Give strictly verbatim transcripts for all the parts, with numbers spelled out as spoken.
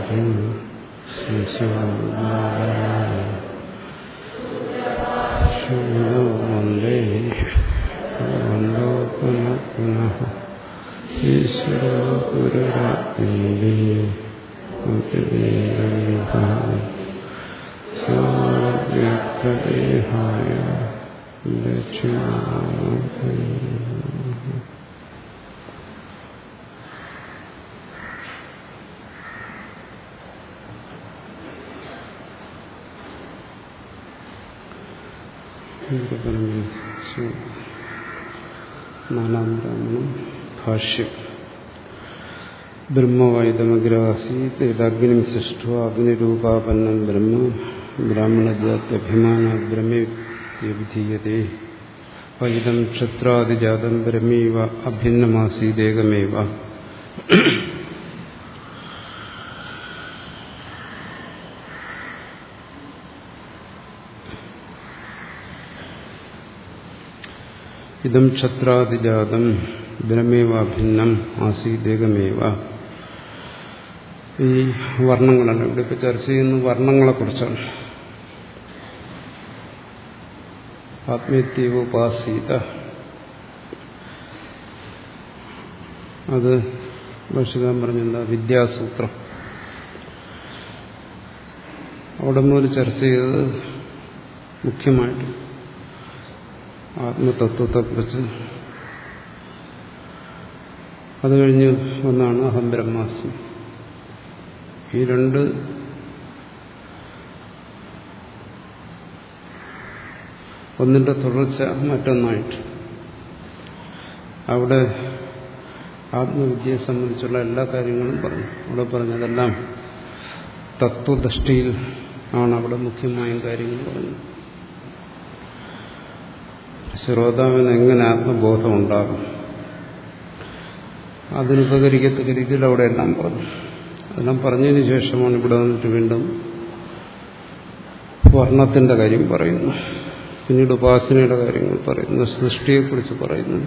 വന്ദേ വന്ദോ പുനഃ പുനഃ ഈശ്വരോ ഗുരുരാത്മീ വ്യക്തദേഹായ ദക്ഷിണാമൂർത്തേ. നാലാം ബ്രാഹ്മണം ഭാഷ്യം. ബ്രഹ്മവൈദമഗ്രാസീത് യദഗ്നിം സൃഷ്ട്വാ അഗ്നിരൂപാപന്നം ബ്രഹ്മ ബ്രാഹ്മണജാത്യഭിമാന ബ്രഹ്മേ വ്യഭിധീയതേ. വൈദം ക്ഷത്രാദിജാതം ബ്രഹ്മൈവ അഭിന്നമാസീദേകമേവ. ഇതം ക്ഷത്രാദിജാതം ബ്രഹ്മേവ ഭിന്നം ആസീദേകമേവ. ഈ വർണ്ണങ്ങളല്ല ഇവിടെ ഇപ്പോൾ ചർച്ച ചെയ്യുന്ന വർണ്ണങ്ങളെക്കുറിച്ചാണ്. ആത്മീയത്യോപാസീത, അത് ഭാഷ്യകാരൻ പറഞ്ഞെന്താ, വിദ്യാസൂത്രം. അവിടെ മുതൽ ചർച്ച ചെയ്തത് മുഖ്യമായിട്ട് ആത്മതത്വത്തെക്കുറിച്ച്. അത് കഴിഞ്ഞ് ഒന്നാണ് അഹം ബ്രഹ്മാസ്മി. ഈ രണ്ട് ഒന്നിന്റെ തുടർച്ച മറ്റൊന്നായിട്ട് അവിടെ ആത്മവിദ്യയെ സംബന്ധിച്ചുള്ള എല്ലാ കാര്യങ്ങളും പറഞ്ഞു. അവിടെ പറഞ്ഞതെല്ലാം തത്വദൃഷ്ടിയിൽ ആണ് അവിടെ മുഖ്യമായും കാര്യങ്ങൾ പറഞ്ഞു. ശ്രോതാവിന് എങ്ങനെ ആത്മബോധം ഉണ്ടാകും, അതിനുപകരിക്കത്തക്ക രീതിയിൽ അവിടെ എല്ലാം പറഞ്ഞു. അതെല്ലാം പറഞ്ഞതിന് ശേഷമാണ് ഇവിടെ വന്നിട്ട് വീണ്ടും വർണ്ണത്തിന്റെ കാര്യം പറയുന്നു, പിന്നീട് ഉപാസനയുടെ കാര്യങ്ങൾ പറയുന്നു, സൃഷ്ടിയെക്കുറിച്ച് പറയുന്നു.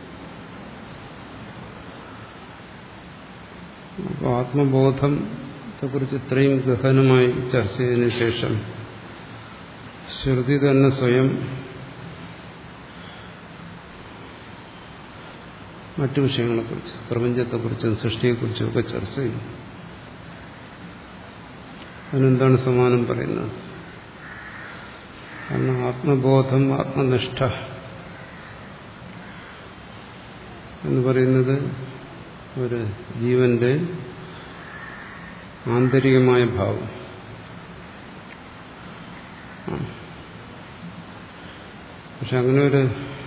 അപ്പോൾ ആത്മബോധത്തെക്കുറിച്ച് ഇത്രയും ഗഹനമായി ചർച്ച ചെയ്തതിനു ശേഷം ശ്രുതി തന്നെ സ്വയം മറ്റു വിഷയങ്ങളെക്കുറിച്ച്, പ്രപഞ്ചത്തെക്കുറിച്ചും സൃഷ്ടിയെക്കുറിച്ചും ഒക്കെ ചർച്ച ചെയ്യും. അതിനെന്താണ് സമാനം പറയുന്നത്? കാരണം ആത്മബോധം, ആത്മനിഷ്ഠ എന്ന് പറയുന്നത് ഒരു ജീവന്റെ ആന്തരികമായ ഭാവം. പക്ഷെ അങ്ങനെ ഒരു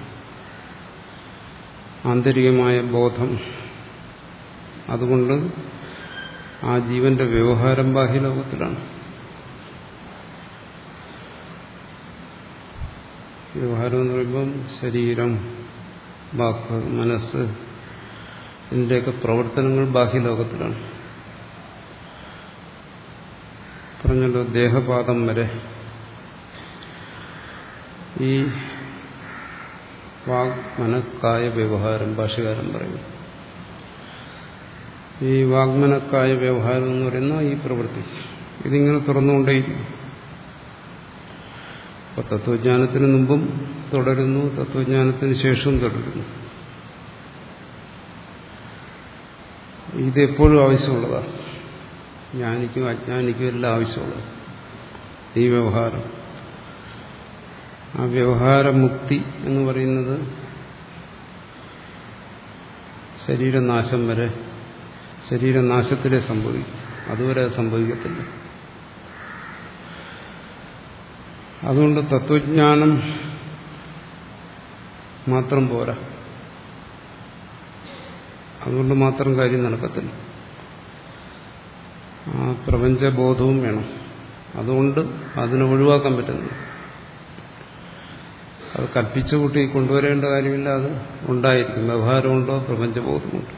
ആന്തരികമായ ബോധം, അതുകൊണ്ട് ആ ജീവന്റെ വ്യവഹാരം ബാഹ്യലോകത്തിലാണ്. വ്യവഹാരം എന്ന് പറയുമ്പം ശരീരം, വാക്ക്, മനസ്സ്, ഇതിൻ്റെയൊക്കെ പ്രവർത്തനങ്ങൾ ബാഹ്യലോകത്തിലാണ്. പറഞ്ഞല്ലോ, ദേഹപാദം വരെ ഈ വാഗ്മനക്കായ വ്യവഹാരം ഭാഷ്യകാരൻ പറയും. ഈ വാഗ്മനക്കായ വ്യവഹാരം എന്ന് പറയുന്ന ഈ പ്രവൃത്തി ഇതിങ്ങനെ തുറന്നുകൊണ്ടേയിരിക്കും. അപ്പൊ തത്വജ്ഞാനത്തിന് മുമ്പും തുടരുന്നു, തത്വജ്ഞാനത്തിന് ശേഷവും തുടരുന്നു. ഇതെപ്പോഴും ആവശ്യമുള്ളതാണ്. ജ്ഞാനിക്കും അജ്ഞാനിക്കും എല്ലാം ആവശ്യമുള്ളത് ഈ വ്യവഹാരം. ആ വ്യവഹാരമുക്തി എന്ന് പറയുന്നത് ശരീരനാശം വരെ, ശരീരനാശത്തിലേ സംഭവിക്കും, അതുവരെ സംഭവിക്കത്തില്ല. അതുകൊണ്ട് തത്വജ്ഞാനം മാത്രം പോരാ, അതുകൊണ്ട് മാത്രം കാര്യം നടക്കത്തില്ല. ആ പ്രപഞ്ചബോധവും വേണം. അതുകൊണ്ട് അതിനെ ഒഴിവാക്കാൻ പറ്റുന്നില്ല. അത് കൽപ്പിച്ചു കൂട്ടി കൊണ്ടുവരേണ്ട കാര്യമില്ല, അത് ഉണ്ടായിരിക്കും. വ്യവഹാരമുണ്ടോ, പ്രപഞ്ചബോധമുണ്ടോ.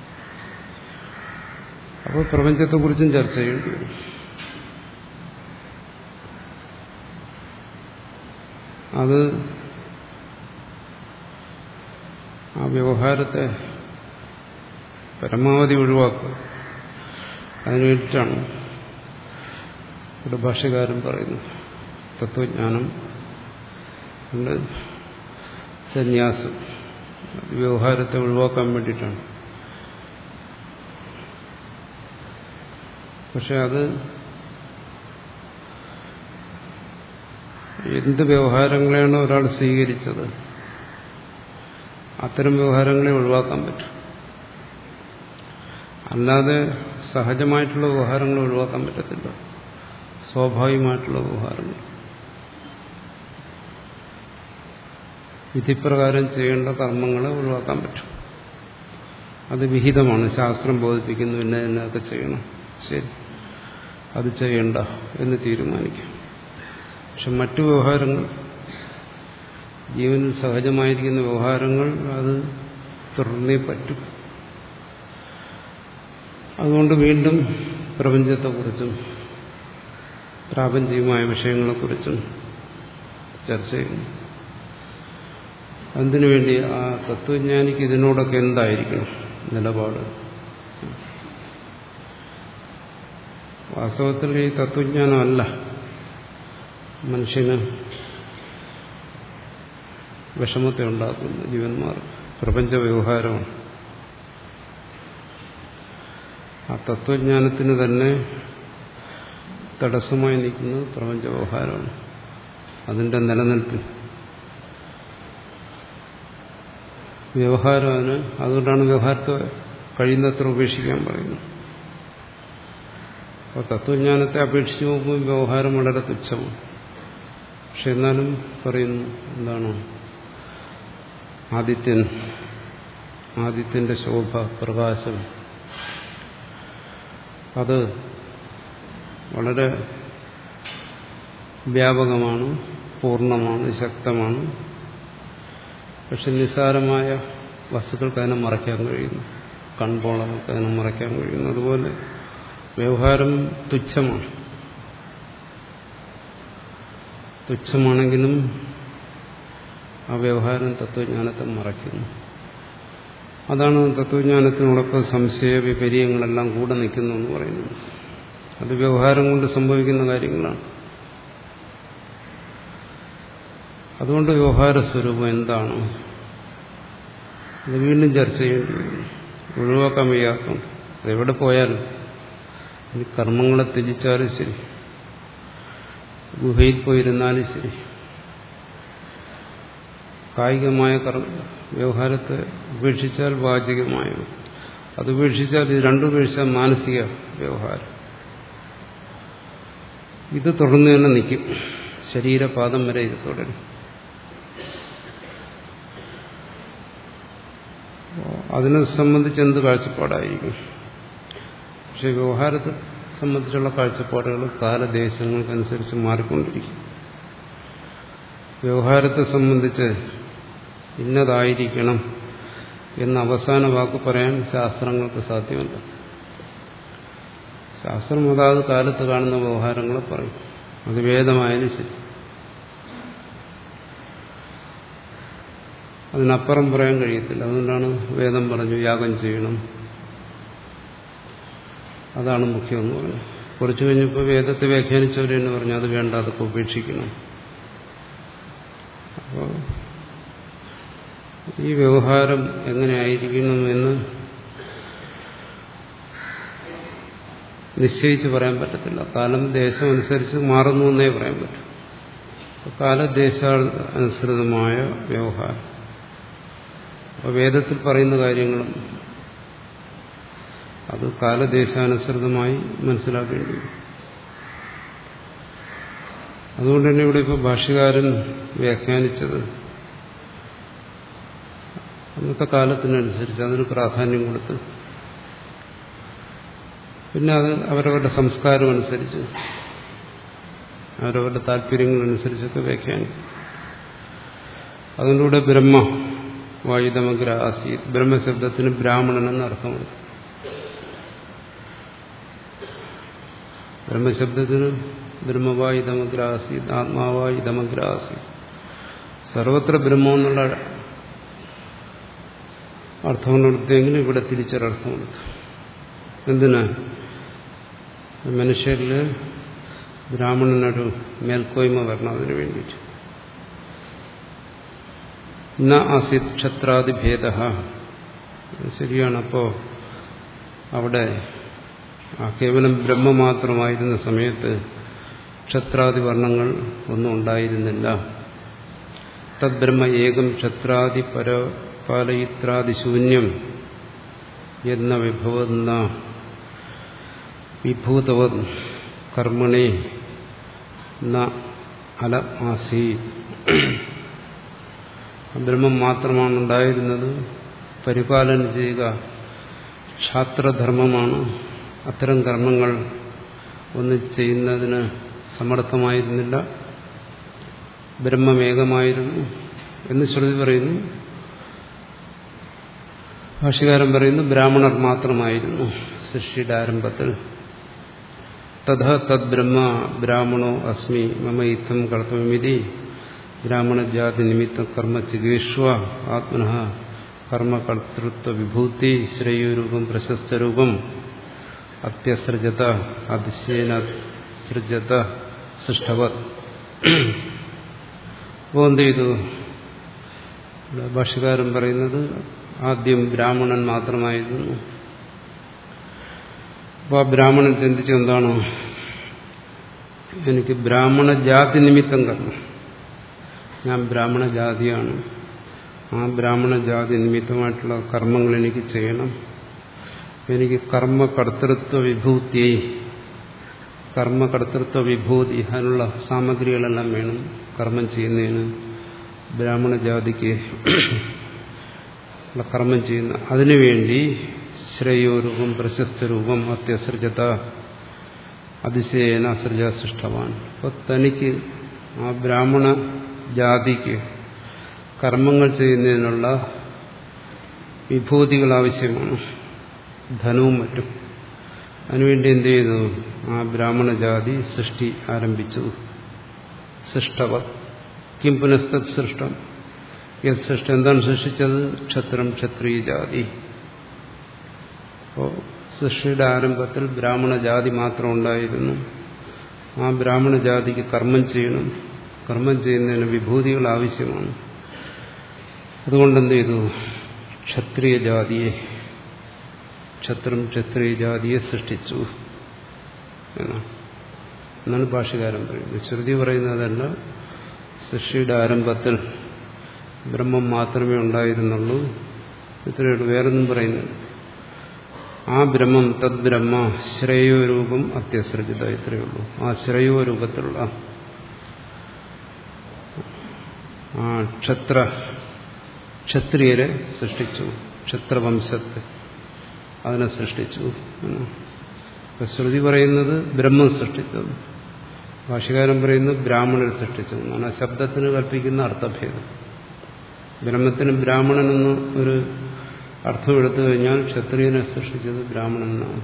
അപ്പോൾ പ്രപഞ്ചത്തെക്കുറിച്ചും ചർച്ച ചെയ്യേണ്ടി വരും. അത് ആ വ്യവഹാരത്തെ പരമാവധി ഒഴിവാക്കുക, അതിനുവേണ്ടിയിട്ടാണ് ഇവിടെ ഭാഷ്യകാരൻ പറയുന്നു തത്വജ്ഞാനം കൊണ്ട് സന്യാസം വ്യവഹാരത്തെ ഒഴിവാക്കാൻ വേണ്ടിയിട്ടാണ്. പക്ഷെ അത് എന്ത് വ്യവഹാരങ്ങളെയാണ് ഒരാൾ സ്വീകരിച്ചത് അത്തരം വ്യവഹാരങ്ങളെ ഒഴിവാക്കാൻ പറ്റും. അല്ലാതെ സഹജമായിട്ടുള്ള വ്യവഹാരങ്ങൾ ഒഴിവാക്കാൻ പറ്റത്തില്ല. സ്വാഭാവികമായിട്ടുള്ള വ്യവഹാരങ്ങൾ വിധിപ്രകാരം ചെയ്യേണ്ട കർമ്മങ്ങളെ ഒഴിവാക്കാൻ പറ്റും. അത് വിഹിതമാണ്. ശാസ്ത്രം ബോധിപ്പിക്കുന്നു ഇന്ന എന്നൊക്കെ ചെയ്യണം, ശരി, അത് ചെയ്യണ്ട എന്ന് തീരുമാനിക്കും. പക്ഷെ മറ്റു വ്യവഹാരങ്ങൾ, ജീവനിൽ സഹജമായിരിക്കുന്ന വ്യവഹാരങ്ങൾ അത് തുടർന്നേ പറ്റും. അതുകൊണ്ട് വീണ്ടും പ്രപഞ്ചത്തെക്കുറിച്ചും പ്രാപഞ്ചികമായ വിഷയങ്ങളെക്കുറിച്ചും ചർച്ച ചെയ്യുന്നു. അതിനുവേണ്ടി ആ തത്വജ്ഞാനിക്ക് ഇതിനോടൊക്കെ എന്തായിരിക്കണം നിലപാട്? വാസ്തവത്തിൽ ഈ തത്വജ്ഞാനമല്ല മനുഷ്യന് വിഷമത്തെ ഉണ്ടാക്കുന്ന ജീവന്മാർ പ്രപഞ്ച വ്യവഹാരമാണ്. ആ തത്വജ്ഞാനത്തിന് തന്നെ തടസ്സമായി നിൽക്കുന്നത് പ്രപഞ്ച വ്യവഹാരമാണ്. അതിന്റെ നിലനിൽപ്പിൽ വ്യവഹാരമാണ്. അതുകൊണ്ടാണ് വ്യവഹാരത്തെ കഴിയുന്നത്ര ഉപേക്ഷിക്കാൻ പറയുന്നത്. അപ്പോൾ തത്വജ്ഞാനത്തെ അപേക്ഷിച്ച് നോക്കുമ്പോൾ വ്യവഹാരം വളരെ തുച്ഛമാണ്. പക്ഷെ എന്നാലും പറയുന്നു എന്താണ് ആദിത്യൻ, ആദിത്യന്റെ ശോഭ, പ്രകാശം, അത് വളരെ വ്യാപകമാണ്, പൂർണ്ണമാണ്, ശക്തമാണ്. പക്ഷെ നിസ്സാരമായ വസ്തുക്കൾക്ക് അതിനെ മറയ്ക്കാൻ കഴിയുന്നു, കൺപോളകൾക്ക് അതിനെ മറയ്ക്കാൻ കഴിയുന്നു. അതുപോലെ വ്യവഹാരം തുച്ഛമാണ്. തുച്ഛമാണെങ്കിലും ആ വ്യവഹാരം തത്വജ്ഞാനത്തെ മറയ്ക്കുന്നു. അതാണ് തത്വജ്ഞാനത്തിനോടൊപ്പം സംശയ വിപര്യങ്ങളെല്ലാം കൂടെ നിൽക്കുന്നു എന്ന് പറയുന്നത്. അത് വ്യവഹാരം കൊണ്ട് സംഭവിക്കുന്ന കാര്യങ്ങളാണ്. അതുകൊണ്ട് വ്യവഹാര സ്വരൂപം എന്താണ് അത് വീണ്ടും ചർച്ച ചെയ്യേണ്ടി വരും. ഒഴിവാക്കാൻ വയ്യാത്ത അതെവിടെ പോയാലും ഈ കർമ്മങ്ങളെ ത്യജിച്ചാലും ശരി, ഗുഹയിൽ പോയിരുന്നാലും ശരി, കായികമായ വ്യവഹാരത്തെ ഉപേക്ഷിച്ചാൽ വാചികമായ, അത് ഉപേക്ഷിച്ചാൽ ഇത് രണ്ടും ഉപേക്ഷിച്ചാൽ മാനസിക വ്യവഹാരം, ഇത് തുടർന്ന് തന്നെ നിൽക്കും. ശരീരപാദം വരെ ഇത് തുടരും. അതിനെ സംബന്ധിച്ച് എന്ത് കാഴ്ചപ്പാടായിരിക്കും? പക്ഷെ വ്യവഹാരത്തെ സംബന്ധിച്ചുള്ള കാഴ്ചപ്പാടുകൾ കാലദേശങ്ങൾക്കനുസരിച്ച് മാറിക്കൊണ്ടിരിക്കും. വ്യവഹാരത്തെ സംബന്ധിച്ച് ഇന്നതായിരിക്കണം എന്ന അവസാന വാക്ക് പറയാൻ ശാസ്ത്രങ്ങൾക്ക് സാധ്യമല്ല. ശാസ്ത്രം അതാത് കാലത്ത് കാണുന്ന വ്യവഹാരങ്ങളെ പറയും. അത് വേദമായാലും ശരി. അതിനപ്പുറം പറയാൻ കഴിയത്തില്ല. അതുകൊണ്ടാണ് വേദം പറഞ്ഞു യാഗം ചെയ്യണം, അതാണ് മുഖ്യമെന്ന് പറഞ്ഞു. കുറച്ചു കഴിഞ്ഞപ്പോൾ വേദത്തെ വ്യാഖ്യാനിച്ചവരെന്ന് പറഞ്ഞു അത് വേണ്ട, അതൊക്കെ ഉപേക്ഷിക്കണം. അപ്പോൾ ഈ വ്യവഹാരം എങ്ങനെയായിരിക്കണമെന്ന് നിശ്ചയിച്ച് പറയാൻ പറ്റത്തില്ല. കാലം ദേശം അനുസരിച്ച് മാറുന്നു എന്നേ പറയാൻ പറ്റും. കാലദേശാനുസൃതമായ വ്യവഹാരം. അപ്പോൾ വേദത്തിൽ പറയുന്ന കാര്യങ്ങളും അത് കാലദേശാനുസൃതമായി മനസ്സിലാക്കേണ്ടി വരും. അതുകൊണ്ട് തന്നെ ഇവിടെ ഇപ്പോൾ ഭാഷ്യകാരൻ വ്യാഖ്യാനിച്ചത് അന്നത്തെ കാലത്തിനനുസരിച്ച് അതിന് പ്രാധാന്യം കൊടുത്ത്, പിന്നെ അത് അവരവരുടെ സംസ്കാരം അനുസരിച്ച് അവരവരുടെ താല്പര്യങ്ങളനുസരിച്ചൊക്കെ വ്യാഖ്യാനിക്കും. അതിലൂടെ ബ്രഹ്മ വായുതമഗ്ര ആസീത്, ബ്രഹ്മശബ്ദത്തിന് ബ്രാഹ്മണൻ എന്ന അർത്ഥമുണ്ട്. ബ്രഹ്മശബ്ദത്തിന് ബ്രഹ്മവായുതമഗ്ര ആസീത്, ആത്മാവായുതമഗ്ര ആസീത്, സർവത്ര ബ്രഹ്മം എന്നുള്ള അർത്ഥമുണ്ടെങ്കിലും ഇവിടെ തിരിച്ചൊരർത്ഥമുണ്ട്. എന്തിനാ? മനുഷ്യരിൽ ബ്രാഹ്മണനൊരു മേൽക്കോയ്മ വരണം അതിനു വേണ്ടിയിട്ട്. ന ആസിത് ക്ഷത്രാദിഭേദ. ശരിയാണ്. അപ്പോൾ അവിടെ ആ കേവലം ബ്രഹ്മ മാത്രമായിരുന്ന സമയത്ത് ക്ഷത്രാദി വർണ്ണങ്ങൾ ഒന്നും ഉണ്ടായിരുന്നില്ല. തദ്ബ്രഹ്മ ഏകം ക്ഷത്രാദി പരപാലയിത്രാദിശൂന്യം എന്ന വിഭവന്ന വിഭൂതവത് കർമ്മണേ ന അല ആസി. ബ്രഹ്മം മാത്രമാണ് ഉണ്ടായിരുന്നത്. പരിപാലനം ചെയ്യുക ക്ഷാത്രധർമ്മമാണ്. അത്തരം കർമ്മങ്ങൾ ഒന്നും ചെയ്യുന്നതിന് സമർത്ഥമായിരുന്നില്ല. ബ്രഹ്മമേകമായിരുന്നു എന്ന് ശ്രുതി പറയുന്നു. ഭാഷ്യകാരൻ പറയുന്നു ബ്രാഹ്മണർ മാത്രമായിരുന്നു സൃഷ്ടിയുടെ ആരംഭത്തിൽ. തഥാ തദ് ബ്രഹ്മ ബ്രാഹ്മണോ അസ്മി മമ ഇത്തം കൽപ്പമിതി ബ്രാഹ്മണജാതി നിമിത്ത കർമ്മ ചികീർഷ്വ ആത്മനഃ കർമ്മകർത്തൃത്വ വിഭൂതി ശ്രേയോരൂപം പ്രശസ്തരൂപം അത്യസൃജത അതിശയേന സൃജത സൃഷ്ടവത്. അപ്പോൾ എന്ത് ചെയ്തു? ഭാഷ്യകാരൻ പറയുന്നത് ആദ്യം ബ്രാഹ്മണൻ മാത്രമായിരുന്നു. അപ്പോൾ ആ ബ്രാഹ്മണൻ ചിന്തിച്ചു എന്താണ്, എനിക്ക് ബ്രാഹ്മണ ജാതി നിമിത്തം കർമ്മം, ഞാൻ ബ്രാഹ്മണ ജാതിയാണ്, ആ ബ്രാഹ്മണ ജാതി നിമിത്തമായിട്ടുള്ള കർമ്മങ്ങൾ എനിക്ക് ചെയ്യണം. എനിക്ക് കർമ്മകർത്തൃത്വ വിഭൂതി, കർമ്മകർത്തൃത്വ വിഭൂതി അതിനുള്ള സാമഗ്രികളെല്ലാം വേണം കർമ്മം ചെയ്യുന്നതിന്. ബ്രാഹ്മണ ജാതിക്ക് കർമ്മം ചെയ്യുന്ന അതിനുവേണ്ടി ശ്രേയോരൂപം പ്രശസ്തരൂപം അത്യസൃജത അതിശയേന അസൃജ സൃഷ്ടവാൻ. അപ്പോൾ തനിക്ക് ആ ബ്രാഹ്മണ ജാതിക്ക് കർമ്മങ്ങൾ ചെയ്യുന്നതിനുള്ള വിഭൂതികൾ ആവശ്യമാണ്, ധനവും മറ്റും. അതിനുവേണ്ടി എന്ത് ചെയ്തു? ആ ബ്രാഹ്മണ ജാതി സൃഷ്ടി ആരംഭിച്ചു. സൃഷ്ടവ കിം പുനസ്തത് സൃഷ്ടം. യത് സൃഷ്ടി എന്താണ് സൃഷ്ടിച്ചത്? ക്ഷത്രം ക്ഷത്രിയ ജാതി. അപ്പോൾ സൃഷ്ടിയുടെ ആരംഭത്തിൽ ബ്രാഹ്മണ ജാതി മാത്രം ഉണ്ടായിരുന്നു. ആ ബ്രാഹ്മണ ജാതിക്ക് കർമ്മം ചെയ്യണം. കർമ്മം ചെയ്യുന്നതിന് വിഭൂതികൾ ആവശ്യമാണ്. അതുകൊണ്ടെന്ത് ചെയ്തു? ക്ഷത്രിയ ജാതിയെ, ക്ഷത്രം ക്ഷത്രിയ ജാതിയെ സൃഷ്ടിച്ചു എന്നാണ് ഭാഷ്യകാരൻ പറയുന്നത്. ശ്രുതി പറയുന്നതല്ല, സൃഷ്ടിയുടെ ആരംഭത്തിൽ ബ്രഹ്മം മാത്രമേ ഉണ്ടായിരുന്നുള്ളൂ. ഇത്രയുള്ളൂ, വേറൊന്നും പറയുന്നില്ല. ആ ബ്രഹ്മം തദ് ബ്രഹ്മ ശ്രേയോരൂപം അത്യസൃജിത, ഇത്രയുള്ളൂ. ആ ശ്രേയോരൂപത്തിലുള്ള ആ ക്ഷത്ര ക്ഷത്രിയരെ സൃഷ്ടിച്ചു, ക്ഷത്രവംശത്തെ അതിനെ സൃഷ്ടിച്ചു. ശ്രുതി പറയുന്നത് ബ്രഹ്മം സൃഷ്ടിച്ചത്, ഭാഷ്യകാരൻ പറയുന്നത് ബ്രാഹ്മണരെ സൃഷ്ടിച്ചു എന്നാണ്. ആ ശബ്ദത്തിന് കൽപ്പിക്കുന്ന അർത്ഥഭേദം. ബ്രഹ്മത്തിന് ബ്രാഹ്മണനെന്ന് ഒരു അർത്ഥം എടുത്തു കഴിഞ്ഞാൽ ക്ഷത്രിയനെ സൃഷ്ടിച്ചത് ബ്രാഹ്മണനാണ്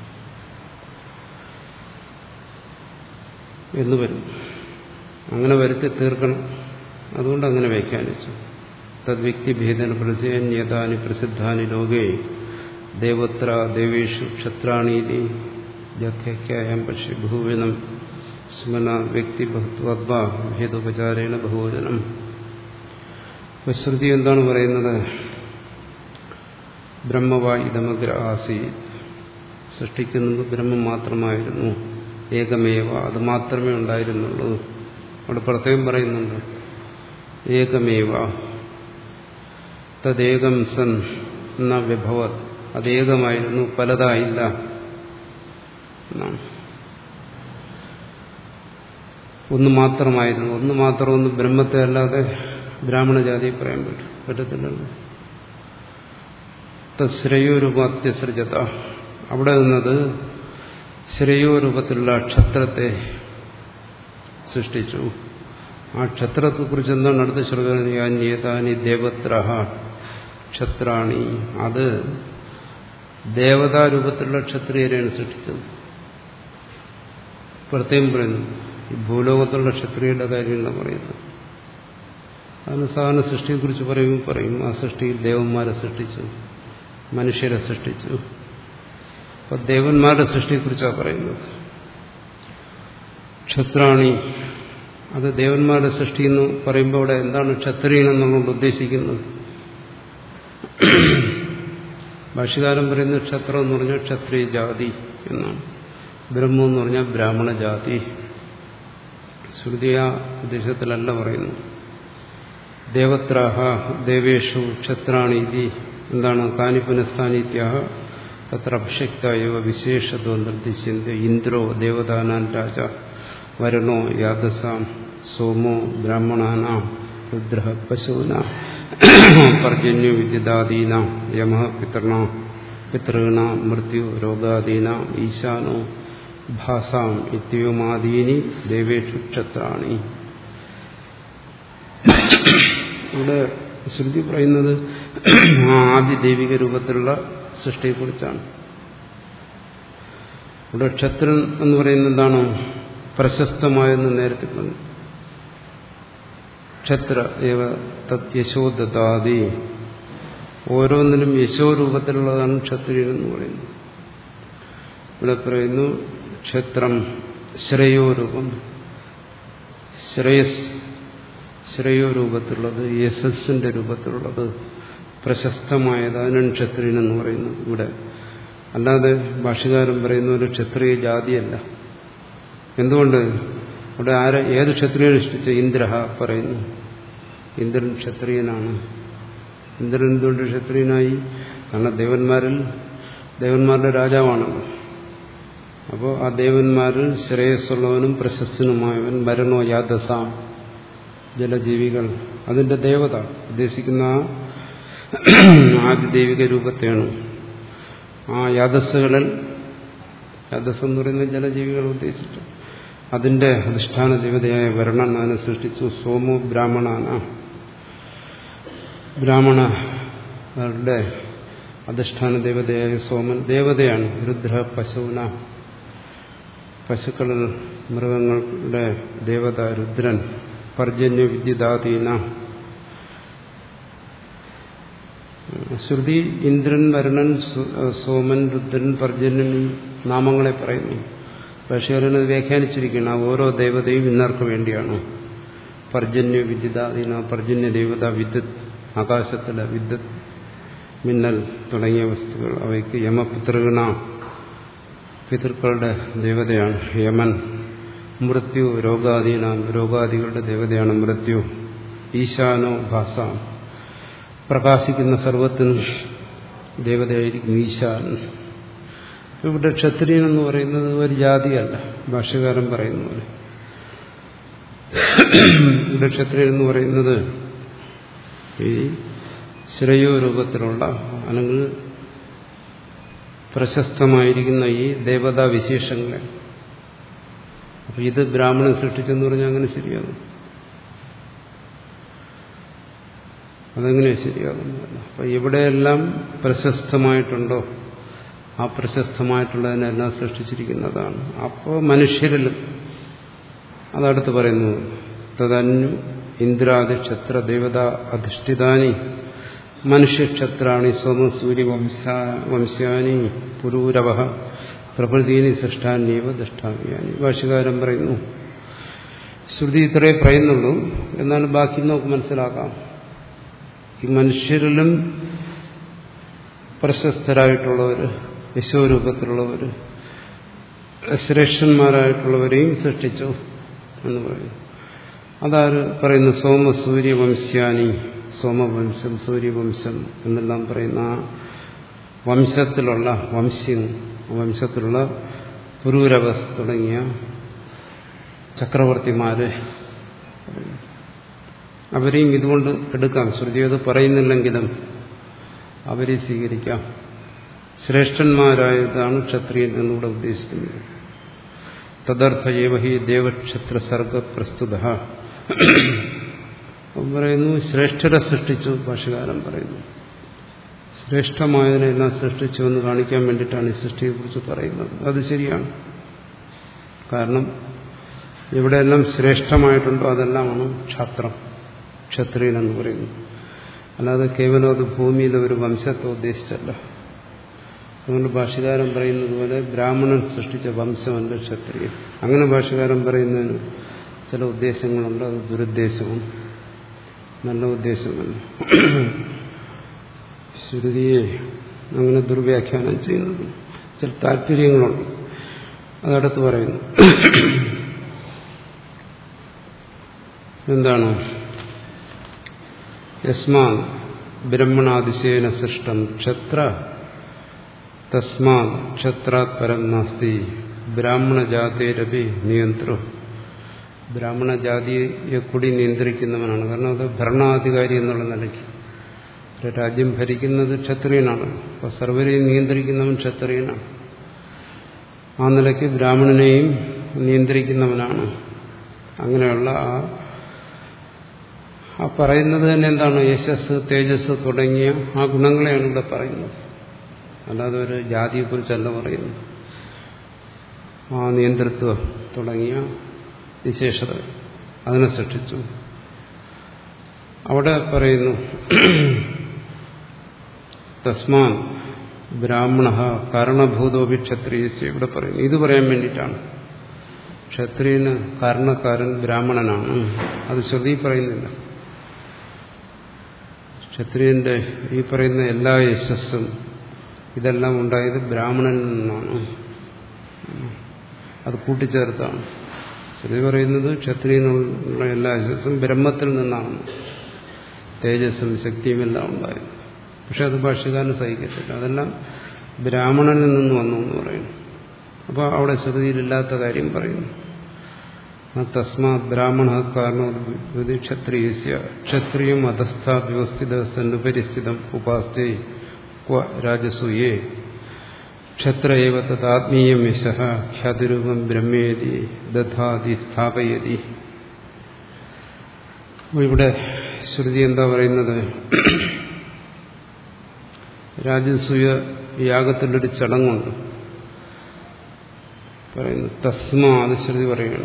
എന്ന് വരും. അങ്ങനെ വരുത്തി തീർക്കണം. അതുകൊണ്ട് അങ്ങനെ വ്യാഖ്യാനിച്ചു. തദ്വ്യക്തിഭേദന പ്രസിദ്ധന്യതാനി പ്രസിദ്ധാനി ലോകേ ദേവത്ര ദേവേഷു ക്ഷത്രാണീതി ജാഖ്യായം പക്ഷി ബഹുവനം സ്മന വ്യക്തി ബഹുത്വ ഭേദോപചാരേണ ബഹുവചനം. ശ്രുതി എന്താണ് പറയുന്നത്? ബ്രഹ്മവാ ഇതമഗ്ര ആസി, സൃഷ്ടിക്കുന്നത് ബ്രഹ്മം മാത്രമായിരുന്നു, ഏകമേവ, അത് മാത്രമേ ഉണ്ടായിരുന്നുള്ളൂ. അവിടെ പ്രത്യേകം പറയുന്നുണ്ട് ഏകമേവ തദ്ദേകം സൻ ന വിഭവത്, അതേകമായിരുന്നു, പലതായില്ല എന്നാണ്. ഒന്ന് മാത്രമായിരുന്നു. ഒന്ന് മാത്രം, ഒന്ന് ബ്രഹ്മത്തെ അല്ലാതെ ബ്രാഹ്മണ ജാതിയെ പറയാൻ പറ്റും പറ്റത്തില്ലല്ലോ. ശ്രേയോരൂപാത്യസൃജത, അവിടെ നിന്നത് ശ്രേയോരൂപത്തിലുള്ള ക്ഷത്രത്തെ സൃഷ്ടിച്ചു. ആ ക്ഷത്രത്തെക്കുറിച്ച് എന്താണ് അടുത്ത ശ്രുതി? ദേവത്ര ക്ഷത്രാണി, അത് ദേവതാരൂപത്തിലുള്ള ക്ഷത്രിയരെയാണ് സൃഷ്ടിച്ചത്. പ്രത്യേകം പറയുന്നു, ഈ ഭൂലോകത്തുള്ള ക്ഷത്രിയരുടെ കാര്യമാണ് പറയുന്നത്. അതിന് സാധാരണ സൃഷ്ടിയെക്കുറിച്ച് പറയുമ്പോൾ പറയും ആ സൃഷ്ടിയിൽ ദേവന്മാരെ സൃഷ്ടിച്ചു, മനുഷ്യരെ സൃഷ്ടിച്ചു. അപ്പോൾ ദേവന്മാരുടെ സൃഷ്ടിയെക്കുറിച്ചാണ് പറയുന്നത്. ക്ഷത്രാണി അത് ദേവന്മാരുടെ സൃഷ്ടി എന്ന് പറയുമ്പോൾ അവിടെ എന്താണ് ക്ഷത്രിയൻ എന്നുള്ളത് ഉദ്ദേശിക്കുന്നത്? ഭാഷ്യകാരൻ പറയുന്നത് ക്ഷത്രം എന്ന് പറഞ്ഞാൽ ക്ഷത്രിയ ജാതി എന്നാണ്, ബ്രഹ്മം എന്ന് പറഞ്ഞാൽ ബ്രാഹ്മണ ജാതി. ശ്രുതിയ ഉദ്ദേശത്തിലല്ല പറയുന്നു. ദേവത്രാഹ ദേവേഷു ക്ഷത്രാണി ഇതി എന്താണ് കാനി പുനഃസ്ഥാനീത്യാഹ തത്ര അഭിഷക്തയോ വിശേഷതോ നിർദ്ദിശ്യന്തി ഇന്ദ്രോ ദേവതാനാം രാജ വരുണോ യാദസാം സോമോ ബ്രാഹ്മണാനാം രുദ്ര പശൂനാം പർജന്യോ വിദ്യുതാദീനാം യമഃ പിതൃണാം പിതॄണാം മൃത്യു രോഗാദീനാം ഈശാനോ ഭാസാം ഇത്യോമാദീനി ദേവേഷു ക്ഷത്രാണി. ഇവിടെ ശ്രുതി പറയുന്നത് ആദ്യ ദൈവിക രൂപത്തിലുള്ള സൃഷ്ടിയെക്കുറിച്ചാണ്. ഇവിടെ ക്ഷത്രൻ എന്ന് പറയുന്നത് എന്താണ്? പ്രശസ്തമായെന്ന് നേരത്തെ പറഞ്ഞു. ക്ഷത്ര ഏവ തത് യശോദാദി, ഓരോന്നിലും യശോരൂപത്തിലുള്ളതാണ് ക്ഷത്രിയൻ എന്ന് പറയുന്നത്. ഇവിടെ പറയുന്നു ക്ഷത്രം ശ്രേയോരൂപം, ശ്രേയസ് ശ്രേയോ രൂപത്തിലുള്ളത്, യശസ്സിന്റെ രൂപത്തിലുള്ളത്, പ്രശസ്തമായത്, അതിനാണ് ക്ഷത്രിയൻ എന്ന് പറയുന്നത് ഇവിടെ. അല്ലാതെ ഭാഷ്യകാരൻ പറയുന്ന ഒരു ക്ഷത്രിയ ജാതിയല്ല. എന്തുകൊണ്ട്? അവിടെ ആരെ ഏത് ക്ഷത്രിയനെ ഇഷ്ടിച്ച? ഇന്ദ്രഹ പറയുന്നു. ഇന്ദ്രൻ ക്ഷത്രിയനാണ്. ഇന്ദ്രൻ എന്തുകൊണ്ട് ക്ഷത്രിയനായി? കാരണം ദേവന്മാരിൽ ദേവന്മാരുടെ രാജാവാണല്ലോ. അപ്പോൾ ആ ദേവന്മാരിൽ ശ്രേയസ്സുള്ളവനും പ്രശസ്തനുമായവൻ വരണോ യാദസാം ജലജീവികൾ, അതിന്റെ ദേവത ഉദ്ദേശിക്കുന്ന ആദ്യ ദൈവിക രൂപത്തെയാണ്. ആ യാദസ്സുകളിൽ, യാദസ് എന്ന് പറയുന്ന ജലജീവികൾ ഉദ്ദേശിച്ചു, അതിന്റെ അധിഷ്ഠാന ദേവതയായ വരുണൻ അതിനെ സൃഷ്ടിച്ചു. സോമോ ബ്രാഹ്മണാന, ബ്രാഹ്മണരുടെ അധിഷ്ഠാന ദേവതയായ സോമൻ ദേവതയാണ്. രുദ്ര പശുവിന, പശുക്കളിൽ മൃഗങ്ങളുടെ ദേവത രുദ്രൻ. പർജന്യ വിദ്യുതാദീന, ശ്രുതി ഇന്ദ്രൻ വരുണൻ സോമൻ രുദ്രൻ പർജന്യൻ നാമങ്ങളെ പറയുന്നു. പക്ഷേ അവരത് വ്യാഖ്യാനിച്ചിരിക്കണം. ഓരോ ദേവതയും ഇന്നർക്ക് വേണ്ടിയാണ്. പർജന്യ വിദ്യുതാദീന, പർജന്യ ദേവത വിദ്യുത്, ആകാശത്തിലെ വിദ്യുത്, മിന്നൽ തുടങ്ങിയ വസ്തുക്കൾ. അവയ്ക്ക് യമപിതൃഗണ, പിതൃക്കളുടെ ദേവതയാണ് യമൻ. മൃത്യു രോഗാദീന, രോഗാദികളുടെ ദേവതയാണ് മൃത്യു. ഈശാനോ ഭാസ, പ്രകാശിക്കുന്ന സർവത്തിനും ദേവതയായിരിക്കും ഈശാൻ. ഇവിടെ ക്ഷത്രിയൻ എന്ന് പറയുന്നത് ഒരു ജാതിയല്ല, ഭാഷ്യകാരൻ പറയുന്ന പോലെ. ഇവിടെ ക്ഷത്രിയൻ എന്ന് പറയുന്നത് ഈ ശ്രേയോ രൂപത്തിലുള്ള അല്ലെങ്കിൽ പ്രശസ്തമായിരിക്കുന്ന ഈ ദേവതാ വിശേഷങ്ങളെ. അപ്പൊ ഇത് ബ്രാഹ്മണൻ സൃഷ്ടിച്ചെന്ന് പറഞ്ഞാൽ അങ്ങനെ ശരിയാകും? അതെങ്ങനെയാ ശരിയാകുന്നതല്ല. അപ്പൊ എവിടെയെല്ലാം പ്രശസ്തമായിട്ടുണ്ടോ ആ പ്രശസ്തമായിട്ടുള്ളതിനെല്ലാം സൃഷ്ടിച്ചിരിക്കുന്നതാണ്. അപ്പോൾ മനുഷ്യരിലും അതടുത്ത് പറയുന്നു തദന്യു ഇന്ദ്രാദി ക്ഷത്ര ദേവത അധിഷ്ഠിതാനി മനുഷ്യക്ഷത്രാണി സോമ സൂര്യവംശ വംശാനി പുരൂരവ പ്രകൃതിനി സൃഷ്ടാന്യവ ദൃഷ്ടാവ്യാനി. ഭാഷ്യകാരൻ പറയുന്നു ശ്രുതി ഇത്രേ പറയുന്നുള്ളൂ, എന്നാൽ ബാക്കി നമുക്ക് മനസ്സിലാക്കാം. ഈ മനുഷ്യരിലും പ്രശസ്തരായിട്ടുള്ളവർ, യശോരൂപത്തിലുള്ളവർ, ശ്രേഷ്ഠന്മാരായിട്ടുള്ളവരെയും സൃഷ്ടിച്ചു എന്ന് പറയുന്നു. അതാര് പറയുന്നു? സോമ സൂര്യവംശ്യാനി, സോമവംശം സൂര്യവംശം എന്നെല്ലാം പറയുന്ന ആ വംശത്തിലുള്ള വംശ്യം, വംശത്തിലുള്ള പുരൂരവസ് തുടങ്ങിയ ചക്രവർത്തിമാര്, അവരെയും ഇതുകൊണ്ട് എടുക്കാം. ശ്രുതി അത് പറയുന്നില്ലെങ്കിലും അവരെ സ്വീകരിക്കാം. ശ്രേഷ്ഠന്മാരായതാണ് ക്ഷത്രിയൻ എന്നിവിടെ ഉദ്ദേശിക്കുന്നത്. തദർത്ഥ ഏവ ഹി ദേവക്ഷത്ര സർഗ പ്രസ്തുത പറയുന്നു. ശ്രേഷ്ഠരെ സൃഷ്ടിച്ചു, ഭാഷ്യകാരൻ പറയുന്നു. ശ്രേഷ്ഠമായതിനെല്ലാം സൃഷ്ടിച്ചു എന്ന് കാണിക്കാൻ വേണ്ടിയിട്ടാണ് ഈ സൃഷ്ടിയെക്കുറിച്ച് പറയുന്നത്. അത് ശരിയാണ്. കാരണം എവിടെയെല്ലാം ശ്രേഷ്ഠമായിട്ടുണ്ടോ അതെല്ലാമാണ് ക്ഷത്രം, ക്ഷത്രിയൻ എന്ന് പറയുന്നു. അല്ലാതെ കേവലം അത് ഭൂമിയിലെ ഒരു വംശത്തെ ഉദ്ദേശിച്ചല്ല. അതുകൊണ്ട് ഭാഷ്യകാരൻ പറയുന്നത് പോലെ ബ്രാഹ്മണൻ സൃഷ്ടിച്ച വംശമല്ല ക്ഷത്രിയൻ. അങ്ങനെ ഭാഷ്യകാരൻ പറയുന്നതിന് ചില ഉദ്ദേശങ്ങളുണ്ട്. അത് ദുരുദ്ദേശവും നല്ല ഉദ്ദേശവുമല്ല. ശ്രുതിയെ അങ്ങനെ ദുർവ്യാഖ്യാനം ചെയ്യുന്നത് ചില താല്പര്യങ്ങളുണ്ട്. അതടുത്ത് പറയുന്നു. എന്താണ്? യസ്മാ ബ്രഹ്മണാതിശയേന സൃഷ്ടം ക്ഷത്ര തസ്മാ ക്ഷത്രാത് പരം നാസ്തി ബ്രാഹ്മണജാതേരപി നിയന്ത്രു. ബ്രാഹ്മണജാതിയെ കൂടി നിയന്ത്രിക്കുന്നവനാണ്. കാരണം അത് ഭരണാധികാരി എന്നുള്ള നിലയ്ക്ക് ഒരു രാജ്യം ഭരിക്കുന്നത് ക്ഷത്രിയനാണ്. അപ്പോൾ സർവരെയും നിയന്ത്രിക്കുന്നവൻ ക്ഷത്രിയനാണ്. ആ നിലയ്ക്ക് ബ്രാഹ്മണനെയും നിയന്ത്രിക്കുന്നവനാണ്. അങ്ങനെയുള്ള ആ ആ പറയുന്നത് തന്നെ എന്താണ്? യശസ്, തേജസ് തുടങ്ങിയ ആ ഗുണങ്ങളെയാണ് ഇവിടെ പറയുന്നത്. അല്ലാതെ ഒരു ജാതിയെക്കുറിച്ചല്ല പറയുന്നത്. ആ നിയന്ത്രിത്വം തുടങ്ങിയ വിശേഷത അതിനെ സൃഷ്ടിച്ചു. അവിടെ പറയുന്നു തസ്മാൻ ബ്രാഹ്മണ കാരണഭൂതോപി ക്ഷത്രിയസ്. ഇവിടെ പറയുന്നു ഇത് പറയാൻ വേണ്ടിയിട്ടാണ്. ക്ഷത്രിയന് കാരണക്കാരൻ ബ്രാഹ്മണനാണ്. അത് ശ്രുതി പറയുന്നില്ല. ക്ഷത്രിയന്റെ ഈ പറയുന്ന എല്ലാ യശസ്സും ഇതെല്ലാം ഉണ്ടായത് ബ്രാഹ്മണനിൽ നിന്നാണ്. അത് കൂട്ടിച്ചേർത്താണ്. ശ്രുതി പറയുന്നത് ക്ഷത്രിയനുള്ള എല്ലാ യശസ്സും ബ്രഹ്മത്തിൽ നിന്നാണ്. തേജസ്സും ശക്തിയും എല്ലാം ഉണ്ടായത്. പക്ഷെ അത് ഭാഷ്യകാരന് സഹിക്കത്തില്ല. അതെല്ലാം ബ്രാഹ്മണനിൽ നിന്ന് വന്നു എന്ന് പറയുന്നു. അപ്പോൾ അവിടെ ശ്രുതിയിലില്ലാത്ത കാര്യം പറയുന്നു. തസ്മാത് ബ്രാഹ്മണ കാരണോ ക്ഷത്രിയസ്യ ക്ഷത്രിയം അധസ്ഥാ വ്യവസ്ഥിത സന്നുപരിസ്ഥിതം ഉപാസ്തേ ക്വ രാജസൂയേ ക്ഷത്രയേവ തദാത്മീയം യശഃ ഖ്യാതിരൂപം ബ്രഹ്മേതി ദധാതി സ്ഥാപയതി. ഇവിടെ ശ്രുതി എന്താ പറയുന്നത്? രാജസൂയ യാഗത്തിലൊരു ചടങ്ങുണ്ട്. പറയുന്നു തസ്മാത് ശ്രുതി പറയുകയാണ്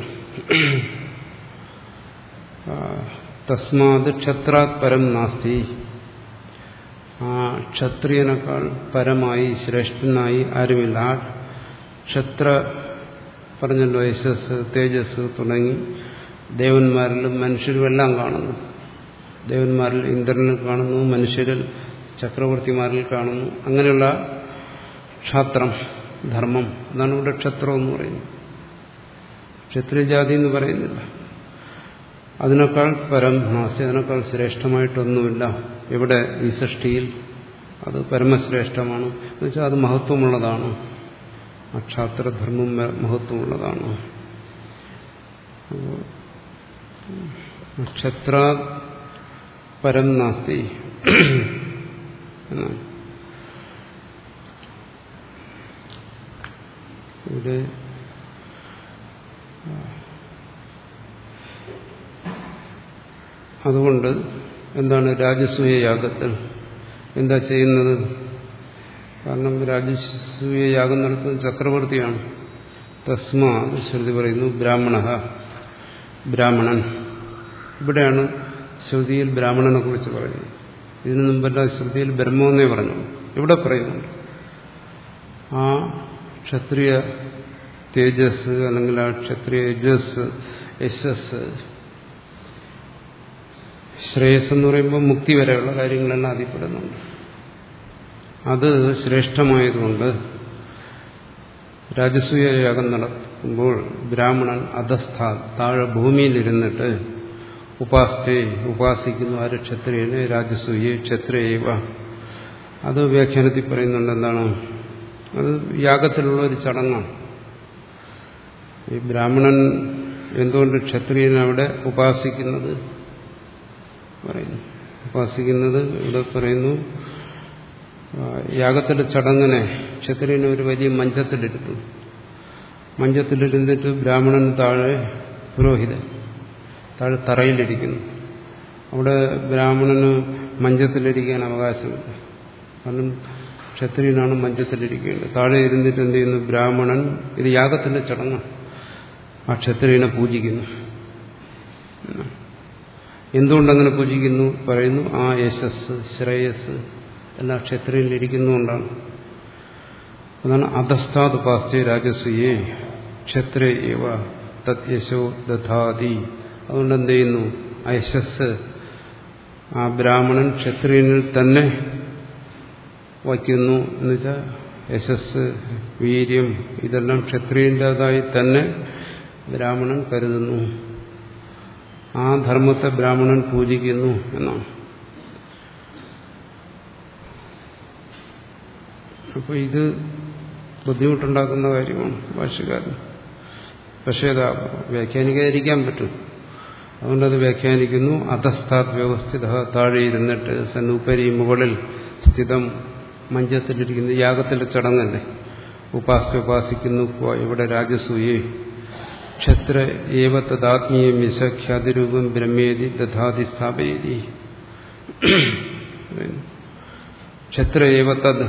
തസ്മാത് ക്ഷത്രാത് പരം നാസ്തി. ആ ക്ഷത്രിയനേക്കാൾ പരമായി ശ്രേഷ്ഠനായി ആരുമില്ല. ആ ക്ഷത്ര പറഞ്ഞല്ലോ യശസ്, തേജസ് തുടങ്ങി ദേവന്മാരിലും മനുഷ്യരും എല്ലാം കാണുന്നു. ദേവന്മാരിൽ ഇന്ദ്രനിൽ കാണുന്നു, മനുഷ്യരിൽ ചക്രവർത്തിമാരിൽ കാണുന്നു. അങ്ങനെയുള്ള ക്ഷാത്രം, ധർമ്മം, അതാണ് ഇവിടെ ക്ഷത്രം എന്ന് പറയുന്നത്. ക്ഷത്രിയജാതി എന്ന് പറയുന്നില്ല. അതിനേക്കാൾ പരം നാസ്തി, അതിനേക്കാൾ ശ്രേഷ്ഠമായിട്ടൊന്നുമില്ല. ഇവിടെ ഈ സൃഷ്ടിയിൽ അത് പരമശ്രേഷ്ഠമാണ്. എന്നുവെച്ചാൽ അത് മഹത്വമുള്ളതാണ്. ആ ക്ഷാത്രധർമ്മം മഹത്വമുള്ളതാണ്. ക്ഷത്ര പരം നാസ്തി എന്നാണ് ഇവിടെ അതുകൊണ്ട് എന്താണ് രാജസൂയ യാഗത്തിൽ എന്താ ചെയ്യുന്നത്? കാരണം രാജസൂയ യാഗം നടത്തുന്നത് ചക്രവർത്തിയാണ്. തസ്മാ ശ്രുതി പറയുന്നു ബ്രാഹ്മണ, ബ്രാഹ്മണൻ. ഇവിടെയാണ് ശ്രുതിയിൽ ബ്രാഹ്മണനെ കുറിച്ച് പറയുന്നത്. ഇതിനു മുമ്പെല്ലാം ശ്രുതിയിൽ ബ്രഹ്മമെന്നേ പറഞ്ഞു. ഇവിടെ പറയുന്നുണ്ട് ആ ക്ഷത്രിയ തേജസ് അല്ലെങ്കിൽ ആ ക്ഷത്രിയ യജസ്, യശസ്, ശ്രേയസ് എന്ന് പറയുമ്പോൾ മുക്തി വരെയുള്ള കാര്യങ്ങളെല്ലാം അതിൽപ്പെടുന്നുണ്ട്. അത് ശ്രേഷ്ഠമായതുകൊണ്ട് രാജസൂയ യാഗം നടത്തുമ്പോൾ ബ്രാഹ്മണൻ അധസ്ഥ താഴെ ഭൂമിയിലിരുന്നിട്ട് ഉപാസ്തേ ഉപാസിക്കുന്നു ആര്? ക്ഷത്രിയനെ. രാജസൂയെ ക്ഷത്രിയവ. അത് വ്യാഖ്യാനത്തിൽ പറയുന്നുണ്ട്. എന്താണ് അത്? യാഗത്തിലുള്ള ഒരു ചടങ്ങാണ്. ഈ ബ്രാഹ്മണൻ എന്തുകൊണ്ട് ക്ഷത്രിയനെ അവിടെ ഉപാസിക്കുന്നത് പറയുന്നു. ഉപാസിക്കുന്നത് ഇവിടെ പറയുന്നു യാഗത്തിന്റെ ചടങ്ങിനെ ക്ഷത്രിയനെ ഒരു വലിയ മഞ്ചത്തിലിരുത്തു. മഞ്ചത്തിലിരുന്നിട്ട് ബ്രാഹ്മണൻ താഴെ പുരോഹിതൻ താഴെ തറയിലിരിക്കുന്നു. അവിടെ ബ്രാഹ്മണന് മഞ്ചത്തിലിരിക്കാൻ അവകാശമില്ല. കാരണം ക്ഷത്രിയനാണ് മഞ്ചത്തിലിരിക്കേണ്ടത്. താഴെ ഇരുന്നിട്ട് എന്ത് ചെയ്യുന്നു? ബ്രാഹ്മണൻ, ഇത് യാഗത്തിന്റെ ചടങ്ങാണ്, ആ ക്ഷത്രിയനെ പൂജിക്കുന്നു. എന്തുകൊണ്ടങ്ങനെ പൂജിക്കുന്നു പറയുന്നു? ആ യശസ്, ശ്രേയസ് എല്ലാം ക്ഷത്രിയനിലിരിക്കുന്നുകൊണ്ടാണ്. അതാണ് അധസ്ഥാത് ഉപാസ്തേ രാജസൂയേ ക്ഷത്രേ ഏവ തത് യശോ ദധാതി. അതുകൊണ്ട് എന്ത് ചെയ്യുന്നു? ആ യശസ് ആ ബ്രാഹ്മണൻ ക്ഷത്രിയനിൽ തന്നെ വയ്ക്കുന്നു. എന്നുവെച്ചാൽ യശസ്, വീര്യം ഇതെല്ലാം ക്ഷത്രിയൻ്റെതായി തന്നെ ബ്രാഹ്മണൻ കരുതുന്നു. ആ ധർമ്മത്തെ ബ്രാഹ്മണൻ പൂജിക്കുന്നു എന്നാണ്. അപ്പോൾ ഇത് ബുദ്ധിമുട്ടുണ്ടാക്കുന്ന കാര്യമാണ് ഭാഷ്യകാരൻ. പക്ഷേ അത് വ്യാഖ്യാനിക്കാതിരിക്കാൻ പറ്റും. അതുകൊണ്ടത് വ്യാഖ്യാനിക്കുന്നു. അധസ്ഥാത് വ്യവസ്ഥിത, താഴെ ഇരുന്നിട്ട് സന്നുപരി മുകളിൽ സ്ഥിതം, മഞ്ചത്തിലിരിക്കുന്ന യാഗത്തിലെ ചടങ്ങല്ലേ, ഉപാസ്ക ഉപാസിക്കുന്നു. ഇവിടെ രാജസൂയേ ക്ഷത്ര ഏവ തദാത്മീയം വിശഖ്യാതിരൂപം ബ്രഹ്മേതി ദധാതി സ്ഥാപയതി. ക്ഷത്ര ഏവ തദ്,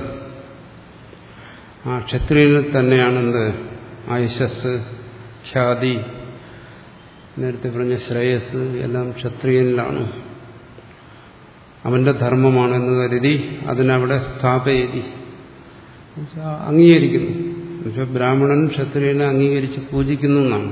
ആ ക്ഷത്രിയനിൽ തന്നെയാണെന്ത്? ആ യശസ്, ഖ്യാതി, നേരത്തെ പറഞ്ഞ ശ്രേയസ് എല്ലാം ക്ഷത്രിയനിലാണ്. അവന്റെ ധർമ്മമാണെന്ന് കരുതി അതിനവിടെ സ്ഥാപയതി, അംഗീകരിക്കുന്നു. എന്നുവെച്ചാൽ ബ്രാഹ്മണൻ ക്ഷത്രിയനെ അംഗീകരിച്ച് പൂജിക്കുന്നു എന്നാണ്.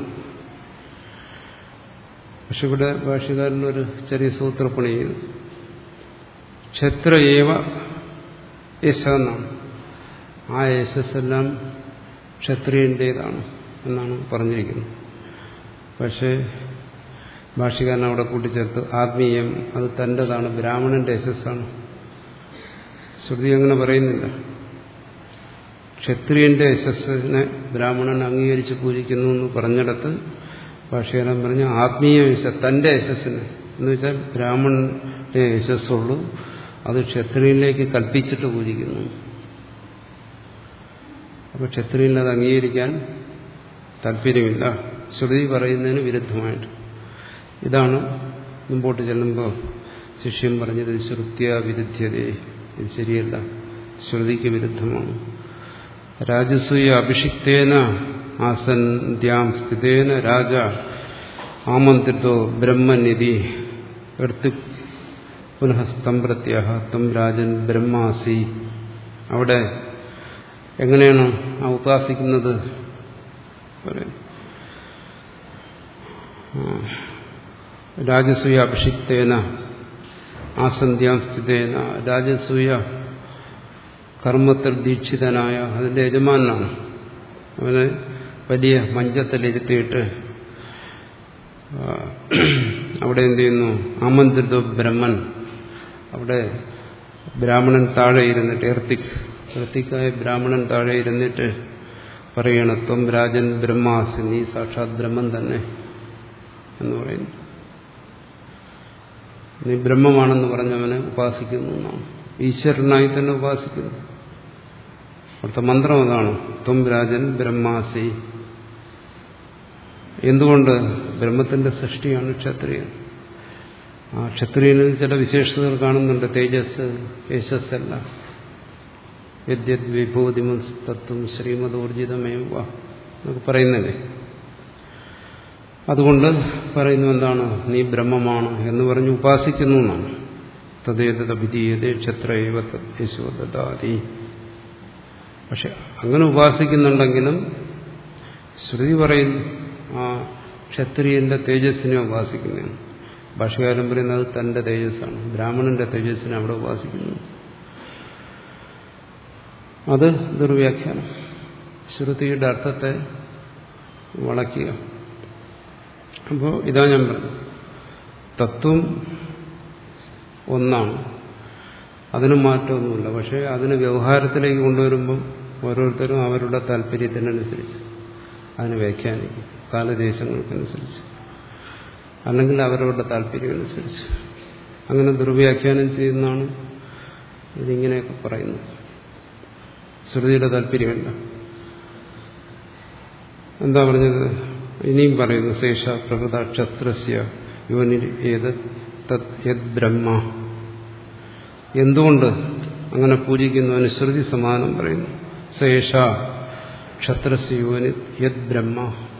പക്ഷെ ഇവിടെ ഭാഷ്യകാരനൊരു ചെറിയ സൂത്രപ്പണി ചെയ്തു. ക്ഷത്ര ഏവ യശ എന്നാണ്. ആ യശസ്സെല്ലാം ക്ഷത്രിയൻ്റേതാണ് എന്നാണ് പറഞ്ഞിരിക്കുന്നത്. പക്ഷേ ഭാഷ്യകാരൻ അവിടെ കൂട്ടിച്ചേർത്ത് ആത്മീയം, അത് തൻ്റെതാണ്, ബ്രാഹ്മണന്റെ യശസ്സാണ്. ശ്രുതി അങ്ങനെ പറയുന്നില്ല. ക്ഷത്രിയന്റെ യശസ്സിനെ ബ്രാഹ്മണൻ അംഗീകരിച്ച് പൂജിക്കുന്നു എന്ന് പറഞ്ഞിടത്ത് ഭാഷ്യകാരൻ പറഞ്ഞ ആത്മീയ യശസ്, തന്റെ യശസ്സിന് എന്ന് വെച്ചാൽ ബ്രാഹ്മണന്റെ യശസ്സുള്ളൂ, അത് ക്ഷത്രിയനിലേക്ക് കൽപ്പിച്ചിട്ട് പൂജിക്കുന്നു. അപ്പോൾ ക്ഷത്രിയന് അത് അംഗീകരിക്കാൻ താല്പര്യമില്ല, ശ്രുതി പറയുന്നതിന് വിരുദ്ധമായിട്ട്. ഇതാണ് മുമ്പോട്ട് ചെല്ലുമ്പോൾ ശിഷ്യൻ പറഞ്ഞത് ശ്രുത്യ വിരുദ്ധ്യതേ, ഇത് ശരിയല്ല, ശ്രുതിക്ക് വിരുദ്ധമാണ്. രാജസൂയ അഭിഷിക്തേന ആസന്ധ്യാം സ്ഥിതേന രാജ ആമന്ത്രിതോ ബ്രഹ്മനിധി എടുത്ത് പുനഃ സ്തംപ്രത്യാഹ ത്വം രാജൻ ബ്രഹ്മാസി. അവിടെ എങ്ങനെയാണ് ആ ഉപാസിക്കുന്നത്? രാജസൂയ അഭിഷിക്തേന ആസന്ധ്യാം സ്ഥിതേന, രാജസൂയ കർമ്മത്തിൽ ദീക്ഷിതനായ അതിന്റെ യജമാനാണ്. അവനെ വലിയ മഞ്ചത്തിലിരുത്തിയിട്ട് അവിടെ എന്ത് ചെയ്യുന്നു? ആമന്ത്രിതോ ബ്രഹ്മൻ, അവിടെ ബ്രാഹ്മണൻ താഴെ ഇരുന്നിട്ട്, എർത്തിക് എർത്തിക്കായ ബ്രാഹ്മണൻ താഴെ ഇരുന്നിട്ട് പറയണം, ത്വം രാജൻ ബ്രഹ്മാസി, നീ സാക്ഷാത് ബ്രഹ്മൻ തന്നെ എന്ന് പറയുന്നു. നീ ബ്രഹ്മമാണെന്ന് പറഞ്ഞവനെ ഉപാസിക്കുന്നു എന്നാണ്. ഈശ്വരനായി തന്നെ ഉപാസിക്കുന്നു. അവിടുത്തെ മന്ത്രം അതാണ്, ത്വം രാജൻ ബ്രഹ്മാസി. എന്തുകൊണ്ട്? ബ്രഹ്മത്തിന്റെ സൃഷ്ടിയാണ് ക്ഷത്രിയൻ. ആ ക്ഷത്രിയനിൽ ചില വിശേഷതകൾ കാണുന്നുണ്ട്. തേജസ്, യശസ്സല്ല. യദ്യത് വിഭൂതിമം തത്വം ശ്രീമദോർജിതമേവ എന്നൊക്കെ പറയുന്നില്ലേ. അതുകൊണ്ട് പറയുന്നു എന്താണ്? നീ ബ്രഹ്മമാണ് എന്ന് പറഞ്ഞ് ഉപാസിക്കുന്നു എന്നാണ്. തദ്ദേതഭിധീയതേ ക്ഷത്ര ഏവ യശോ ദദാതി. പക്ഷെ അങ്ങനെ ഉപാസിക്കുന്നുണ്ടെങ്കിലും ശ്രുതി പറയുന്നു ആ ക്ഷത്രിയന്റെ തേജസ്സിനെ ഉപാസിക്കുന്നതാണ്. ഭാഷ്യകാരൻ പറയുന്നത് അത് തന്റെ തേജസ്സാണ്, ബ്രാഹ്മണന്റെ തേജസ്സിനെ അവിടെ ഉപാസിക്കുന്നു. അത് ദുർവ്യാഖ്യാനം, ശ്രുതിയുടെ അർത്ഥത്തെ വളയ്ക്കുക. അപ്പോൾ ഇതാ ഞാൻ പറഞ്ഞു, തത്വം ഒന്നാണ്, അതിന് മാറ്റമൊന്നുമില്ല. പക്ഷെ അതിന് വ്യവഹാരത്തിലേക്ക് കൊണ്ടുവരുമ്പം ഓരോരുത്തരും അവരുടെ താല്പര്യത്തിനനുസരിച്ച് അതിനെ വ്യാഖ്യാനിക്കും, കാലദേശങ്ങൾക്കനുസരിച്ച്, അല്ലെങ്കിൽ അവരവരുടെ താല്പര്യമനുസരിച്ച്. അങ്ങനെ ദുർവ്യാഖ്യാനം ചെയ്യുന്നതാണ് ഇതിങ്ങനെയൊക്കെ പറയുന്നത്. ശ്രുതിയുടെ താല്പര്യമല്ല. എന്താ പറഞ്ഞത്? ഇനിയും പറയുന്നു, ശേഷ പ്രകൃത ക്ഷത്രസ്യ യോനി യത് ബ്രഹ്മ. എന്തുകൊണ്ട് അങ്ങനെ പൂജിക്കുന്നവന് ശ്രുതി സമാനം പറയുന്നു. ശേഷ ക്ഷത്രസ്യ യോനി യത് ബ്രഹ്മ.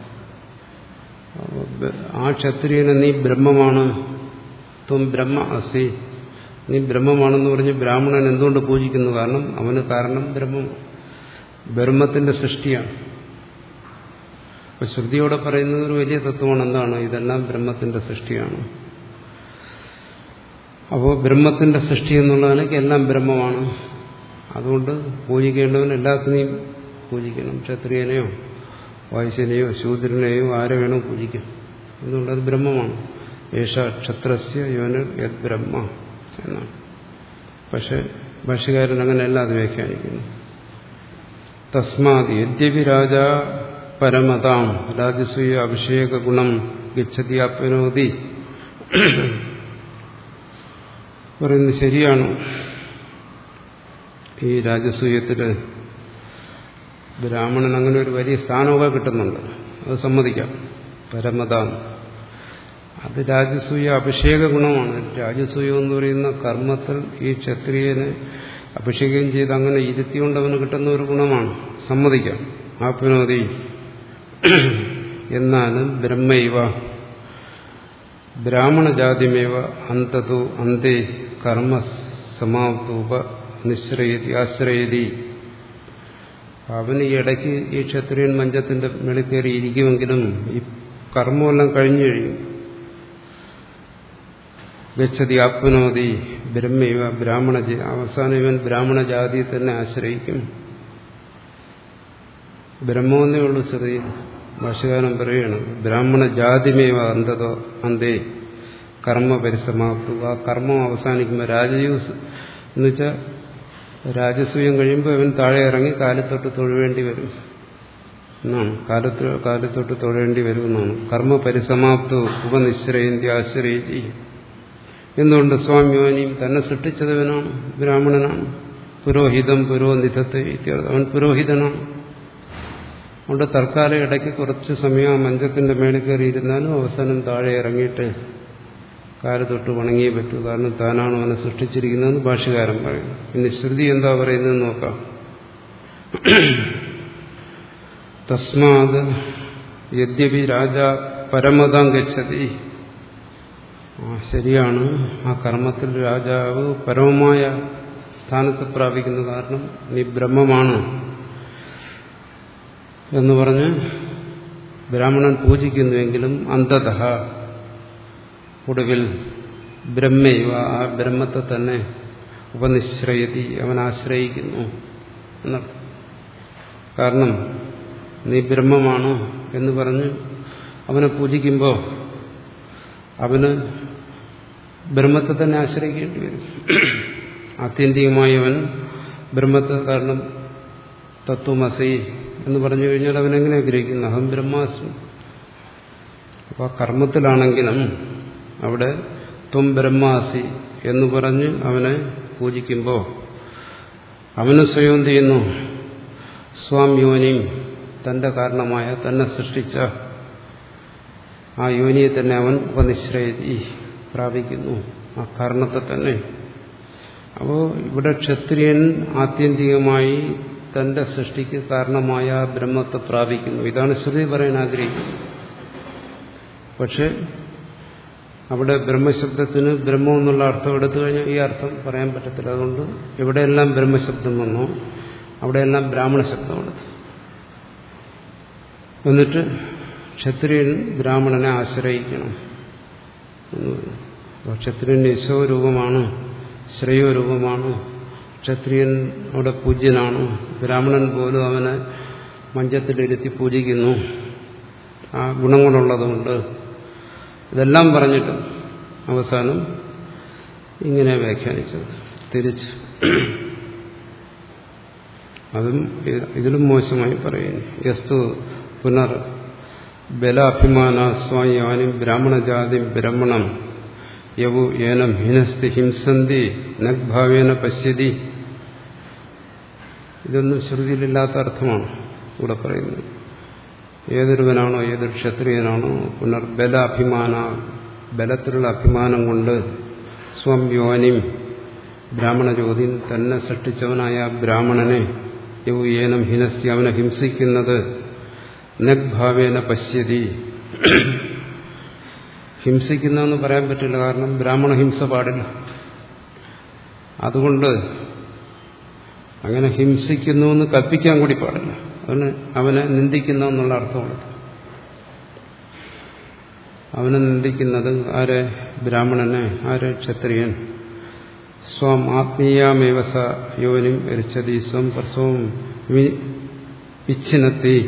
ആ ക്ഷത്രിയനെ നീ ബ്രഹ്മമാണ്, ത്വം ബ്രഹ്മ അസി, നീ ബ്രഹ്മമാണെന്ന് പറഞ്ഞ് ബ്രാഹ്മണൻ എന്തുകൊണ്ട് പൂജിക്കുന്നു? കാരണം അവന് കാരണം ബ്രഹ്മം. ബ്രഹ്മത്തിന്റെ സൃഷ്ടിയാണ്. അപ്പൊ ശ്രുതിയോടെ പറയുന്നത് ഒരു വലിയ തത്വമാണ്. എന്താണ്? ഇതെല്ലാം ബ്രഹ്മത്തിന്റെ സൃഷ്ടിയാണ്. അപ്പോൾ ബ്രഹ്മത്തിന്റെ സൃഷ്ടി എന്നുള്ളതിനൊക്കെ എല്ലാം ബ്രഹ്മമാണ്. അതുകൊണ്ട് പൂജിക്കേണ്ടവൻ എല്ലാത്തിനെയും പൂജിക്കണം. ക്ഷത്രിയനെയോ വൈശ്യനെയോ ശൂദ്രനെയോ ആരെ വേണോ പൂജിക്കാം. അതുകൊണ്ട് അത് ബ്രഹ്മമാണ്. ഏഷ ക്ഷത്രസ്യ യോനിർ യത് ബ്രഹ്മ എന്നാണ്. പക്ഷെ ഭാഷ്യകാരൻ അങ്ങനെയല്ല അത് വ്യാഖ്യാനിക്കുന്നു. തസ്മാത് യദ്യപി രാജ പരമതാം രാജസൂയ അഭിഷേക ഗുണം ഗച്ഛതി ആപ്നോതി. പറയുന്നത് ശരിയാണ്. ഈ രാജസൂയത്തില് ബ്രാഹ്മണൻ അങ്ങനെ ഒരു വലിയ സ്ഥാനമൊക്കെ കിട്ടുന്നുണ്ട്. അത് സമ്മതിക്കാം. പരമതാം അത് രാജസൂയ അഭിഷേക ഗുണമാണ്. രാജസൂയം എന്ന് പറയുന്ന കർമ്മത്തിൽ ഈ ക്ഷത്രിയനെ അഭിഷേകം ചെയ്ത് അങ്ങനെ ഇരുത്തിക്കൊണ്ട് അവന് കിട്ടുന്ന ഒരു ഗുണമാണ്. സമ്മതിക്കാം. ആപ്നോതി. എന്നാലും ബ്രഹ്മൈവ ബ്രാഹ്മണജാതിമേവ അന്തതോ അന്തേ കർമ്മ സമാപ്തോപ നിശ്രയതി ആശ്രയതി. അവന് ഈ ഇടയ്ക്ക് ഈ ക്ഷത്രിയൻ മഞ്ചത്തിന്റെ മേളിൽ കയറി ഇരിക്കുമെങ്കിലും ഈ കർമ്മമെല്ലാം കഴിഞ്ഞു കഴിയും. ഗച്ഛതി ആപ്നോതി ബ്രഹ്മൈവ ബ്രാഹ്മണ. അവസാനം ഇവൻ ബ്രാഹ്മണജാതിയെ തന്നെ ആശ്രയിക്കും. ബ്രഹ്മമെന്നേ ഉള്ളൂ ചെറിയ. ഭാഷ്യകാരൻ പറയുകയാണ് ബ്രാഹ്മണജാതിമേവ അന്തതോ അന്തേ കർമ്മ പരിസമാപ്തു. ആ കർമ്മം അവസാനിക്കുമ്പോൾ രാജയൂസ് എന്ന് വെച്ചാൽ രാജസൂയം കഴിയുമ്പോൾ അവൻ താഴെ ഇറങ്ങി കാലത്തൊട്ട് തൊഴേണ്ടി വരും എന്നാണ്. കാലത്ത് കാലത്തൊട്ട് തൊഴേണ്ടി വരുമെന്നാണ്. കർമ്മ പരിസമാപ്തു ഉപനിശ്രയന്തി ആശ്രയതി. എന്തുകൊണ്ട്? സ്വാമ്യോനിയും തന്നെ സൃഷ്ടിച്ചതവനാണ്, ബ്രാഹ്മണനാണ്. പുരോഹിതം പുരോനിധത്തെ ഇത്യാദി. അവൻ പുരോഹിതനാണ്. അതുകൊണ്ട് തൽക്കാലം ഇടയ്ക്ക് കുറച്ച് സമയം ആ മഞ്ചത്തിന്റെ മേളിൽ കയറിയിരുന്നാലും അവസാനം താഴെ ഇറങ്ങിയിട്ട് കാലത്തൊട്ട് വണങ്ങിയേ പറ്റൂ. കാരണം താനാണ് അവനെ സൃഷ്ടിച്ചിരിക്കുന്നതെന്ന് ഭാഷ്യകാരൻ പറയും. പിന്നെ ശ്രുതി എന്താ പറയുന്നത് നോക്കാം. തസ്മാത് യദ്യപി രാജ പരമതാം ഗച്ഛതി. ആ ശരിയാണ്. ആ കർമ്മത്തിൽ രാജാവ് പരമമായ സ്ഥാനത്ത് പ്രാപിക്കുന്നു. കാരണം നീ ബ്രഹ്മമാണ് എന്ന് പറഞ്ഞ് ബ്രാഹ്മണൻ പൂജിക്കുന്നുവെങ്കിലും അന്തതഃ ഒടുവിൽ ബ്രഹ്മൈവ ആ ബ്രഹ്മത്തെ തന്നെ ഉപനിശ്രയതി അവൻ ആശ്രയിക്കുന്നു എന്നർത്ഥം. കാരണം നീ ബ്രഹ്മമാണ് എന്ന് പറഞ്ഞ് അവനെ പൂജിക്കുമ്പോൾ അവന് ബ്രഹ്മത്തെ തന്നെ ആശ്രയിക്കേണ്ടി വരും. ആത്യന്തികമായി അവൻ ബ്രഹ്മത്തെ, കാരണം തത്വമസി എന്ന് പറഞ്ഞു കഴിഞ്ഞാൽ അവനെങ്ങനെ ഗ്രഹിക്കുന്നു? അഹം ബ്രഹ്മാസ്മി. അപ്പൊ ആ കർമ്മത്തിലാണെങ്കിലും അവിടെ ത്വം ബ്രഹ്മാസി എന്ന് പറഞ്ഞ് അവനെ പൂജിക്കുമ്പോൾ അവന് സ്വയം ചെയ്യുന്നു സ്വാം യോനിയും തന്റെ കാരണമായ തന്നെ സൃഷ്ടിച്ച ആ യോനിയെ തന്നെ അവൻ ഉപനിശ്രയതി പ്രാപിക്കുന്നു, ആ കാരണത്തെ തന്നെ. അപ്പോൾ ഇവിടെ ക്ഷത്രിയൻ ആത്യന്തികമായി തന്റെ സൃഷ്ടിക്ക് കാരണമായ ബ്രഹ്മത്തെ പ്രാപിക്കുന്നു. ഇതാണ് ശ്രുതി പറയാൻ ആഗ്രഹിക്കുന്നത്. പക്ഷെ അവിടെ ബ്രഹ്മശബ്ദത്തിന് ബ്രഹ്മം എന്നുള്ള അർത്ഥം എടുത്തു കഴിഞ്ഞാൽ ഈ അർത്ഥം പറയാൻ പറ്റത്തില്ല. അതുകൊണ്ട് എവിടെയെല്ലാം ബ്രഹ്മശബ്ദം വന്നോ അവിടെയെല്ലാം ബ്രാഹ്മണ ശബ്ദം എടുത്തു. എന്നിട്ട് ക്ഷത്രിയൻ ബ്രാഹ്മണനെ ആശ്രയിക്കണം എന്ന് പറഞ്ഞു. അപ്പോൾ ക്ഷത്രിയൻ യശോരൂപമാണ്, ശ്രേയോരൂപമാണ്. ക്ഷത്രിയൻ അവിടെ പൂജ്യനാണ്. ബ്രാഹ്മണൻ പോലും അവനെ മഞ്ചത്തിലിരുത്തി പൂജിക്കുന്നു. ആ ഗുണങ്ങളുള്ളതുകൊണ്ട് ഇതെല്ലാം പറഞ്ഞിട്ടും അവസാനം ഇങ്ങനെ വ്യാഖ്യാനിച്ചത് തിരിച്ച്. അതും ഇതിലും മോശമായി പറയുന്നു. യസ്തു പുനർ ബലാഭിമാന സ്വായാനും ബ്രാഹ്മണജാതി ബ്രഹ്മണം യവു ഏനം ഹിനസ്തി ഹിംസന്തി നഗ്ഭാവേന പശ്യതി. ഇതൊന്നും ശ്രുതിയിലില്ലാത്ത അർത്ഥമാണ് ഇവിടെ പറയുന്നത്. ഏതൊരുവനാണോ, ഏതൊരു ക്ഷത്രിയനാണോ പുനർ ബലാഭിമാന ബലത്തിലുള്ള അഭിമാനം കൊണ്ട് സ്വം യോനിം ബ്രാഹ്മണജ്യോതിൻ തന്നെ സൃഷ്ടിച്ചവനായ ബ്രാഹ്മണനെ യവു ഏനം ഹിനസ്തി അവനെ ഹിംസിക്കുന്നത് നഗ്ഭാവേന പശ്യതി. ഹിംസിക്കുന്നതെന്ന് പറയാൻ പറ്റില്ല, കാരണം ബ്രാഹ്മണ ഹിംസ പാടില്ല. അതുകൊണ്ട് അങ്ങനെ ഹിംസിക്കുന്നു എന്ന് കൽപ്പിക്കാൻ കൂടി പാടില്ല. അവന് അവനെ നിന്ദിക്കുന്നു എന്നുള്ള അർത്ഥമുള്ളത്. അവനെ നിന്ദിക്കുന്നത് ആര്? ബ്രാഹ്മണനെ. ആര്? ക്ഷത്രിയൻ. സ്വം ആത്മീയാമേവ സ യോനിം എരിച്ചതി സ്വം പ്രസവം വിച്ഛിന്നത്തി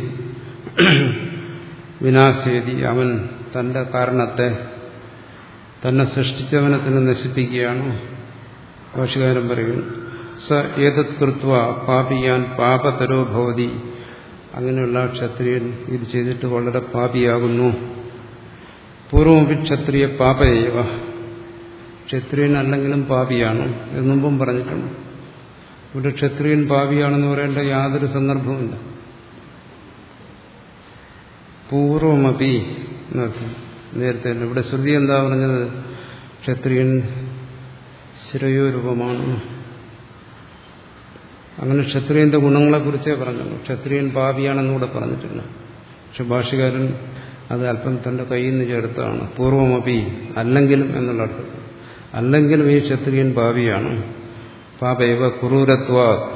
വിനാശേതി. അവൻ തന്റെ കാരണത്തെ, തന്നെ സൃഷ്ടിച്ചവനെ തന്നെ നശിപ്പിക്കുകയാണ്. ഭാഷ്യകാരൻ പറയുന്നു സ ഏതത് കൃത്വ പാപിയാൻ പാപതരോ ഭവതി. അങ്ങനെയുള്ള ക്ഷത്രിയൻ ഇത് ചെയ്തിട്ട് വളരെ പാപിയാകുന്നു. പൂർവമപി ക്ഷത്രിയ പാപയേവ. ക്ഷത്രിയൻ അല്ലെങ്കിലും പാപിയാണ് എന്നുമ്പും പറഞ്ഞിട്ടുണ്ട്. ഇവിടെ ക്ഷത്രിയൻ പാപിയാണെന്ന് പറയേണ്ട യാതൊരു സന്ദർഭവുമില്ല. പൂർവമപി എന്നർത്ഥം. നേരത്തെ ഇവിടെ ശ്രുതി എന്താ പറഞ്ഞത്? ക്ഷത്രിയൻ ശ്രേയോരൂപമാണ്. അങ്ങനെ ക്ഷത്രിയന്റെ ഗുണങ്ങളെക്കുറിച്ചേ പറഞ്ഞുള്ളൂ. ക്ഷത്രിയൻ പാപിയാണെന്നുകൂടെ പറഞ്ഞിട്ടില്ല. പക്ഷെ ഭാഷ്യകാരൻ അത് അല്പം തന്റെ കയ്യിൽ നിന്ന് ചേർത്താണ്. പൂർവമപി, അല്ലെങ്കിലും എന്നുള്ള അർത്ഥം. അല്ലെങ്കിലും ഈ ക്ഷത്രിയൻ പാപിയാണ്. പാപൈവ ക്രൂരത്വ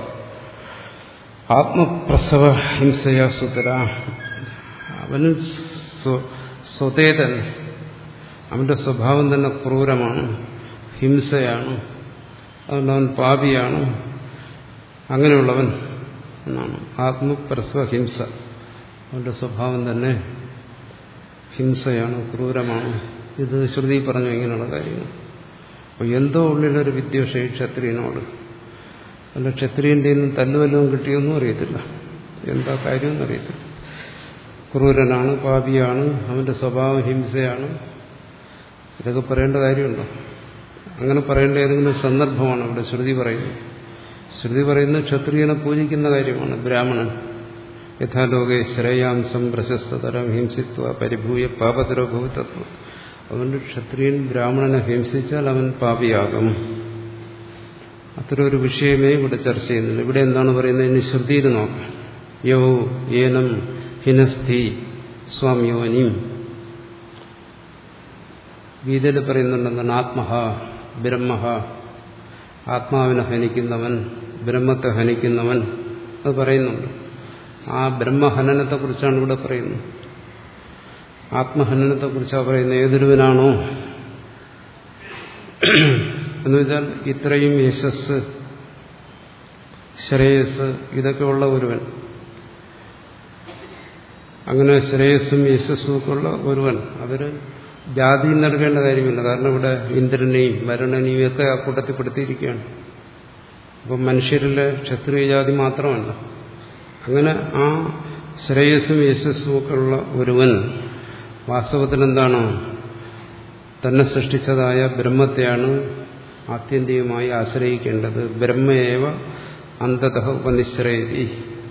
ആത്മപ്രസവ ഹിംസയാ സുതര. അവന് സ്വതേ തന്നെ, അവന്റെ സ്വഭാവം തന്നെ ക്രൂരമാണ്, ഹിംസയാണ്. അതുകൊണ്ട് അവൻ പാപിയാണ്. അങ്ങനെയുള്ളവൻ എന്നാണ് ആത്മപ്രസവ ഹിംസ. അവന്റെ സ്വഭാവം തന്നെ ഹിംസയാണ്, ക്രൂരമാണ്. ഇത് ശ്രുതി പറഞ്ഞു ഇങ്ങനെയുള്ള കാര്യങ്ങൾ. അപ്പോൾ എന്തോ ഉള്ളിലൊരു വിദ്വേഷം ക്ഷത്രിയനോട്. അല്ല ക്ഷത്രിയന്റെ ഒന്നും തല്ലുവല്ലവും കിട്ടിയൊന്നും അറിയത്തില്ല, എന്താ കാര്യമൊന്നും അറിയത്തില്ല. ക്രൂരനാണ്, പാപിയാണ്, അവന്റെ സ്വഭാവം ഹിംസയാണ്. ഇതൊക്കെ പറയേണ്ട കാര്യമുണ്ടോ? അങ്ങനെ പറയേണ്ട ഏതെങ്കിലും സന്ദർഭമാണ് ഇവിടെ ശ്രുതി പറയുന്നത്. ശ്രുതി പറയുന്നത് ക്ഷത്രിയനെ പൂജിക്കുന്ന കാര്യമാണ്. ബ്രാഹ്മണൻ യഥാലോകെ ശ്രേയാംസം പ്രശസ്തതരം ഹിംസിത്വ പരിഭൂയ പാപതരോ ഭൂതത്വം. അതുകൊണ്ട് ക്ഷത്രിയൻ ബ്രാഹ്മണനെ ഹിംസിച്ചാൽ അവൻ പാപിയാകും. അത്തരം ഒരു വിഷയമേ ഇവിടെ ചർച്ച ചെയ്യുന്നില്ല. ഇവിടെ എന്താണ് പറയുന്നത്? ഇനി ശ്രുതിയിൽ നോക്കാം. യോ ഏനം ഹിനസ്ഥി സ്വാമ്യോനിം. ഗീതയിൽ പറയുന്നുണ്ടെന്നാണ് ആത്മഹ ബ്രഹ്മഹ. ആത്മാവിനെ ഹനിക്കുന്നവൻ, ബ്രഹ്മത്തെ ഹനിക്കുന്നവൻ, അത് പറയുന്നുണ്ട്. ആ ബ്രഹ്മഹനനത്തെക്കുറിച്ചാണ് ഇവിടെ പറയുന്നത്. ആത്മഹനനത്തെക്കുറിച്ചാണ് പറയുന്നത്. ഏതൊരുവനാണോ എന്ന് വെച്ചാൽ ഇത്രയും യശസ്, ശ്രേയസ് ഇതൊക്കെയുള്ള ഒരുവൻ, അങ്ങനെ ശ്രേയസ്സും യശസ്സും ഒക്കെ ഉള്ള ഒരുവൻ, അതൊരു ജാതിയിൽ നൽകേണ്ട കാര്യമില്ല. കാരണം ഇവിടെ ഇന്ദ്രനെയും വരുണനെയും ഒക്കെ ആ കൂട്ടത്തിൽപ്പെടുത്തിയിരിക്കുകയാണ്. അപ്പം മനുഷ്യരിലെ ക്ഷത്രിയ ജാതി മാത്രമല്ല. അങ്ങനെ ആ ശ്രേയസ്സും യശസ്സും ഒക്കെ ഉള്ള ഒരുവൻ വാസ്തവത്തിൽ എന്താണ്? തന്നെ സൃഷ്ടിച്ചതായ ബ്രഹ്മത്തെയാണ് ആത്യന്തികമായി ആശ്രയിക്കേണ്ടത്. ബ്രഹ്മയേവ അന്തതഃ ഉപനിശ്രയതി.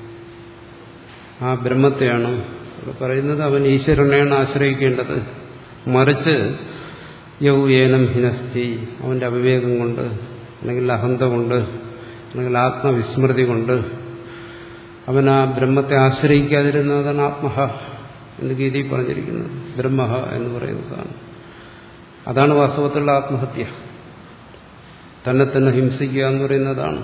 ആ ബ്രഹ്മത്തെയാണ് പറയുന്നത്. അവൻ ഈശ്വരനെയാണ് ആശ്രയിക്കേണ്ടത്. മറിച്ച് യൗ ഏനം ഹിനസ്തി, അവന്റെ അവിവേകം കൊണ്ട്, അല്ലെങ്കിൽ അഹന്ത കൊണ്ട്, അല്ലെങ്കിൽ ആത്മവിസ്മൃതി കൊണ്ട് അവൻ ആ ബ്രഹ്മത്തെ ആശ്രയിക്കാതിരുന്നതാണ് ആത്മഹ എന്ന് ഗീതയിൽ പറഞ്ഞിരിക്കുന്നത്. ബ്രഹ്മഹ എന്ന് പറയുന്നതാണ്. അതാണ് വാസ്തവത്തിലുള്ള ആത്മഹത്യ. തന്നെ തന്നെ ഹിംസിക്കുക എന്ന് പറയുന്നതാണ്.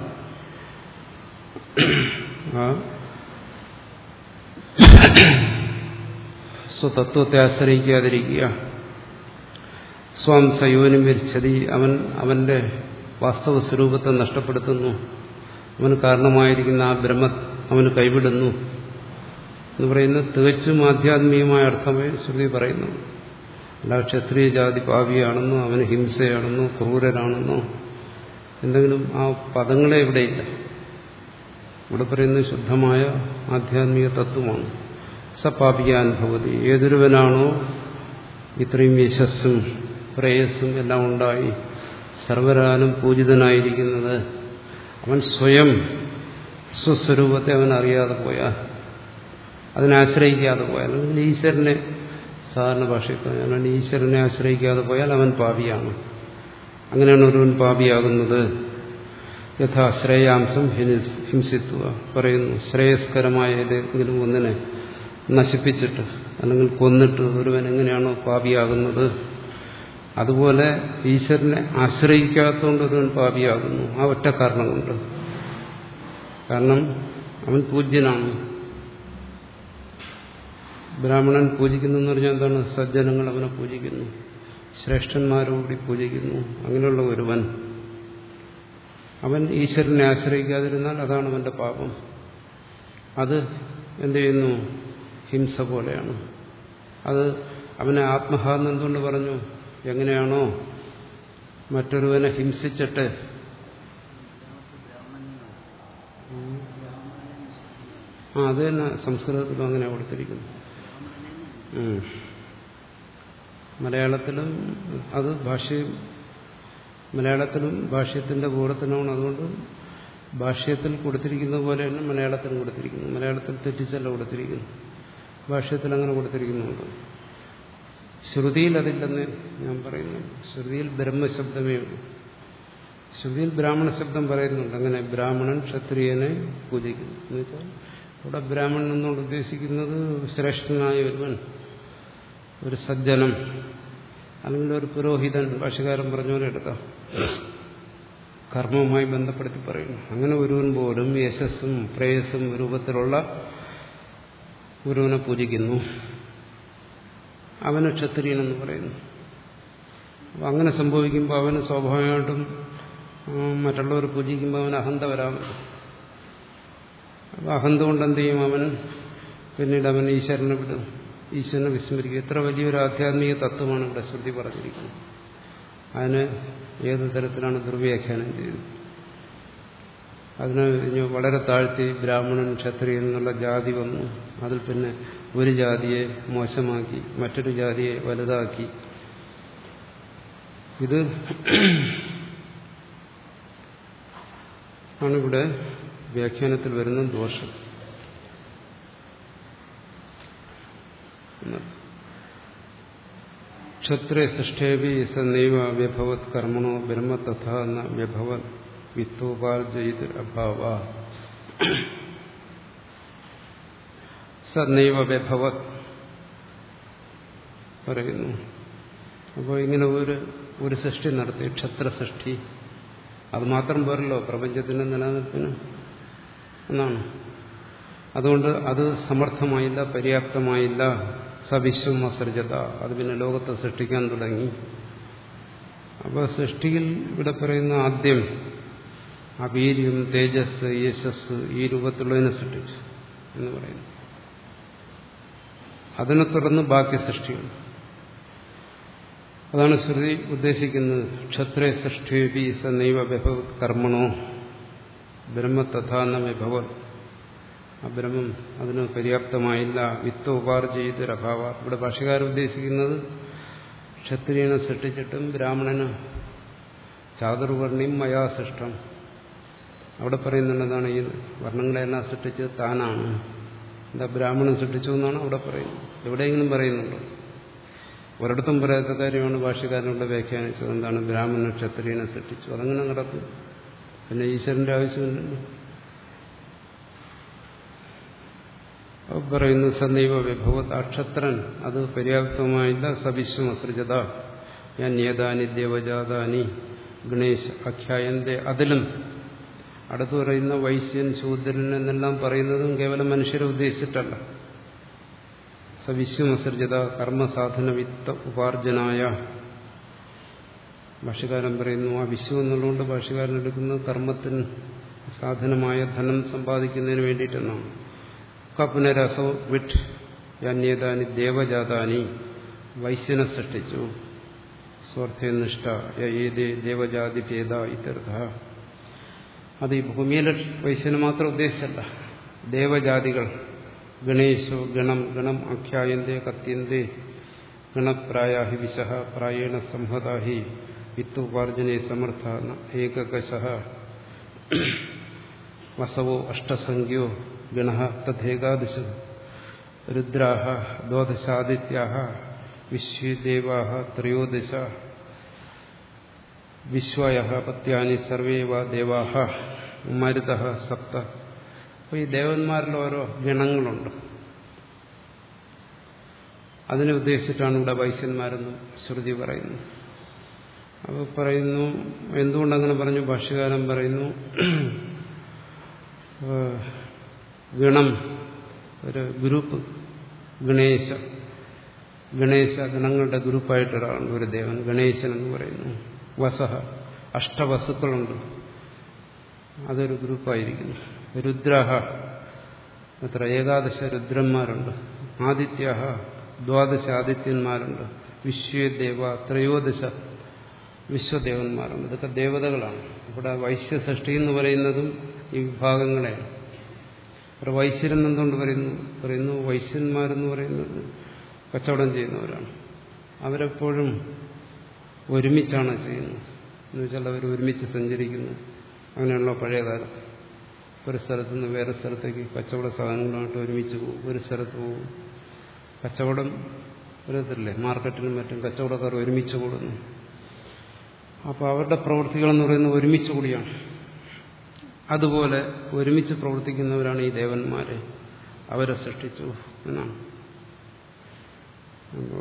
സ്വതത്വത്തെ ആശ്രയിക്കാതിരിക്കുക. സ്വം സയോനും വിരിച്ചതി. അവൻ അവന്റെ വാസ്തവ സ്വരൂപത്തെ നഷ്ടപ്പെടുത്തുന്നു. അവന് കാരണമായിരിക്കുന്ന ആ ബ്രഹ്മ അവന് കൈവിടുന്നു എന്ന് പറയുന്നത് തികച്ചും ആധ്യാത്മികമായ അർത്ഥമേ ശ്രുതി പറയുന്നു. അല്ല ക്ഷത്രിയ ജാതി പാപിയാണെന്നോ അവന് ഹിംസയാണെന്നോ ക്രൂരനാണെന്നോ എന്തെങ്കിലും ആ പദങ്ങളെ ഇവിടെയില്ല. ഇവിടെ പറയുന്നത് ശുദ്ധമായ ആധ്യാത്മിക തത്വമാണ്. സപാപിയാൻ ഭവതി. ഏതൊരുവനാണോ ഇത്രയും യശസ്സും പ്രേയസ്സും എല്ലാം ഉണ്ടായി സർവരാലും പൂജിതനായിരിക്കുന്നത്, അവൻ സ്വയം സ്വസ്വരൂപത്തെ അവൻ അറിയാതെ പോയാൽ, അതിനാശ്രയിക്കാതെ പോയാൽ, അല്ലെങ്കിൽ ഈശ്വരനെ, സാധാരണ ഭാഷയിൽ പറഞ്ഞാൽ ഈശ്വരനെ ആശ്രയിക്കാതെ പോയാൽ അവൻ പാപിയാണ്. അങ്ങനെയാണ് ഒരുവൻ പാപിയാകുന്നത്. യഥാ ശ്രേയാംസം ഹിംസിത്വ പറയുന്നു. ശ്രേയസ്കരമായ ഏതെങ്കിലും ഒന്നിനെ നശിപ്പിച്ചിട്ട് അല്ലെങ്കിൽ കൊന്നിട്ട് ഒരുവൻ എങ്ങനെയാണോ പാപിയാകുന്നത്, അതുപോലെ ഈശ്വരനെ ആശ്രയിക്കാത്തതുകൊണ്ട് ഒരുവൻ പാപിയാകുന്നു. ആ ഒറ്റ കാരണം കൊണ്ട്. കാരണം അവൻ പൂജ്യനാണ്. ബ്രാഹ്മണൻ പൂജിക്കുന്നു എന്ന് പറഞ്ഞാൽ എന്താണ്? സജ്ജനങ്ങൾ അവനെ പൂജിക്കുന്നു, ശ്രേഷ്ഠന്മാരോടുകൂടി പൂജിക്കുന്നു. അങ്ങനെയുള്ള ഒരുവൻ അവൻ ഈശ്വരനെ ആശ്രയിക്കാതിരുന്നാൽ അതാണ് അവന്റെ പാപം. അത് എന്ത് ചെയ്യുന്നു? ഹിംസ പോലെയാണ്. അത് അവനെ ആത്മഹാന്ന് എന്തുകൊണ്ട് പറഞ്ഞു? എങ്ങനെയാണോ മറ്റൊരുവനെ ഹിംസിച്ചിട്ട് ആ അത് തന്നെ സംസ്കൃതത്തിലും അങ്ങനെ കൊടുത്തിരിക്കുന്നു. മലയാളത്തിലും അത് ഭാഷ്യം മലയാളത്തിലും ഭാഷ്യത്തിന്റെ പൂർവ്വത്തിനാണ്. അതുകൊണ്ട് ഭാഷ്യത്തിൽ കൊടുത്തിരിക്കുന്ന പോലെ തന്നെ മലയാളത്തിലും കൊടുത്തിരിക്കുന്നു. മലയാളത്തിൽ തെറ്റിച്ചല്ല കൊടുത്തിരിക്കുന്നു, ഭാഷ്യത്തിൽ അങ്ങനെ കൊടുത്തിരിക്കുന്നുണ്ട്. ശ്രുതിയിൽ അതില്ലെന്ന് ഞാൻ പറയുന്നു. ശ്രുതിയിൽ ബ്രഹ്മശബ്ദമേ ഉള്ളൂ. ശ്രുതിയിൽ ബ്രാഹ്മണ ശബ്ദം പറയുന്നുണ്ട്. അങ്ങനെ ബ്രാഹ്മണൻ ക്ഷത്രിയനെ പൂജിക്കുന്നു എന്ന് വെച്ചാൽ ഇവിടെ ബ്രാഹ്മണൻ എന്നുകൊണ്ട് ഉദ്ദേശിക്കുന്നത് ശ്രേഷ്ഠനായ ഒരുവൻ, ഒരു സജ്ജനം, അല്ലെങ്കിൽ ഒരു പുരോഹിതൻ. ഭാഷകാരൻ പറഞ്ഞ പോലെ എടുക്കാം, കർമ്മവുമായി ബന്ധപ്പെടുത്തി പറയുന്നു. അങ്ങനെ ഒരുവൻ പോലും യശസ്സും പ്രേയസ്സും രൂപത്തിലുള്ള ഒരുവനെ പൂജിക്കുന്നു, അവന് ക്ഷത്രിയനെന്ന് പറയുന്നു. അപ്പം അങ്ങനെ സംഭവിക്കുമ്പോൾ അവന് സ്വാഭാവികമായിട്ടും മറ്റുള്ളവർ പൂജിക്കുമ്പോൾ അവന് അഹന്ത വരാമല്ലോ. അപ്പം അഹന്ത കൊണ്ട് എന്ത് ചെയ്യും? അവൻ പിന്നീട് അവൻ ഈശ്വരനെ വിടും, ഈശ്വരനെ വിസ്മരിക്കും. എത്ര വലിയൊരു ആധ്യാത്മിക തത്വമാണ് ഇവിടെ ശ്രുതി പറഞ്ഞിരിക്കുന്നത്. അതിന് ഏത് തരത്തിലാണ് ദുർവ്യാഖ്യാനം ചെയ്തത്? അതിന് വളരെ താഴ്ത്തി ബ്രാഹ്മണൻ ക്ഷത്രിയൻ എന്നുള്ള ജാതി വന്നു. അതിൽ പിന്നെ ഒരു ജാതിയെ മോശമാക്കി മറ്റൊരു ജാതിയെ വലുതാക്കി. ഇത് ആണിവിടെ വ്യാഖ്യാനത്തിൽ വരുന്ന ദോഷം. ക്ഷത്രേ സൃഷ്ടേവി സനൈവ വ്യഭവത് കർമ്മണോ ബ്രഹ്മ തഥാ ന വ്യഭവത് വിത്തോപാർജയിത് അഭാവ സനൈവ വ്യഭവത് പറയുന്നു. അപ്പോൾ ഇങ്ങനെ ഒരു ഒരു സൃഷ്ടി നടത്തി, ക്ഷത്രസൃഷ്ടി. അത് മാത്രം പോരല്ലോ പ്രപഞ്ചത്തിന്റെ നിലനിൽപ്പിന് എന്നാണ്. അതുകൊണ്ട് അത് സമർത്ഥമായില്ല, പര്യാപ്തമായില്ല. സവിശ്വം അസൃജത, അത് പിന്നെ ലോകത്തെ സൃഷ്ടിക്കാൻ തുടങ്ങി. അപ്പോൾ സൃഷ്ടിയിൽ ഇവിടെ പറയുന്ന ആദ്യം അപീര്യം, തേജസ്, യശസ് ഈ രൂപത്തിലുള്ളതിനെ സൃഷ്ടിച്ചു എന്ന് പറയുന്നു. അതിനെ തുടർന്ന് ബാക്കി സൃഷ്ടികൾ. അതാണ് ശ്രുതി ഉദ്ദേശിക്കുന്നത്. ക്ഷത്രേ സൃഷ്ടിവി സനൈവ വ്യഭവത് കർമ്മണോ ബ്രഹ്മ തഥാ ന വ്യഭവത്. ആ ബ്രഹ്മം അതിന് പര്യാപ്തമായില്ല. വിത്തോപാർജയിതൊരഭാവ. ഇവിടെ ഭാഷകാരൻ ഉദ്ദേശിക്കുന്നത് ക്ഷത്രിയനെ സൃഷ്ടിച്ചിട്ടും ബ്രാഹ്മണന് ചാതുർവർണ്ണിയും മയാ സൃഷ്ടം. അവിടെ പറയുന്നുള്ളതാണ് ഈ വർണ്ണങ്ങളെല്ലാം സൃഷ്ടിച്ചത് താനാണ്. എന്താ ബ്രാഹ്മണൻ സൃഷ്ടിച്ചു എന്നാണ് അവിടെ പറയുന്നത്. എവിടെയെങ്കിലും പറയുന്നുണ്ടോ? ഒരിടത്തും പറയാത്ത കാര്യമാണ് ഭാഷ്യകാരനോട് വ്യാഖ്യാനിച്ചത്. എന്താണ്? ബ്രാഹ്മണൻ ക്ഷത്രിയനെ സൃഷ്ടിച്ചു. അതങ്ങനെ നടക്കും. പിന്നെ ഈശ്വരന്റെ ആവശ്യമില്ലല്ലോ. പറയുന്നു സനൈവ വിഭവത്. അക്ഷത്രൻ അത് പര്യാപ്തമായില്ല. സവിശ്വം അസൃജത. ഞാൻ ഏതാനി ദേവജാതാനി ഗണേശ് അഖ്യായന്റെ. അതിലും അടുത്ത് പറയുന്ന വൈശ്യൻ, ശൂദ്രൻ എന്നെല്ലാം പറയുന്നതും കേവലം മനുഷ്യരെ ഉദ്ദേശിച്ചിട്ടല്ല. സവിശ്വം അസൃജത കർമ്മസാധന വിത്ത ഉപാർജനായ. ഭാഷ്യകാരൻ പറയുന്നു ആ വിശ്വം എന്നുള്ളതുകൊണ്ട് ഭാഷ്യകാരൻ എടുക്കുന്നത് കർമ്മത്തിന് സാധനമായ ധനം സമ്പാദിക്കുന്നതിന് വേണ്ടിയിട്ടെന്നാണ്. കപുനരസോ വിട്ട് യാന്യേതാനി ദേവജാതാനി. വൈശ്യനെ സൃഷ്ടിച്ചു. സ്വാർത്ഥനിഷ്ഠ ഏതേ ദേവജാതി ഭേദ ഇത്യർത്ഥ. അത് ഈ ഭൂമിയിലെ വൈശ്യനെ മാത്രം ഉദ്ദേശിച്ചല്ല. ദേവജാതികൾ ഗണേശോ ഗണം ഗണം ആഖ്യായന്തേ കത്യന്തേ ഗണപ്രായാഹി വിശഃ പ്രായേണ സംഹതാഹി വിത്തുപാർജനേ സമർത്ഥ ഏകകശഃ വസവോ അഷ്ടസംഖ്യോ ഗണഃ തഥേകാദശ രുദ്രാഃ ദ്വാദശാദിത്യാഃ വിശ്വേദേവാഃ ത്രയോദശ വിശ്വയഃ പത്യാനി സർവേ വാ ദേവാഃ മരുതഃ സപ്ത. അപ്പോൾ ഈ ദേവന്മാരിൽ ഓരോ ഗണങ്ങളുണ്ട്. അതിനെ ഉദ്ദേശിച്ചിട്ടാണ് ഇവിടെ വൈശ്യന്മാരെന്ന് ശ്രുതി പറയുന്നു. അപ്പോൾ പറയുന്നു എന്തുകൊണ്ടങ്ങനെ പറഞ്ഞു? ഭാഷ്യകാരൻ പറയുന്നു ഗണം ഒരു ഗ്രൂപ്പ്, ഗണേശ ഗണേശ ഗണങ്ങളുടെ ഗ്രൂപ്പായിട്ടൊരാളുണ്ട് ഒരു ദേവൻ, ഗണേശൻ എന്ന് പറയുന്നു. വസഹ അഷ്ടവസുക്കളുണ്ട്, അതൊരു ഗ്രൂപ്പായിരിക്കുന്നു. രുദ്രഹ അത്ര ഏകാദശ രുദ്രന്മാരുണ്ട്. ആദിത്യ ദ്വാദശ ആദിത്യന്മാരുണ്ട്. വിശ്വദേവ ത്രയോദശ വിശ്വദേവന്മാരുണ്ട്. ഇതൊക്കെ ദേവതകളാണ്. ഇവിടെ വൈശ്യസൃഷ്ടി എന്ന് പറയുന്നതും ഈ വിഭാഗങ്ങളെയാണ്. ഇവിടെ വൈശ്യരെന്ന് എന്തുകൊണ്ട് പറയുന്നു പറയുന്നു വൈശ്യന്മാരെന്ന് പറയുന്നത് കച്ചവടം ചെയ്യുന്നവരാണ്. അവരെപ്പോഴും ഒരുമിച്ചാണ് ചെയ്യുന്നത്. എന്നുവെച്ചാൽ അവർ ഒരുമിച്ച് സഞ്ചരിക്കുന്നു. അങ്ങനെയുള്ള പഴയ കാലത്ത് ഒരു സ്ഥലത്തു നിന്ന് വേറെ സ്ഥലത്തേക്ക് കച്ചവട സാധനങ്ങളുമായിട്ട് ഒരുമിച്ച് പോകും. ഒരു സ്ഥലത്ത് പോകും. കച്ചവടം ഒരിതല്ലേ, മാർക്കറ്റിലും മറ്റും കച്ചവടക്കാർ ഒരുമിച്ച് കൂടുന്നു. അപ്പോൾ അവരുടെ പ്രവൃത്തികളെന്ന് പറയുന്നത് ഒരുമിച്ച് കൂടിയാണ്. അതുപോലെ ഒരുമിച്ച് പ്രവർത്തിക്കുന്നവരാണ് ഈ ദേവന്മാരെ. അവരെ സൃഷ്ടിച്ചു എന്നാണ്. അപ്പോൾ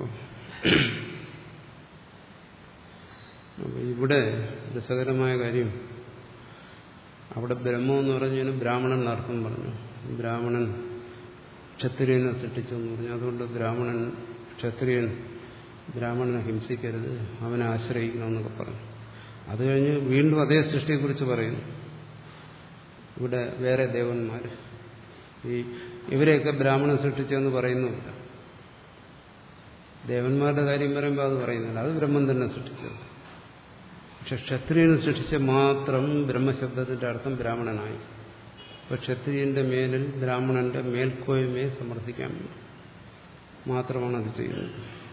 അപ്പോൾ ഇവിടെ രസകരമായ കാര്യം, അവിടെ ബ്രഹ്മം എന്ന് പറഞ്ഞതിന് ബ്രാഹ്മണൻ അർത്ഥം പറഞ്ഞു. ബ്രാഹ്മണൻ ക്ഷത്രിയനെ സൃഷ്ടിച്ചു എന്ന് പറഞ്ഞു. അതുകൊണ്ട് ബ്രാഹ്മണൻ ക്ഷത്രിയൻ ബ്രാഹ്മണനെ ഹിംസിക്കരുത്, അവനെ ആശ്രയിക്കണമെന്നൊക്കെ പറഞ്ഞു. അത് കഴിഞ്ഞ് വീണ്ടും അതേ സൃഷ്ടിയെക്കുറിച്ച് പറയുന്നു. ഇവിടെ വേറെ ദേവന്മാർ, ഈ ഇവരെയൊക്കെ ബ്രാഹ്മണൻ സൃഷ്ടിച്ചെന്ന് പറയുന്നുമില്ല. ദേവന്മാരുടെ കാര്യം പറയുമ്പോൾ അത് പറയുന്നില്ല, അത് ബ്രഹ്മൻ തന്നെ സൃഷ്ടിച്ചത്. പക്ഷെ ക്ഷത്രിയനെ സൃഷ്ടിച്ച മാത്രം ബ്രഹ്മശബ്ദത്തിന്റെ അർത്ഥം ബ്രാഹ്മണനായി. അപ്പോൾ ക്ഷത്രിയന്റെ മേലിൽ ബ്രാഹ്മണന്റെ മേൽക്കോയ്മയെ സമർത്ഥിക്കാൻ വേണ്ടി മാത്രമാണ് അത് ചെയ്യുന്നത്.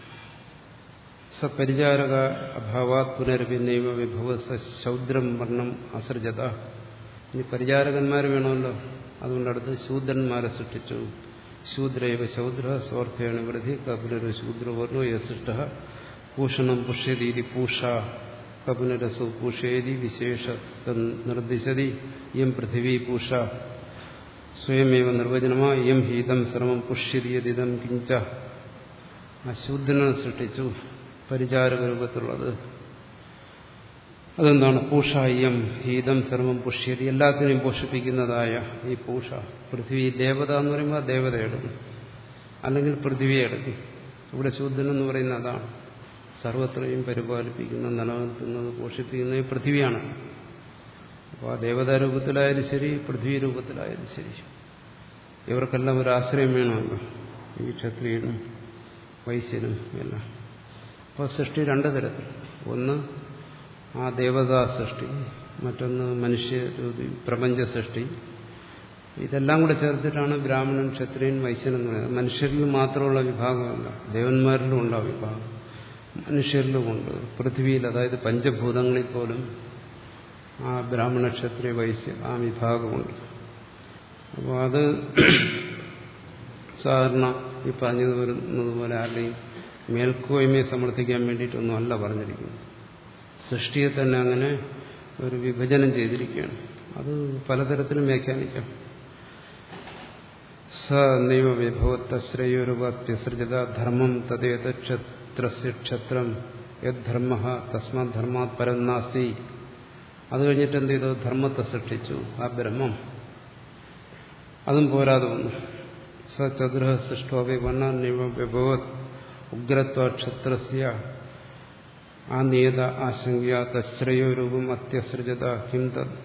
സപരിചാരക അഭാവാത് പുനർഭിന്നൈവ വിഭവ ശൗദ്രം വർണ്ണം അസൃജത. ഇനി പരിചാരകന്മാർ വേണമല്ലോ, അതുകൊണ്ടടുത്ത് ശൂദ്രന്മാരെ സൃഷ്ടിച്ചു. ശൂദ്രൈവ ശൗദ്ര സ്വാർത്ഥേണ വൃദ്ധി കപുനര ശൂദ്രവർണ്ണോ യസൃഷ്ട പൂഷണം പുഷ്യതീതി പൂഷ കപുനരസു പൂഷേതി വിശേഷ നിർദ്ദിശതി യം പൃഥിവീ പൂഷ സ്വയമേവ നിർവചനമാ യം ഹീതം സർവം പുഷ്യതീയതിദം കിഞ്ച. ആ ശൂദ്രനെ സൃഷ്ടിച്ചു, പരിചാരക രൂപത്തിലുള്ളത്. അതെന്താണ്? പൂഷ യം ഹീതം സർവം പുഷ്യതി, എല്ലാത്തിനെയും പോഷിപ്പിക്കുന്നതായ ഈ പൂഷ. പൃഥ്വി ദേവത എന്ന് പറയുമ്പോൾ ആ ദേവത എടുക്കും, അല്ലെങ്കിൽ പൃഥ്വിയെ എടുക്കും. ഇവിടെ ശൂദ്രൻ എന്ന് പറയുന്നത് അതാണ്. സർവത്രയും പരിപാലിപ്പിക്കുന്ന, നിലനിർത്തുന്നത്, പോഷിപ്പിക്കുന്നത് ഈ പൃഥ്വിയാണ്. അപ്പോൾ ആ ദേവതാ രൂപത്തിലായാലും ശരി, പൃഥ്വി രൂപത്തിലായാലും ശരി, ഇവർക്കെല്ലാം ഒരു ആശ്രയം വേണമല്ലോ, ഈ ക്ഷത്രിയനും വൈശ്യനും എല്ലാം. അപ്പോൾ സൃഷ്ടി രണ്ട് തരത്തിൽ. ഒന്ന് ആ ദേവതാ സൃഷ്ടി, മറ്റൊന്ന് മനുഷ്യ പ്രപഞ്ച സൃഷ്ടി. ഇതെല്ലാം കൂടെ ചേർത്തിട്ടാണ് ബ്രാഹ്മണൻ, ക്ഷത്രിയൻ, വൈശ്യൻ എന്ന് പറയുന്നത്. മനുഷ്യരിൽ മാത്രമുള്ള വിഭാഗമല്ല, ദേവന്മാരിലും ഉണ്ട് ആ വിഭാഗം, മനുഷ്യരിലുമുണ്ട്. പൃഥ്വിയിൽ, അതായത് പഞ്ചഭൂതങ്ങളിൽ പോലും ആ ബ്രാഹ്മണ, ക്ഷത്രിയ, വൈശ്യ ആ വിഭാഗമുണ്ട്. അപ്പോൾ അത് സാധാരണ ഈ പറഞ്ഞു വരുന്നത് പോലെ ആരുടെയും മേൽക്കോയ്മയെ സമർത്ഥിക്കാൻ വേണ്ടിയിട്ടൊന്നും അല്ല പറഞ്ഞിരിക്കുന്നത്. സൃഷ്ടിയെ തന്നെ അങ്ങനെ ഒരു വിഭജനം ചെയ്തിരിക്കുകയാണ്. അത് പലതരത്തിലും വ്യാഖ്യാനിക്കാം. സ നൈവ വിഭവത്തശ്രയോരുപത്യസൃജത ധർമ്മം തദേത ക്ഷത്രസ്യ ക്ഷത്രം യദ്ധർമ്മ തസ്മാത് ധർമാത് പരം നാസ്തി. അത് കഴിഞ്ഞിട്ട് എന്ത് ചെയ്തു? ധർമ്മത്തെ സൃഷ്ടിച്ചു, ആ ബ്രഹ്മം. അതും പോരാതെ വന്നു. സ ചതുര സൃഷ്ടോപി വർണ്ണ വിഭവത് ഉഗ്രത്വ ക്ഷത്രസ്യ ആ നിയത ആശങ്ക തശ്രയോരൂപം അത്യസൃജത ഹിം തത്.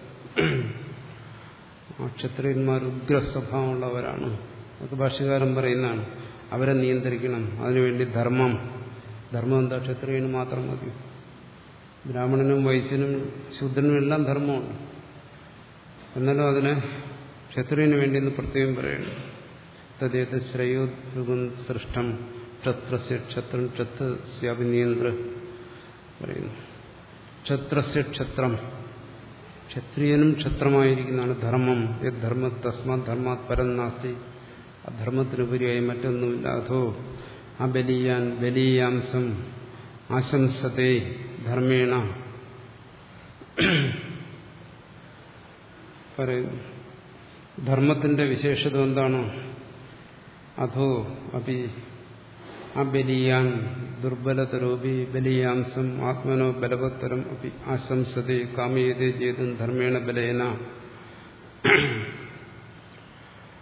ആ ക്ഷത്രിയന്മാർ ഉഗ്രസ്വഭാവമുള്ളവരാണ്. അതൊക്കെ ഭാഷ്യകാരൻ പറയുന്നതാണ്. അവരെ നിയന്ത്രിക്കണം. അതിനുവേണ്ടി ധർമ്മം, ധർമ്മം എന്താ? ക്ഷത്രിയന് മാത്രം മതി. ബ്രാഹ്മണനും വൈശ്യനും ശൂദ്രനും എല്ലാം ധർമ്മമുണ്ട്. എന്നാലും അതിനെ ക്ഷത്രിയന് വേണ്ടി എന്ന് പ്രത്യേകം പറയണം. തദ്ദേത് ശ്രയോരൂപം സൃഷ്ടം ക്ഷത്രസ്യ ക്ഷത്രം ക്ഷത്രസ്യാഭിനിയന്ത്ര പറയുന്നു. ക്ഷത്രസ്യ ക്ഷത്രം, ക്ഷത്രിയനും ക്ഷത്രമായിരിക്കുന്നതാണ് ധർമ്മം. യദ്ധർമ്മ തസ്മാത് ധർമാത് പരം നാസ്തി. അധർമ്മത്തിനുപരിയായി മറ്റൊന്നുമില്ല. അധോ ആ ബലീയാൻ ബലീയാംസം ആശംസത്തെ ധർമ്മേണ പറയുന്നു. ധർമ്മത്തിന്റെ വിശേഷത എന്താണ്? അധോ അപി അബലിയാൻ ദുർബലതരോപി ബലിയാംസം ആത്മനോ ബലവത്തരം അപി ആശംസതേ കാമയേതേ ചേതും ധർമ്മേണ ബലേന.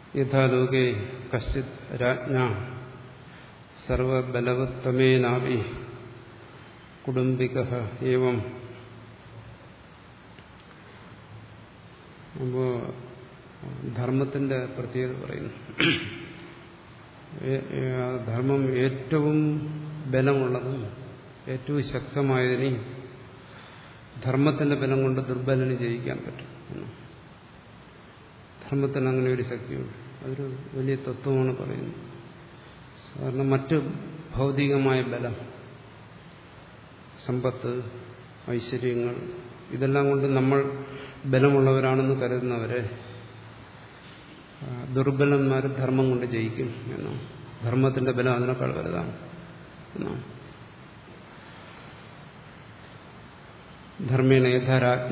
യഥാലോകേ കശ്ചിത് രാജ്ഞ സർവബലവത്തമേനാവി കുടുംബികഃ ഏവം. അപ്പോ ധർമ്മത്തിന്റെ പ്രത്യേകത പറയുന്നു. ധർമ്മം ഏറ്റവും ബലമുള്ളതും ഏറ്റവും ശക്തമായതിനെ ധർമ്മത്തിന്റെ ബലം കൊണ്ട് ദുർബലന് ജയിക്കാൻ പറ്റും. ധർമ്മത്തിന് അങ്ങനെ ഒരു ശക്തിയുണ്ട്. അതൊരു വലിയ തത്വമാണ് പറയുന്നത്. സാധാരണ മറ്റ് ഭൗതികമായ ബലം, സമ്പത്ത്, ഐശ്വര്യങ്ങൾ, ഇതെല്ലാം കൊണ്ട് നമ്മൾ ബലമുള്ളവരാണെന്ന് കരുതുന്നവരെ ദുർബലന്മാർ ധർമ്മം കൊണ്ട് ജയിക്കും എന്നാണ്. ധർമ്മത്തിന്റെ ബലം അതിനേക്കാൾ വലുതാണ് എന്നാണ്. ധർമ്മേണ യഥാരാജ്ഞ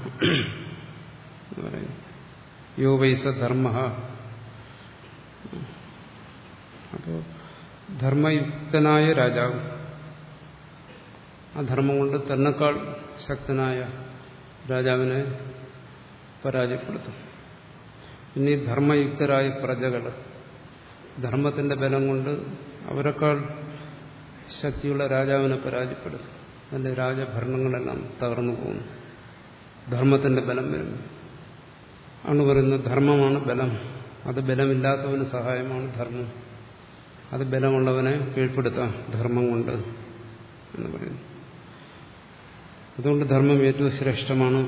എന്ന് പറയുന്നു. യോ വൈസ ധർമ്മ. അപ്പോ ധർമ്മയുക്തനായ രാജാവ് ആ ധർമ്മം കൊണ്ട് തന്നെക്കാൾ ശക്തനായ രാജാവിനെ പരാജയപ്പെടുത്തും. ഇനി ധർമ്മയുക്തരായ പ്രജകൾ ധർമ്മത്തിന്റെ ബലം കൊണ്ട് അവരെക്കാൾ ശക്തിയുള്ള രാജാവിനെ പരാജയപ്പെടുത്തും. അതിന്റെ രാജഭരണങ്ങളെല്ലാം തകർന്നു പോകുന്നു. ധർമ്മത്തിന്റെ ബലം വരുന്നു. ആണ് പറയുന്നത് ധർമ്മമാണ് ബലം. അത് ബലമില്ലാത്തവന് സഹായമാണ് ധർമ്മം. അത് ബലമുള്ളവനെ കീഴ്പ്പെടുത്താം ധർമ്മം കൊണ്ട് എന്ന് പറയുന്നു. അതുകൊണ്ട് ധർമ്മം ഏറ്റവും ശ്രേഷ്ഠമാണ്.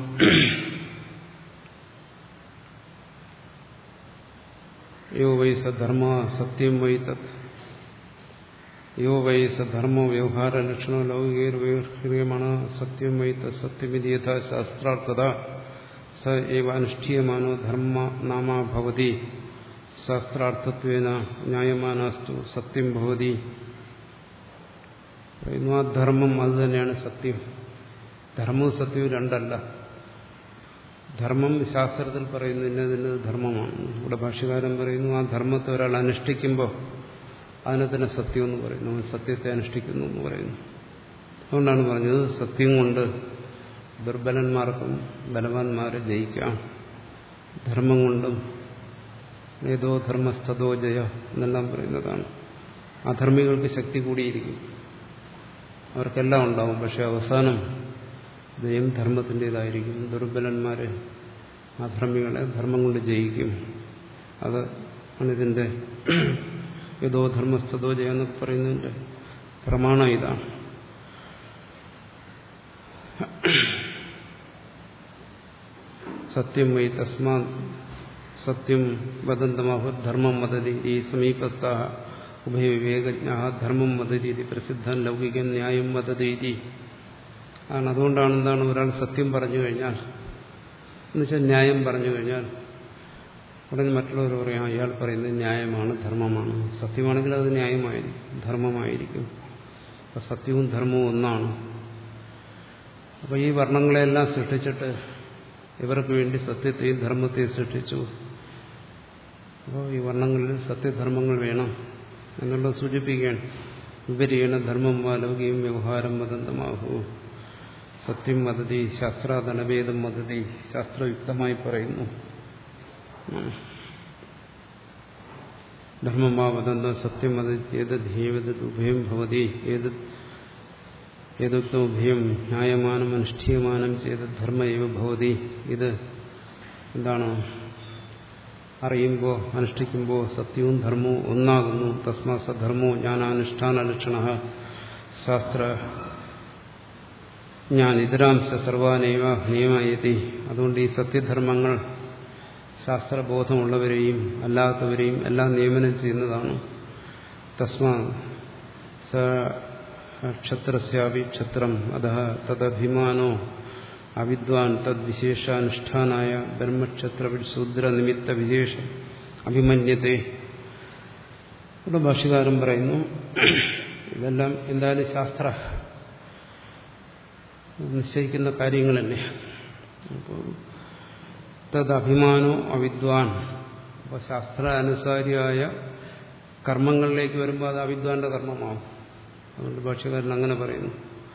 യോ വൈ സധർമ്മ സത്യം വൈ തത്. യോ വൈ സധർമ്മോ വ്യവഹാര ലക്ഷണോ ലൗകികമാണ് സത്യം വൈ തത് സത്യമിതി യഥാ ശാസ്ത്രാർത്ഥത സ ഏവ അനുഷ്ഠീയമാനോ ധർമ്മ നാമാ ഭവതി ശാസ്ത്രാർത്ഥത്വേന ന്യായമാനാസ്തു സത്യം ഭവതി. ആ ധർമ്മം അത് തന്നെയാണ് സത്യം. ധർമ്മവും സത്യവും രണ്ടല്ല. ധർമ്മം ശാസ്ത്രത്തിൽ പറയുന്നു ഇന്നതിന് ധർമ്മമാണ്. ഇവിടെ ഭാഷ്യകാരൻ പറയുന്നു ആ ധർമ്മത്തെ ഒരാൾ അനുഷ്ഠിക്കുമ്പോൾ അതിനെ തന്നെ സത്യം എന്ന് പറയുന്നു. അവൻ സത്യത്തെ അനുഷ്ഠിക്കുന്നു എന്ന് പറയുന്നു. അതുകൊണ്ടാണ് പറഞ്ഞത് സത്യം കൊണ്ട് ദുർബലന്മാർക്കും ബലവാന്മാരെ ജയിക്കാം. ധർമ്മം കൊണ്ടും ഏതോ ധർമ്മസ്തോ ജയ എന്നെല്ലാം പറയുന്നതാണ്. അധർമ്മികൾക്ക് ശക്തി കൂടിയിരിക്കും, അവർക്കെല്ലാം ഉണ്ടാവും. പക്ഷെ അവസാനം ജയം ധർമ്മത്തിൻ്റെതായിരിക്കും. ദുർബലന്മാരെ അധർമ്മികളെ ധർമ്മം കൊണ്ട് ജയിക്കും. അത് ആണിതിൻ്റെ ഏതോ ധർമ്മസ്തോ ജയ എന്നൊക്കെ പറയുന്നതിൻ്റെ പ്രമാണം ഇതാണ്. സത്യം വൈ തസ്മാ സത്യം വദന്തമാഹു ധർമ്മം വദതി ഈ സമീപസ്ഥ ഉഭയവിവേകജ്ഞ ധർമ്മം വദതി പ്രസിദ്ധം ലൗകികം ന്യായം വദതി. ആണ് അതുകൊണ്ടാണ് എന്താണ് ഒരാൾ സത്യം പറഞ്ഞു കഴിഞ്ഞാൽ എന്നുവെച്ചാൽ ന്യായം പറഞ്ഞു കഴിഞ്ഞാൽ ഉടനെ മറ്റുള്ളവർ പറയാം അയാൾ പറയുന്നത് ന്യായമാണ്, ധർമ്മമാണ്. സത്യമാണെങ്കിൽ അത് ന്യായമായിരിക്കും, ധർമ്മമായിരിക്കും. അപ്പം സത്യവും ധർമ്മവും ഒന്നാണ്. അപ്പോൾ ഈ വർണ്ണങ്ങളെല്ലാം സൃഷ്ടിച്ചിട്ട് ഇവർക്ക് വേണ്ടി സത്യത്തെയും ധർമ്മത്തെയും സൃഷ്ടിച്ചു. അപ്പോൾ ഈ വർണ്ണങ്ങളിൽ സത്യധർമ്മങ്ങൾ വേണം എന്നുള്ളത് സൂചിപ്പിക്കുകയാണ്. വിപരീണ ധർമ്മം വാ ലൗകികം വ്യവഹാരം വദന്തമാഹു. സത്യം വദതി ശാസ്ത്രാദനഭേദം വദതി. ശാസ്ത്രയുക്തമായി പറയുന്നു ധർമ്മം വാ വദന്ത സത്യം വദതി ഏതദ്ധേവതത് ഉഭയം ഭവതി ഏതുക്തമുഭയം ന്യായമാനം അനുഷ്ഠീയമാനം ചെയ്ത ധർമ്മ ഏവ ഭവതി. ഇത് എന്താണ്? അറിയുമ്പോൾ അനുഷ്ഠിക്കുമ്പോൾ സത്യവും ധർമ്മവും ഒന്നാകുന്നു. തസ്മാ സധർമ്മോ ജ്ഞാനാനുഷ്ഠാന ലക്ഷണ ശാസ്ത്ര ഞാൻ ഇതരാംശ സർവാനേവ നിയമയതി. അതുകൊണ്ട് ഈ സത്യധർമ്മങ്ങൾ ശാസ്ത്രബോധമുള്ളവരെയും അല്ലാത്തവരെയും എല്ലാം നിയമനം ചെയ്യുന്നതാണ്. തസ്മാ സ ക്ഷത്രസ്യാപി ക്ഷത്രം അധഃ തദഭിമാനോ അവിദ്വാൻ തദ്വിശേഷാനുഷ്ഠാനായ ബ്രഹ്മക്ഷത്ര നിമിത്ത വിശേഷം അഭിമന്യത്തെ. ഇവിടെ ഭാഷ്യകാരൻ പറയുന്നു ഇതെല്ലാം എന്തായാലും ശാസ്ത്ര നിശ്ചയിക്കുന്ന കാര്യങ്ങളല്ലേ. അപ്പോൾ തദഭിമാനോ അവിദ്വാൻ. അപ്പോൾ ശാസ്ത്രാനുസാരിയായ കർമ്മങ്ങളിലേക്ക് വരുമ്പോൾ അത് അവിദ്വാന്റെ കർമ്മമാവും. അതുകൊണ്ട് ഭാഷ്യകാരൻ അങ്ങനെ പറയുന്നു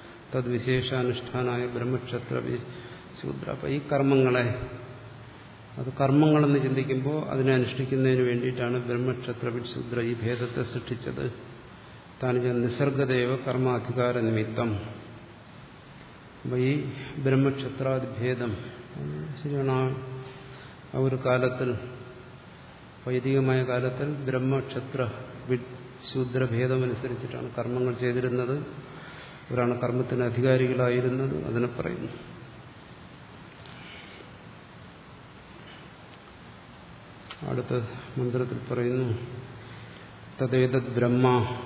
തദ്വിശേഷാനുഷ്ഠാനായ ബ്രഹ്മക്ഷത്ര ശൂദ്ര. അപ്പം ഈ കർമ്മങ്ങളെ അത് കർമ്മങ്ങളെന്ന് ചിന്തിക്കുമ്പോൾ അതിനെ അനുഷ്ഠിക്കുന്നതിന് വേണ്ടിയിട്ടാണ് ബ്രഹ്മക്ഷത്ര വിശൂദ്ര ഈ ഭേദത്തെ സൃഷ്ടിച്ചത്. താൻ നിസർഗദേവ കർമാധികാര നിമിത്തം. അപ്പോൾ ഈ ബ്രഹ്മക്ഷത്രാദിഭേദം ശരിയാണ്. ആ ഒരു കാലത്തിൽ, വൈദികമായ കാലത്തിൽ ബ്രഹ്മക്ഷത്ര ശൂദ്രഭേദമനുസരിച്ചിട്ടാണ് കർമ്മങ്ങൾ ചെയ്തിരുന്നത്. അവരാണ് കർമ്മത്തിന് അധികാരികളായിരുന്നത്. അതിനെ പറയുന്നു. അടുത്ത മന്ത്രത്തിൽ പറയുന്നു, തദേതദ് ബ്രഹ്മ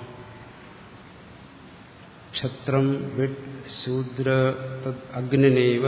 ക്ഷത്രം വിഡ് ശൂദ്ര തദ് അഗ്നിനൈവ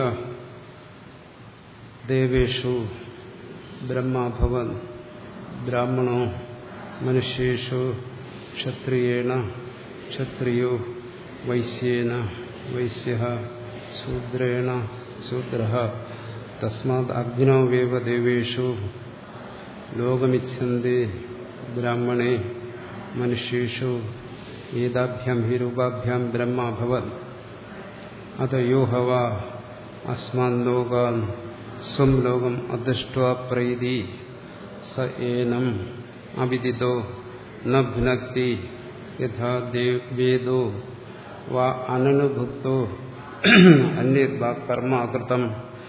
ദേവേഷു ബ്രഹ്മഭവൻ ബ്രാഹ്മണോ മനുഷ്യേഷു ക്ഷത്രിയേണ ക്ഷത്രിയോ വൈശ്യേന വൈശ്യഃ ശൂദ്രേണ ശൂദ്രഃ തസ്മാദ് അഗ്നോ വേവ ദേവേഷു ലോകമിച്ഛന്തി ബ്രാഹ്മണേ മനുഷ്യേഷു ഏതാഭ്യാം ഹി രൂപാഭ്യാം ബ്രഹ്മഭവൻ അതയോ ഹവ അസ്മാൻ ലോകാൻ സ്വം ലോകം അദൃഷ്ട്വാ പ്രൈതി സ ഏനം അവിദിതോ ന ഭുനക്തി യഥാ വേദോ വാ അനനുഭുക്തോ അന്യത് വാ കർമ്മ അകൃതം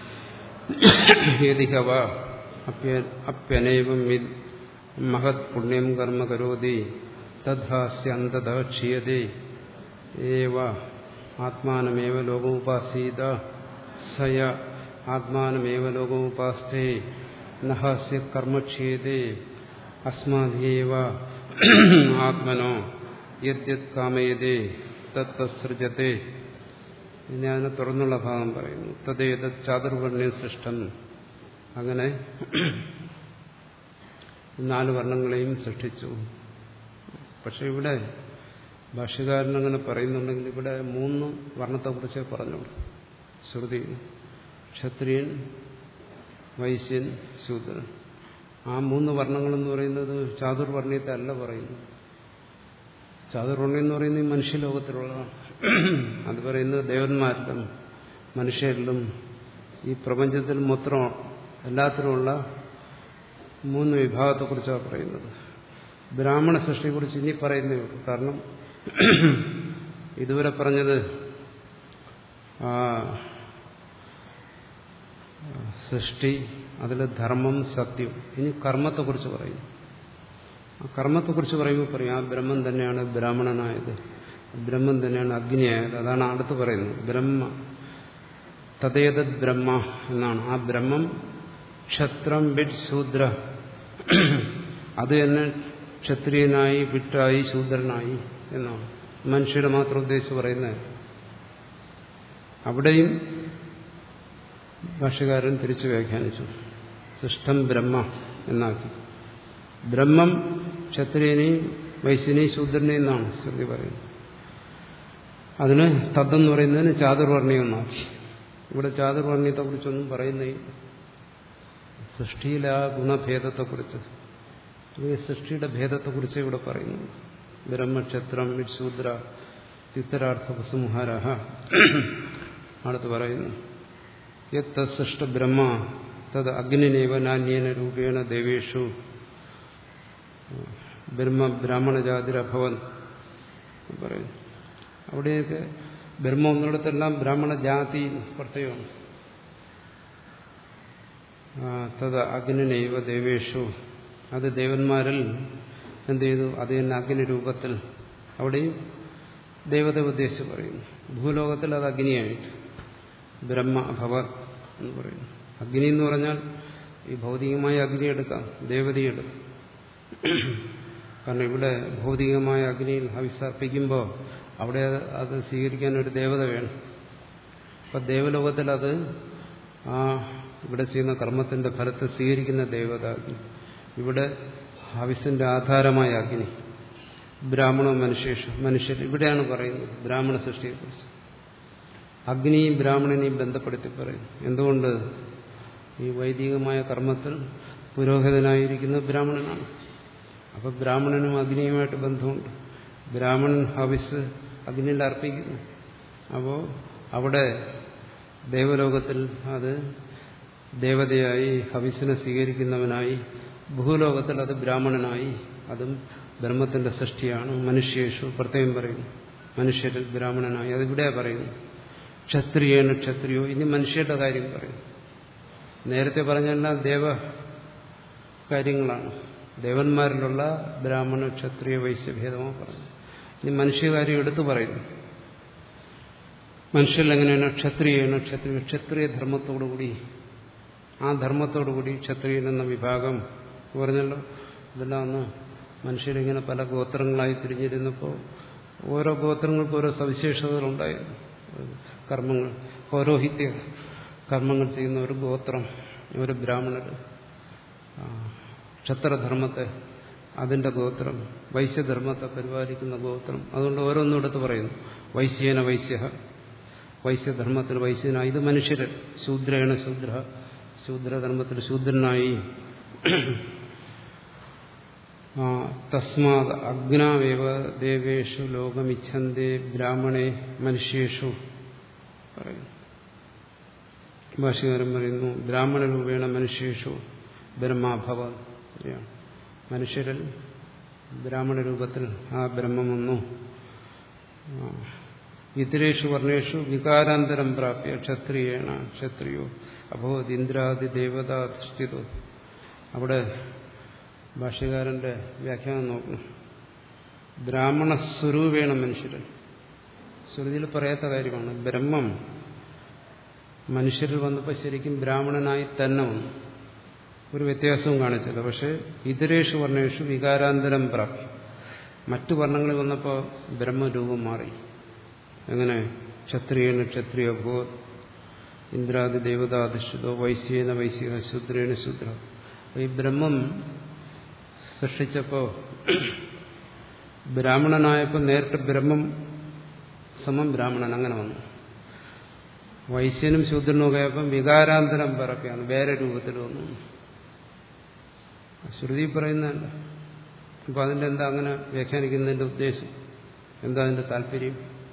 ഹേതിഹ വാ അപ്യനൈവം മഹത് പുണ്യം കർമ്മ കരോതി തദ്ഹാസ്യന്തത ക്ഷീയതേ ഏവ ആത്മാനമേവ ലോകമുപാസീത സയ ആത്മാനമേവ ലോകമുപാസ്തേ നഹാസ്യ കർമ്മ ക്ഷീയതേ അസ്മാദേവ ആത്മനോ യദ്യത് കാമയതേ തത്സൃജത്തെ. ഞാൻ തുറന്നുള്ള ഭാഗം പറയുന്നു. തദ്ദേത ചാതുർവർണ്ണ്യം സൃഷ്ടം. അങ്ങനെ നാല് വർണ്ണങ്ങളെയും സൃഷ്ടിച്ചു. പക്ഷെ ഇവിടെ ഭാഷ്യകാരൻ അങ്ങനെ പറയുന്നുണ്ടെങ്കിൽ ഇവിടെ മൂന്ന് വർണ്ണത്തെക്കുറിച്ചേ പറഞ്ഞുള്ളൂ. ശ്രുതി ക്ഷത്രിയൻ, വൈശ്യൻ, ശൂദ്രൻ. ആ മൂന്ന് വർണ്ണങ്ങളെന്ന് പറയുന്നത് ചാതുർവർണ്ണയത്തെ അല്ല പറയുന്നു. ചാതുർവർണ്ണ്യം എന്ന് പറയുന്നത് ഈ മനുഷ്യലോകത്തിലുള്ളതാണ്. അത് പറയുന്നത് ദേവന്മാരിലും മനുഷ്യരിലും ഈ പ്രപഞ്ചത്തിൽ മൊത്തം എല്ലാത്തിലുമുള്ള മൂന്ന് വിഭാഗത്തെക്കുറിച്ചാണ് പറയുന്നത്. ബ്രാഹ്മണ സൃഷ്ടിയെക്കുറിച്ച് ഇനി പറയുന്നേ ഉള്ളൂ. കാരണം ഇതുവരെ പറഞ്ഞത് സൃഷ്ടി, അതിൽ ധർമ്മം, സത്യം. ഇനി കർമ്മത്തെക്കുറിച്ച് പറയും. ആ കർമ്മത്തെക്കുറിച്ച് പറയുമ്പോൾ പറയും ആ ബ്രഹ്മം തന്നെയാണ് ബ്രാഹ്മണനായത്, ബ്രഹ്മം തന്നെയാണ് അഗ്നിയായത്. അതാണ് അടുത്ത് പറയുന്നത്. ബ്രഹ്മ തദ്ദേതദ് ബ്രഹ്മ എന്നാണ്. ആ ബ്രഹ്മം ക്ഷത്രം വിഡ് ശൂദ്ര, അത് തന്നെ ക്ഷത്രിയനായി വിട്ടായി ശൂദ്രനായി എന്നാണ്. മനുഷ്യരെ മാത്രം ഉദ്ദേശിച്ച് പറയുന്നത്. അവിടെയും ഭാഷ്യകാരൻ തിരിച്ചു വ്യാഖ്യാനിച്ചു. സൃഷ്ടം ബ്രഹ്മ എന്നാക്കി. ബ്രഹ്മം ക്ഷത്രിയനെയും വൈശ്യനെയും ശൂദ്രനെയും എന്നാണ് ശ്രുതി പറയുന്നത്. അതിന് തദ്ദെന്ന് പറയുന്നതിന് ചാതുർവർണ്ണയം എന്നാക്കി. ഇവിടെ ചാതുർവർണ്ണയത്തെക്കുറിച്ചൊന്നും പറയുന്നേ. സൃഷ്ടിയിലെ ആ ഗുണഭേദത്തെക്കുറിച്ച്, അല്ലെങ്കിൽ സൃഷ്ടിയുടെ ഭേദത്തെക്കുറിച്ച് ഇവിടെ പറയുന്നു. ബ്രഹ്മക്ഷത്രം വിശൂദ്ര ചിത്തരാർത്ഥപസുംഹാര. അടുത്ത് പറയുന്നു യത് സൃഷ്ട ബ്രഹ്മ തത് അഗ്നിനേവ നാന്യേന രൂപേണ ദേവേഷു ബ്രഹ്മ ബ്രാഹ്മണജാതിരഭവൻ പറയുന്നു. അവിടെയൊക്കെ ബ്രഹ്മം എന്നിടത്തെല്ലാം ബ്രാഹ്മണജാതി പ്രത്യേകമാണ്. തത് അഗ്നിനൈവ ദേവേഷു, അത് ദേവന്മാരിൽ എന്ത് ചെയ്തു? അത് തന്നെ അഗ്നി രൂപത്തിൽ. അവിടെയും ദേവത ഉദ്ദേശിച്ച് പറയുന്നു. ഭൂലോകത്തിൽ അത് അഗ്നിയായിട്ട് ബ്രഹ്മ അഭവ എന്ന് പറയുന്നു. അഗ്നി എന്ന് പറഞ്ഞാൽ ഈ ഭൗതികമായ അഗ്നി എടുക്കാം, ദേവതയെടുക്കാം. കാരണം ഇവിടെ ഭൗതികമായ അഗ്നിയിൽ ഹവിസർപ്പിക്കുമ്പോൾ അവിടെ അത് സ്വീകരിക്കാൻ ഒരു ദേവത വേണം. അപ്പം ദേവലോകത്തിൽ അത് ആ ഇവിടെ ചെയ്യുന്ന കർമ്മത്തിന്റെ ഫലത്തെ സ്വീകരിക്കുന്ന ദേവത അഗ്നി. ഇവിടെ ഹവിസിന്റെ ആധാരമായ അഗ്നി. ബ്രാഹ്മണോ മനുഷ്യേഷു, മനുഷ്യർ. ഇവിടെയാണ് പറയുന്നത് ബ്രാഹ്മണ സൃഷ്ടിയെക്കുറിച്ച്. അഗ്നിയും ബ്രാഹ്മണനെയും ബന്ധപ്പെടുത്തി പറയുന്നു. എന്തുകൊണ്ട്? ഈ വൈദികമായ കർമ്മത്തിൽ പുരോഹിതനായിരിക്കുന്ന ബ്രാഹ്മണനാണ്. അപ്പം ബ്രാഹ്മണനും അഗ്നിയുമായിട്ട് ബന്ധമുണ്ട്. ബ്രാഹ്മണൻ ഹവിസ് അഗ്നിയിൽ അർപ്പിക്കുന്നു. അപ്പോൾ അവിടെ ദേവലോകത്തിൽ അത് ദേവതയായി ഹവിസിനെ സ്വീകരിക്കുന്നവനായി, ഭൂലോകത്തിൽ അത് ബ്രാഹ്മണനായി, അതും ബ്രഹ്മത്തിന്റെ സൃഷ്ടിയാണ്. മനുഷ്യേഷു പ്രത്യേകം പറയുന്നു, മനുഷ്യരിൽ ബ്രാഹ്മണനായി, അതിവിടെ പറയുന്നു. ക്ഷത്രിയേണ ക്ഷത്രിയോ, ഇനി മനുഷ്യരുടെ കാര്യം പറയുന്നു. നേരത്തെ പറഞ്ഞെല്ലാം ദേവ കാര്യങ്ങളാണ്, ദേവന്മാരിലുള്ള ബ്രാഹ്മണ ക്ഷത്രിയ വൈശ്യഭേദമോ പറഞ്ഞു. ഇനി മനുഷ്യകാര്യം എടുത്തു പറയുന്നു. മനുഷ്യരിൽ എങ്ങനെയാണ് ക്ഷത്രിയേണ ക്ഷത്രിയ, ക്ഷത്രിയ ധർമ്മത്തോടുകൂടി, ആ ധർമ്മത്തോടുകൂടി ക്ഷത്രിയൻ എന്ന വിഭാഗം പറഞ്ഞല്ലോ. ഇതെല്ലാം ഒന്ന് മനുഷ്യരിങ്ങനെ പല ഗോത്രങ്ങളായി തിരിഞ്ഞിരുന്നപ്പോൾ ഓരോ ഗോത്രങ്ങൾക്ക് ഓരോ സവിശേഷതകളുണ്ടായിരുന്നു. കർമ്മങ്ങൾ, പൗരോഹിത്യ കർമ്മങ്ങൾ ചെയ്യുന്ന ഒരു ഗോത്രം, ഒരു ബ്രാഹ്മണർ, ക്ഷത്രധർമ്മത്തെ അതിന്റെ ഗോത്രം, വൈശ്യധർമ്മത്തെ പരിപാലിക്കുന്ന ഗോത്രം. അതുകൊണ്ട് ഓരോന്നും എടുത്ത് പറയുന്നു. വൈശ്യേന വൈശ്യ, വൈശ്യധർമ്മത്തിൽ വൈശ്യനായി, ഇത് മനുഷ്യര്. ശൂദ്രേണ ശൂദ്ര, ശൂദ്രധർമ്മത്തിൽ ശൂദ്രനായി. തസ്മാത് അഗ്നാവേവ ദേവേഷു ലോകമിച്ഛന്തേ ബ്രാഹ്മണേ മനുഷ്യേഷു പറയുന്നു. ഭാഷ്യകാരൻ പറയുന്നു ബ്രാഹ്മണ രൂപേണ മനുഷ്യേഷു ബ്രഹ്മാഭവ, മനുഷ്യരിൽ ബ്രാഹ്മണ രൂപത്തിൽ ആ ബ്രഹ്മം വന്നു. ഇതരേഷു വർണ്ണേഷു വികാരാന്തരം പ്രാപ്യ ക്ഷത്രിയേണ ക്ഷത്രിയോ അഭവത് ഇന്ദ്രാദി ദേവതാധിഷ്ഠിതോ. അവിടെ ഭാഷ്യകാരന്റെ വ്യാഖ്യാനം നോക്കണം. ബ്രാഹ്മണ സ്വരൂപേണ മനുഷ്യരിൽ, ശ്രുതിയിൽ പറയാത്ത കാര്യമാണ്. ബ്രഹ്മം മനുഷ്യരിൽ വന്നപ്പോൾ ശരിക്കും ബ്രാഹ്മണനായി തന്നെ വന്നു, ഒരു വ്യത്യാസവും കാണിച്ചില്ല. പക്ഷെ ഇതരേഷു വർണ്ണേഷു വികാരാന്തരം പ്രാപ്തി, മറ്റു വർണ്ണങ്ങളിൽ വന്നപ്പോൾ ബ്രഹ്മരൂപം മാറി. എങ്ങനെ? ക്ഷത്രിയേണ ക്ഷത്രിയ ഭോ, ഇന്ദ്രാദി ദേവതാധിഷ്ഠിതോ, വൈശ്യേന വൈശ്യ, ശൂദ്രേണ ശൂദ്ര. ഈ ബ്രഹ്മം സൃഷ്ടിച്ചപ്പോൾ ബ്രാഹ്മണനായപ്പോൾ നേരിട്ട് ബ്രഹ്മം സമം ബ്രാഹ്മണൻ അങ്ങനെ വന്നു. വൈശ്യനും ശൂദ്രനും ഒക്കെ ആയപ്പം വികാരാന്തരം പിറക്കുകയാണ്, വേറെ രൂപത്തിൽ വന്നു. ശ്രുതി പറയുന്നതല്ല. അപ്പൊ അതിന്റെ എന്താ അങ്ങനെ വ്യാഖ്യാനിക്കുന്നതിന്റെ ഉദ്ദേശം എന്താ? അതിന്റെ താല്പര്യം?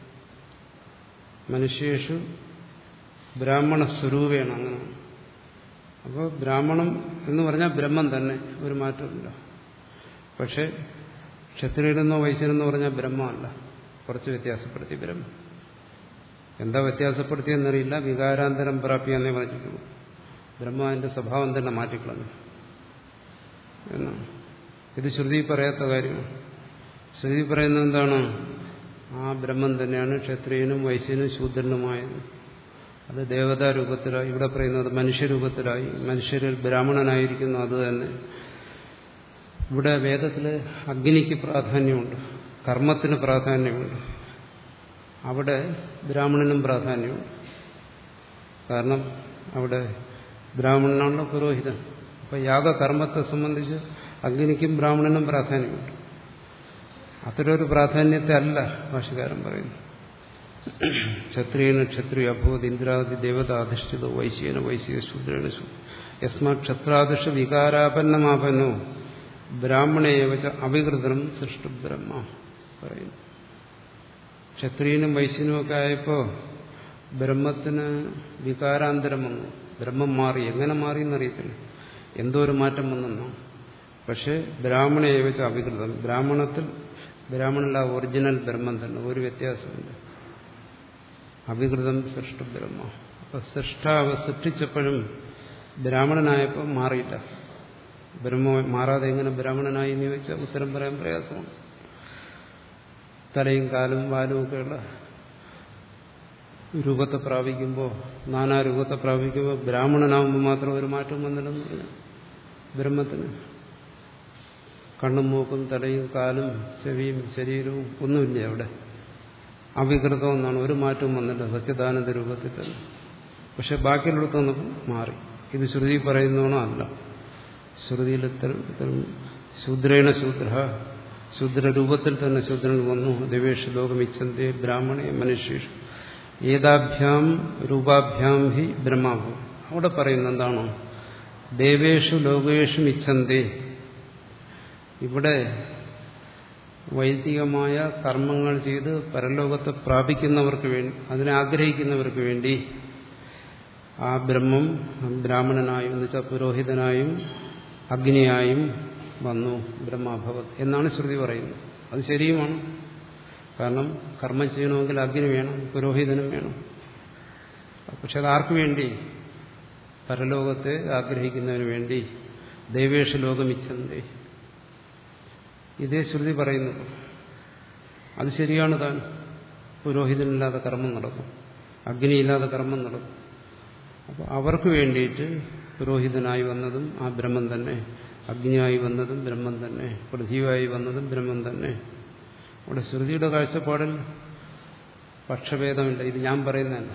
മനുഷ്യേഷു ബ്രാഹ്മണ സ്വരൂപേണ, അങ്ങനെ. അപ്പോൾ ബ്രാഹ്മണം എന്ന് പറഞ്ഞാൽ ബ്രഹ്മം തന്നെ, ഒരു മാറ്റമില്ല. പക്ഷെ ക്ഷത്രിയനെന്നോ വൈശ്യനെന്നോ പറഞ്ഞാൽ ബ്രഹ്മമല്ല, കുറച്ച് വ്യത്യാസപ്പെടുത്തി ബ്രഹ്മം. എന്താ വ്യത്യാസപ്പെടുത്തിയെന്നറിയില്ല, വികാരാന്തരം പ്രാപ്തി എന്നേ പറഞ്ഞിട്ടുള്ളൂ. ബ്രഹ്മ അതിന്റെ സ്വഭാവം തന്നെ മാറ്റിക്കളഞ്ഞു എന്നാണ്. ഇത് ശ്രുതി പറയാത്ത കാര്യമാണ്. ശ്രുതി പറയുന്നത് എന്താണ്? ആ ബ്രഹ്മം തന്നെയാണ് ക്ഷത്രിയനും വൈശ്യനും ശൂദ്രനുമായത്. അത് ദേവതാ രൂപത്തിലായി, ഇവിടെ പറയുന്നത് മനുഷ്യരൂപത്തിലായി, മനുഷ്യരിൽ ബ്രാഹ്മണനായിരിക്കുന്നു. അത് തന്നെ ഇവിടെ വേദത്തിൽ അഗ്നിക്ക് പ്രാധാന്യമുണ്ട്, കർമ്മത്തിന് പ്രാധാന്യമുണ്ട്. അവിടെ ബ്രാഹ്മണനും പ്രാധാന്യമുണ്ട്. കാരണം അവിടെ ബ്രാഹ്മണനാണല്ലോ പുരോഹിതൻ. അപ്പൊ യാഗകർമ്മത്തെ സംബന്ധിച്ച് അഗ്നിക്കും ബ്രാഹ്മണനും പ്രാധാന്യമുണ്ട്. അത്തരൊരു പ്രാധാന്യത്തെ അല്ല ഭാഷ്യകാരൻ പറയുന്നു. ക്ഷത്രിയേണ ക്ഷത്രിയ അഭൂത് ഇന്ദ്രാദി ദേവതാധിഷ്ഠിതോ വൈശ്യേന വൈശ്യ ശൂദ്രേണ ശൂദ്ര യസ്മാ ക്ഷത്രാദിഷ വികാരാപന്നമാപന്നോ ബ്രാഹ്മണേവച അവികൃതം സൃഷ്ടു ബ്രഹ്മ പറയുന്നു. ക്ഷത്രിയനും വൈശ്യനും ഒക്കെ ആയപ്പോ ബ്രഹ്മത്തിന് വികാരാന്തരം വന്നു, ബ്രഹ്മം മാറി. എങ്ങനെ മാറി എന്നറിയത്തില്ല, എന്തോ ഒരു മാറ്റം വന്നെന്നോ. പക്ഷെ ബ്രാഹ്മണേവച അവികൃതം, ബ്രാഹ്മണത്തിൽ ബ്രാഹ്മണല്ല ഒറിജിനൽ ബ്രഹ്മം തന്നെ, ഒരു വ്യത്യാസമില്ല. അവികൃതം സൃഷ്ടു ബ്രഹ്മ. അപ്പൊ സൃഷ്ടാവ് സൃഷ്ടിച്ചപ്പോഴും ബ്രാഹ്മണനായപ്പോൾ മാറിയില്ല. ബ്രഹ്മ മാറാതെ എങ്ങനെ ബ്രാഹ്മണനായി എന്ന് ചോദിച്ചാൽ ഉത്തരം പറയാൻ പ്രയാസമാണ്. തലയും കാലും വാലും ഒക്കെയുള്ള രൂപത്തെ പ്രാപിക്കുമ്പോൾ, നാനാരൂപത്തെ പ്രാപിക്കുമ്പോൾ ബ്രാഹ്മണനാകുമ്പോൾ മാത്രം ഒരു മാറ്റം വന്നില്ലെന്ന് പറഞ്ഞു. ബ്രഹ്മത്തിന് കണ്ണും മൂക്കും തലയും കാലും ചെവിയും ശരീരവും ഒന്നുമില്ല അവിടെ. അവികൃതം എന്നാണ്, ഒരു മാറ്റവും വന്നില്ല സച്ചിദാനന്ദ രൂപത്തിൽ തന്നെ. പക്ഷെ ബാക്കിയുള്ളിടത്തൊന്നും മാറി. ഇത് ശ്രുതി പറയുന്നതാണോ? അല്ല. ശ്രുതിയിൽ ഇത്തരം ശൂദ്രേണ ശൂദ്ര, ശൂദ്രരൂപത്തിൽ തന്നെ ശൂദ്രൻ വന്നു. ദേവേഷു ലോകമിച്ഛന്തേ ബ്രാഹ്മണേ മനുഷ്യേഷു ഏതാഭ്യാം രൂപാഭ്യാം ഹി ബ്രഹ്മാഭൂ. അവിടെ പറയുന്നത് എന്താണോ? ദേവേഷു ലോകേഷു ഇച്ഛന്തേ. ഇവിടെ വൈദികമായ കർമ്മങ്ങൾ ചെയ്ത് പരലോകത്തെ പ്രാപിക്കുന്നവർക്ക് വേണ്ടി, അതിനെ ആഗ്രഹിക്കുന്നവർക്ക് വേണ്ടി ആ ബ്രഹ്മം ബ്രാഹ്മണനായും എന്ന് വെച്ചാൽ പുരോഹിതനായും അഗ്നിയായും വന്നു ബ്രഹ്മഭവത് എന്നാണ് ശ്രുതി പറയുന്നത്. അത് ശരിയുമാണ്. കാരണം കർമ്മം ചെയ്യണമെങ്കിൽ അഗ്നി വേണം, പുരോഹിതനും വേണം. പക്ഷെ അത് ആർക്കു വേണ്ടി? പരലോകത്തെ ആഗ്രഹിക്കുന്നതിന് വേണ്ടി. ദൈവേഷ ലോകമിച്ഛന്തേ, ഇതേ ശ്രുതി പറയുന്നു. അത് ശരിയാണ്. താൻ പുരോഹിതനില്ലാതെ കർമ്മം നടക്കും, അഗ്നിയില്ലാതെ കർമ്മം നടക്കും. അപ്പോൾ അവർക്ക് വേണ്ടിയിട്ട് പുരോഹിതനായി വന്നതും ആ ബ്രഹ്മം തന്നെ, അഗ്നിയായി വന്നതും ബ്രഹ്മം തന്നെ, പൃഥ്വിയായി വന്നതും ബ്രഹ്മം തന്നെ. അവിടെ ശ്രുതിയുടെ കാഴ്ചപ്പാടിൽ പക്ഷഭേദമില്ല. ഇത് ഞാൻ പറയുന്നതല്ല.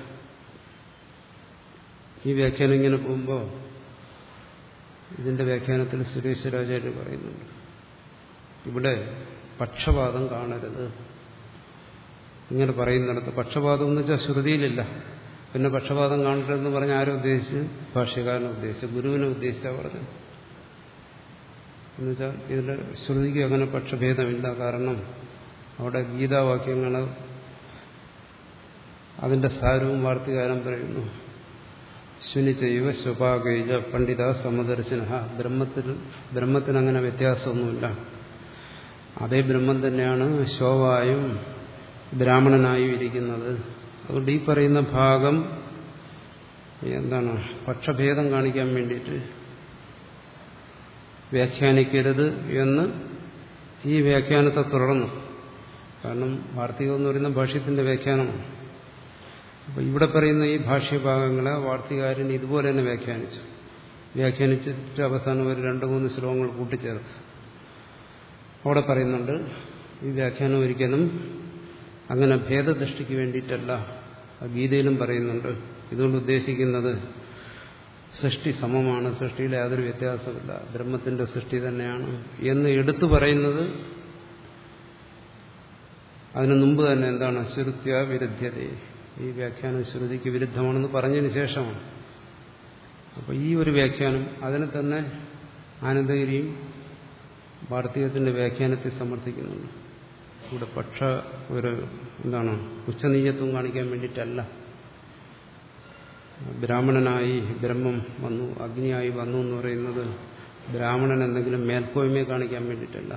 ഈ വ്യാഖ്യാനം ഇങ്ങനെ പോകുമ്പോൾ ഇതിന്റെ വ്യാഖ്യാനത്തിൽ സുരേശ്വരാചാര്യ പറയുന്നുണ്ട്, ഇവിടെ പക്ഷപാതം കാണരുത്. ഇങ്ങനെ പറയുന്നിടത്ത് പക്ഷപാതം എന്ന് വെച്ചാൽ ശ്രുതിയിലില്ല. പിന്നെ പക്ഷപാതം കാണരുതെന്ന് പറഞ്ഞ ആരും ഉദ്ദേശിച്ച്? ഭാഷ്യകാരനെ ഉദ്ദേശിച്ച്, ഗുരുവിനെ ഉദ്ദേശിച്ചാണ് പറഞ്ഞത്. എന്നുവെച്ചാൽ ഇതിൽ ശ്രുതിക്ക് അങ്ങനെ പക്ഷഭേദമില്ല. കാരണം അവിടെ ഗീതാവാക്യങ്ങൾ അതിന്റെ സാരവും വാർത്തികാരം പറയുന്നു. ശുനിചൈവ സ്വപാകൈജ പണ്ഡിത സമദർശന. ബ്രഹ്മത്തിൽ ബ്രഹ്മത്തിനങ്ങനെ വ്യത്യാസമൊന്നുമില്ല. അതേ ബ്രഹ്മം തന്നെയാണ് ശോവായും ബ്രാഹ്മണനായും ഇരിക്കുന്നത്. അതുകൊണ്ട് ഈ പറയുന്ന ഭാഗം എന്താണ്, പക്ഷഭേദം കാണിക്കാൻ വേണ്ടിയിട്ട് വ്യാഖ്യാനിക്കരുത് എന്ന് ഈ വ്യാഖ്യാനത്തെ തുടർന്നു. കാരണം വാർത്തികം എന്ന് പറയുന്ന ഭാഷ്യത്തിന്റെ വ്യാഖ്യാനമാണ്. അപ്പോൾ ഇവിടെ പറയുന്ന ഈ ഭാഷ്യഭാഗങ്ങളെ വാർത്തികാരൻ ഇതുപോലെ തന്നെ വ്യാഖ്യാനിച്ചു. വ്യാഖ്യാനിച്ചിട്ട് അവസാനം ഒരു രണ്ട് മൂന്ന് ശ്ലോകങ്ങൾ കൂട്ടിച്ചേർത്തു. അവിടെ പറയുന്നുണ്ട്, ഈ വ്യാഖ്യാനം ഒരിക്കലും അങ്ങനെ ഭേദദൃഷ്ടിക്ക് വേണ്ടിയിട്ടല്ല. ഗീതയിലും പറയുന്നുണ്ട്. ഇതുകൊണ്ട് ഉദ്ദേശിക്കുന്നത് സൃഷ്ടി സമമാണ്, സൃഷ്ടിയിൽ യാതൊരു വ്യത്യാസമില്ല, ബ്രഹ്മത്തിന്റെ സൃഷ്ടി തന്നെയാണ് എന്ന് എടുത്തു പറയുന്നത് അതിനു മുമ്പ് തന്നെ എന്താണ്, ശ്രുത്യ വിരുദ്ധ്യത, ഈ വ്യാഖ്യാനം ശ്രുതിക്ക് വിരുദ്ധമാണെന്ന് പറഞ്ഞതിന് ശേഷമാണ്. അപ്പോൾ ഈ ഒരു വ്യാഖ്യാനം അതിനെ തന്നെ ആനന്ദഗിരിയും വാർത്തികത്തിന്റെ വ്യാഖ്യാനത്തെ സമർത്ഥിക്കുന്നുണ്ട്. ഇവിടെ പക്ഷ ഒരു എന്താണ് ഉച്ചനീചത്വം കാണിക്കാൻ വേണ്ടിയിട്ടല്ല. ബ്രാഹ്മണനായി ബ്രഹ്മം വന്നു, അഗ്നിയായി വന്നു എന്ന് പറയുന്നത് ബ്രാഹ്മണൻ എന്തെങ്കിലും മേൽക്കോയ്മയെ കാണിക്കാൻ വേണ്ടിയിട്ടല്ല.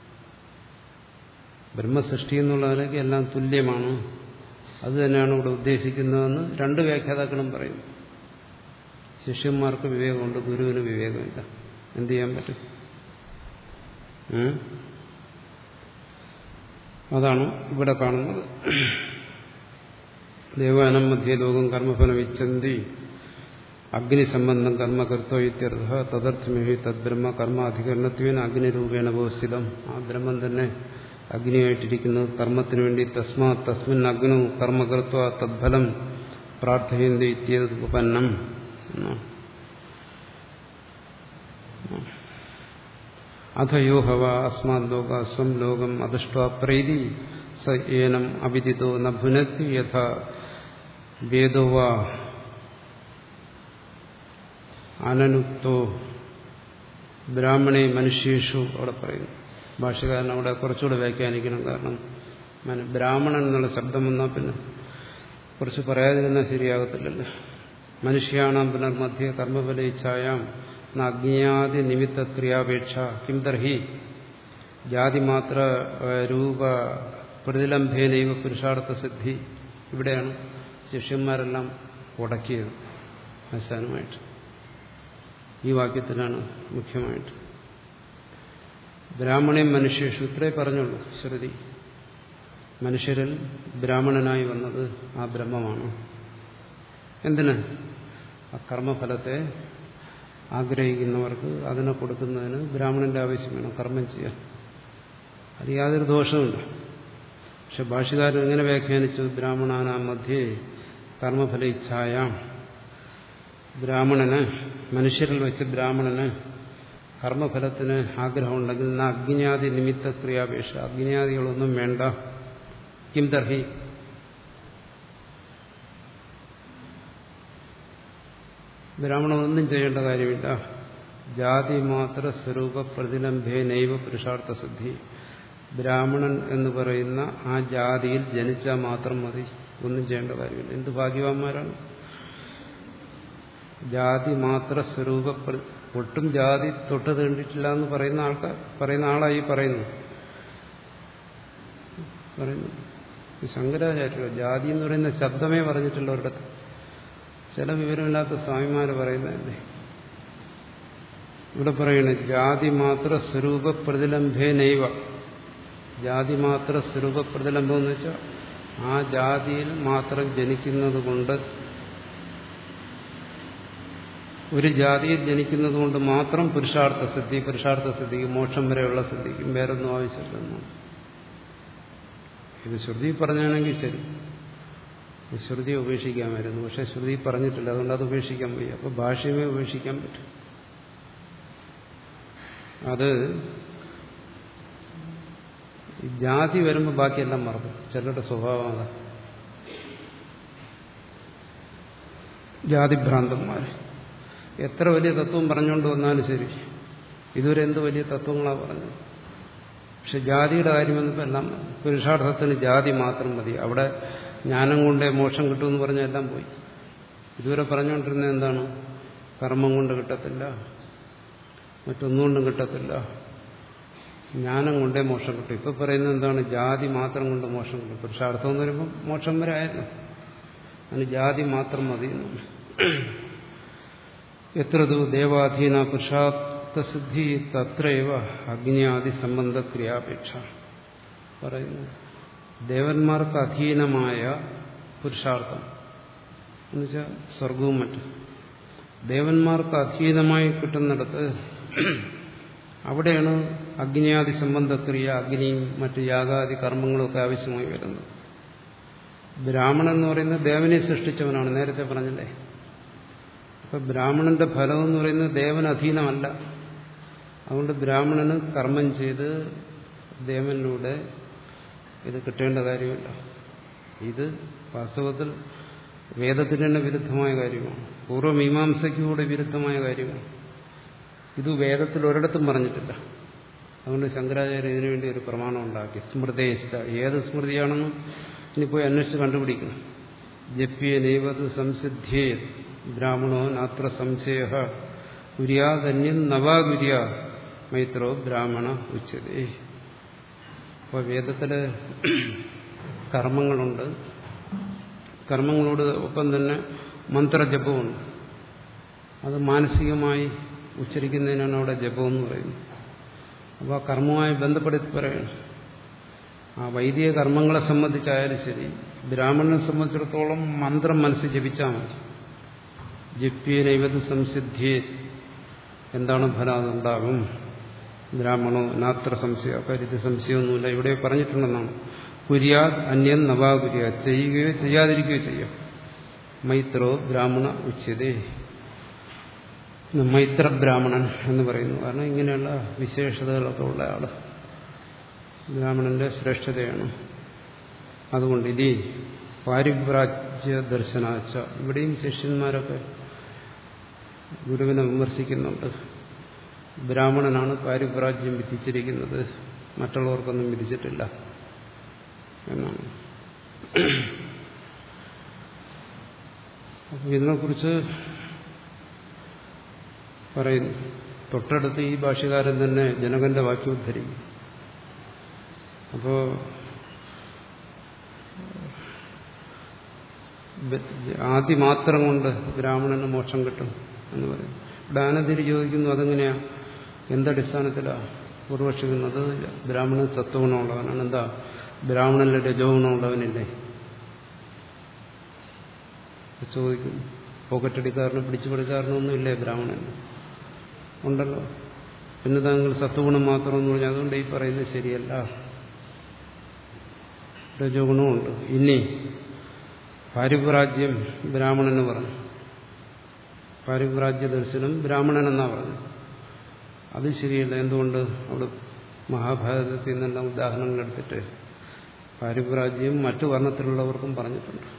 ബ്രഹ്മസൃഷ്ടി എന്നുള്ളതിലേക്ക് എല്ലാം തുല്യമാണ്. അത് തന്നെയാണ് ഇവിടെ ഉദ്ദേശിക്കുന്നതെന്ന് രണ്ട് വ്യാഖ്യാതാക്കളും പറയുന്നു. ശിഷ്യന്മാർക്ക് വിവേകമുണ്ട്, ഗുരുവിന് വിവേകമില്ല. എന്ത് ചെയ്യാൻ പറ്റും? അതാണ് ഇവിടെ കാണുന്നത്. ദേവാനം മധ്യേ ലോകം കർമ്മഫലം ഇച്ഛന്തി അഗ്നിസംബന്ധം കർമ്മകർത്തോ ഇത്യർത്ഥ തദർത്ഥമേ തദ്ബ്രഹ്മ കർമാധികരണത്വേന അഗ്നിരൂപേണ ഉപസ്ഥിതം. ആ ബ്രഹ്മം തന്നെ അഗ്നിയായിട്ടിരിക്കുന്നത് കർമ്മത്തിനു വേണ്ടി. തസ്മാ തസ്മിൻ അഗ്നു കർമ്മകർത്ത തദ്ഫലം പ്രാർത്ഥയന്തി ഇത്യേതത് ഉപന്നം. അഥയോ ഹവ അസ്മാത് ലോക സ്വം ലോകം അദൃഷ്ട്വാ പ്രൈതി സ ഏനം അവിദിതോ ന ഭുനക്തി യഥാ വേദോ വാ അനനുക്തോ ബ്രാഹ്മണേ മനുഷ്യേഷു. അവിടെ പറയുന്നു. ഭാഷകാരൻ അവിടെ കുറച്ചുകൂടെ വ്യാഖ്യാനിക്കണം. കാരണം ബ്രാഹ്മണൻ എന്നുള്ള ശബ്ദം വന്നാൽ പിന്നെ കുറച്ച് പറയാതിരുന്നാൽ ശരിയാകത്തില്ലല്ലോ. മനുഷ്യാണാം പുനർമധ്യ കർമ്മഫല ഇച്ഛായാം അജ്ഞാതി നിമിത്ത ക്രിയാപേക്ഷ കിം തർഹി ജാതിമാത്ര രൂപ പ്രതിലംഭേനൈവ പുരുഷാർത്ഥ സിദ്ധി. ഇവിടെയാണ് ശിഷ്യന്മാരെല്ലാം ഉടക്കിയത് അവസാനമായിട്ട്. ഈ വാക്യത്തിലാണ് മുഖ്യമായിട്ട്. ബ്രാഹ്മണേ മനുഷ്യേഷു ഇത്രേ പറഞ്ഞുള്ളൂ ശ്രുതി. മനുഷ്യരിൽ ബ്രാഹ്മണനായി വന്നത് ആ ബ്രഹ്മമാണ്. എന്തിന്? ആ കർമ്മഫലത്തെ ആഗ്രഹിക്കുന്നവർക്ക് അതിനെ കൊടുക്കുന്നതിന് ബ്രാഹ്മണന്റെ ആവശ്യം വേണം, കർമ്മം ചെയ്യാൻ. അത് യാതൊരു ദോഷവുമില്ല. പക്ഷെ ഭാഷ്യകാരൻ എങ്ങനെ വ്യാഖ്യാനിച്ചു? ബ്രാഹ്മണാനാം മധ്യേ കർമ്മഫല ഇച്ഛായാം. ബ്രാഹ്മണന്, മനുഷ്യരിൽ വെച്ച് ബ്രാഹ്മണന് കർമ്മഫലത്തിന് ആഗ്രഹമുണ്ടെങ്കിൽ ന അഗ്നിയാദി നിമിത്ത ക്രിയാപേക്ഷ, അഗ്നിയാദികളൊന്നും വേണ്ട. കിം തർഹി, ബ്രാഹ്മണനൊന്നും ചെയ്യേണ്ട കാര്യമില്ല. ജാതി മാത്ര സ്വരൂപ പ്രതിലംഭേ നൈവ പുരുഷാർത്ഥ സിദ്ധി. ബ്രാഹ്മണൻ എന്ന് പറയുന്ന ആ ജാതിയിൽ ജനിച്ചാൽ മാത്രം മതി, ഒന്നും ചെയ്യേണ്ട കാര്യമില്ല. എന്ത് ഭാഗ്യവാന്മാരാണ്! ജാതി മാത്ര സ്വരൂപ ഒട്ടും ജാതി തൊട്ട് തീണ്ടിട്ടില്ല എന്ന് പറയുന്ന ആൾക്കാർ പറയുന്ന ആളായി പറയുന്നു പറയുന്നു ശങ്കരാചാര്യ ജാതി എന്ന് പറയുന്ന ശബ്ദമേ പറഞ്ഞിട്ടില്ല ഒരിടത്ത്. ചില വിവരമില്ലാത്ത സ്വാമിമാര് പറയുന്നതല്ലേ. ഇവിടെ പറയണ ജാതി മാത്ര സ്വരൂപ പ്രതിലംഭേനൈവ. ജാതി മാത്ര സ്വരൂപ പ്രതിലംഭം എന്ന് വെച്ചാൽ ആ ജാതിയിൽ മാത്രം ജനിക്കുന്നത് കൊണ്ട്, ഒരു ജാതിയിൽ ജനിക്കുന്നത് കൊണ്ട് മാത്രം പുരുഷാർത്ഥ സിദ്ധി, പുരുഷാർത്ഥ സിദ്ധിക്ക് മോക്ഷം വരെയുള്ള സിദ്ധിക്കും, വേറൊന്നും ആവശ്യമില്ലെന്നാണ്. ഇത് ശ്രുതി പറഞ്ഞാണെങ്കിൽ ശരി, ശ്രുതി ഉപേക്ഷിക്കാമായിരുന്നു. പക്ഷെ ശ്രുതി പറഞ്ഞിട്ടില്ല, അതുകൊണ്ട് അത് ഉപേക്ഷിക്കാൻ വയ്യ. അപ്പൊ ഭാഷ്യമേ ഉപേക്ഷിക്കാൻ പറ്റും. അത് ജാതി വരുമ്പോൾ ബാക്കിയെല്ലാം മറക്കും. ചിലരുടെ സ്വഭാവം അതാ. ജാതിഭ്രാന്തന്മാർ എത്ര വലിയ തത്വം പറഞ്ഞുകൊണ്ട് വന്നാലും ശരി, ഇതുവരെ എന്ത് വലിയ തത്വങ്ങളാണ് പറഞ്ഞത്. പക്ഷെ ജാതിയുടെ കാര്യം വന്നപ്പോൾ എല്ലാം പുരുഷാർത്ഥത്തിന് ജാതി മാത്രം മതി. അവിടെ ജ്ഞാനം കൊണ്ടേ മോക്ഷം കിട്ടുമെന്ന് പറഞ്ഞാൽ എല്ലാം പോയി. ഇതുവരെ പറഞ്ഞുകൊണ്ടിരുന്നത് എന്താണ്? കർമ്മം കൊണ്ട് കിട്ടത്തില്ല, മറ്റൊന്നുകൊണ്ടും കിട്ടത്തില്ല, ജ്ഞാനം കൊണ്ടേ മോക്ഷം കിട്ടും. ഇപ്പൊ പറയുന്നത് എന്താണ്? ജാതി മാത്രം കൊണ്ട് മോക്ഷം കിട്ടും. പുരുഷാർത്ഥം എന്ന് പറയുമ്പോൾ മോക്ഷം വരെ ആയിരുന്നു, അതിന് ജാതി മാത്രം മതി. എത്ര ദൂ ദേവാധീന പുരുഷാർത്ഥസിദ്ധി തത്രൈവ അഗ്നിയാദി സംബന്ധ ക്രിയാപേക്ഷ പറയുന്നു. ദേവന്മാർക്ക് അധീനമായ പുരുഷാർത്ഥം എന്നുവെച്ചാൽ സ്വർഗവും മറ്റും ദേവന്മാർക്ക് അധീനമായി കിട്ടുന്നിടത്ത് അവിടെയാണ് അഗ്നിയാദി സംബന്ധക്രിയ, അഗ്നിയും മറ്റ് യാഗാദി കർമ്മങ്ങളും ഒക്കെ ആവശ്യമായി വരുന്നത്. ബ്രാഹ്മണൻ എന്ന് പറയുന്നത് ദേവനെ സൃഷ്ടിച്ചവനാണ്, നേരത്തെ പറഞ്ഞല്ലേ. അപ്പൊ ബ്രാഹ്മണന്റെ ഫലം എന്ന് പറയുന്നത് ദേവന് അധീനമല്ല. അതുകൊണ്ട് ബ്രാഹ്മണന് കർമ്മം ചെയ്ത് ദേവനിലൂടെ ഇത് കിട്ടേണ്ട കാര്യമില്ല. ഇത് വാസ്തവത്തിൽ വേദത്തിന് തന്നെ വിരുദ്ധമായ കാര്യമാണ്, പൂർവ്വമീമാംസയ്ക്കൂടെ വിരുദ്ധമായ കാര്യമാണ്. ഇത് വേദത്തിൽ ഒരിടത്തും പറഞ്ഞിട്ടില്ല. അതുകൊണ്ട് ശങ്കരാചാര്യ ഇതിനു വേണ്ടി ഒരു പ്രമാണം ഉണ്ടാക്കി. സ്മൃതേഷ്ട, ഏത് സ്മൃതിയാണെന്നും ഇനിപ്പോയി അന്വേഷിച്ച് കണ്ടുപിടിക്കണം. ജപ്യ നൈവത് സംസിദ്ധ്യേ ബ്രാഹ്മണോ നാത്ര സംശയ കുര്യാതന്യം നവാകുര്യ മൈത്രോ ബ്രാഹ്മണ ഉച്യതേ. അപ്പോൾ വേദത്തില് കർമ്മങ്ങളുണ്ട്, കർമ്മങ്ങളോട് ഒപ്പം തന്നെ മന്ത്രജപമുണ്ട്. അത് മാനസികമായി ഉച്ചരിക്കുന്നതിനാണ് അവിടെ ജപം എന്ന് പറയുന്നത്. അപ്പോൾ ആ കർമ്മവുമായി ബന്ധപ്പെടുത്തി പറയണം. ആ വൈദിക കർമ്മങ്ങളെ സംബന്ധിച്ചായാലും ശരി, ബ്രാഹ്മണനെ സംബന്ധിച്ചിടത്തോളം മന്ത്രം മനസ്സിൽ ജപിച്ചാൽ മതി. ജപ്യേനൈവത് സംസിദ്ധ്യേ, എന്താണ് ഫലം? അതുണ്ടാകും. ബ്രാഹ്മണോ നാത്ര സംശയ, കാര്യത്തിൽ സംശയമൊന്നുമില്ല, ഇവിടെ പറഞ്ഞിട്ടുണ്ടെന്നാണ്. കുര്യാത് അന്യൻ നവാകുര്യ, ചെയ്യുകയോ ചെയ്യാതിരിക്കുകയോ ചെയ്യാം. മൈത്രോ ബ്രാഹ്മണ ഉച്യതേ, മൈത്ര ബ്രാഹ്മണൻ എന്ന് പറയുന്നു. കാരണം ഇങ്ങനെയുള്ള വിശേഷതകളൊക്കെ ഉള്ള ആള് ബ്രാഹ്മണന്റെ ശ്രേഷ്ഠതയാണ്. അതുകൊണ്ട് ഇനി പാരിവ്രാജ്യ ദർശനാച്ച, ഇവിടെയും ശിഷ്യന്മാരൊക്കെ ഗുരുവിനെ വിമർശിക്കുന്നുണ്ട്. ബ്രാഹ്മണനാണ് പാരിവ്രാജ്യം വിധിച്ചിരിക്കുന്നത്, മറ്റുള്ളവർക്കൊന്നും വിധിച്ചിട്ടില്ല എന്നാണ്. അപ്പം ഇതിനെക്കുറിച്ച് പറയുന്നു. തൊട്ടടുത്ത് ഈ ഭാഷ്യകാരൻ തന്നെ ജനകന്റെ വാക്യം ഉദ്ധരിക്കും. അപ്പോ ആദിമാത്രം കൊണ്ട് ബ്രാഹ്മണന് മോക്ഷം കിട്ടും എന്ന് പറയും. ഇവിടെ ആനന്ദരി ചോദിക്കുന്നു, അതെങ്ങനെയാ, എന്തടിസ്ഥാനത്തിലാണ് പൂർവക്ഷിക്കുന്നത്? ബ്രാഹ്മണൻ സത്വഗുണമുള്ളവനാണ്. എന്താ, ബ്രാഹ്മണനിലെ രജോഗുണമുള്ളവനില്ലേ? ചോദിക്കുന്നു. പോക്കറ്റടിക്കാരനും പിടിച്ചുപടിക്കാരനൊന്നും ഇല്ലേ ബ്രാഹ്മണൻ? ഉണ്ടല്ലോ. പിന്നെ താങ്കൾ സത്വഗുണം മാത്രമെന്ന് പറഞ്ഞാൽ അതുകൊണ്ട് ഈ പറയുന്നത് ശരിയല്ല, രജോഗുണമുണ്ട്. ഇനി പാരിവ്രാജ്യം ബ്രാഹ്മണന് പറഞ്ഞു, പാരിവ്രാജ്യ ദർശനം ബ്രാഹ്മണനെന്നാ പറഞ്ഞു. അത് ശരിയല്ല. എന്തുകൊണ്ട്? അവിടെ മഹാഭാരതത്തിൽ നിന്നെല്ലാം ഉദാഹരണങ്ങൾ എടുത്തിട്ട് പാരിവ്രാജ്യം മറ്റു വർണ്ണത്തിലുള്ളവർക്കും പറഞ്ഞിട്ടുണ്ട്.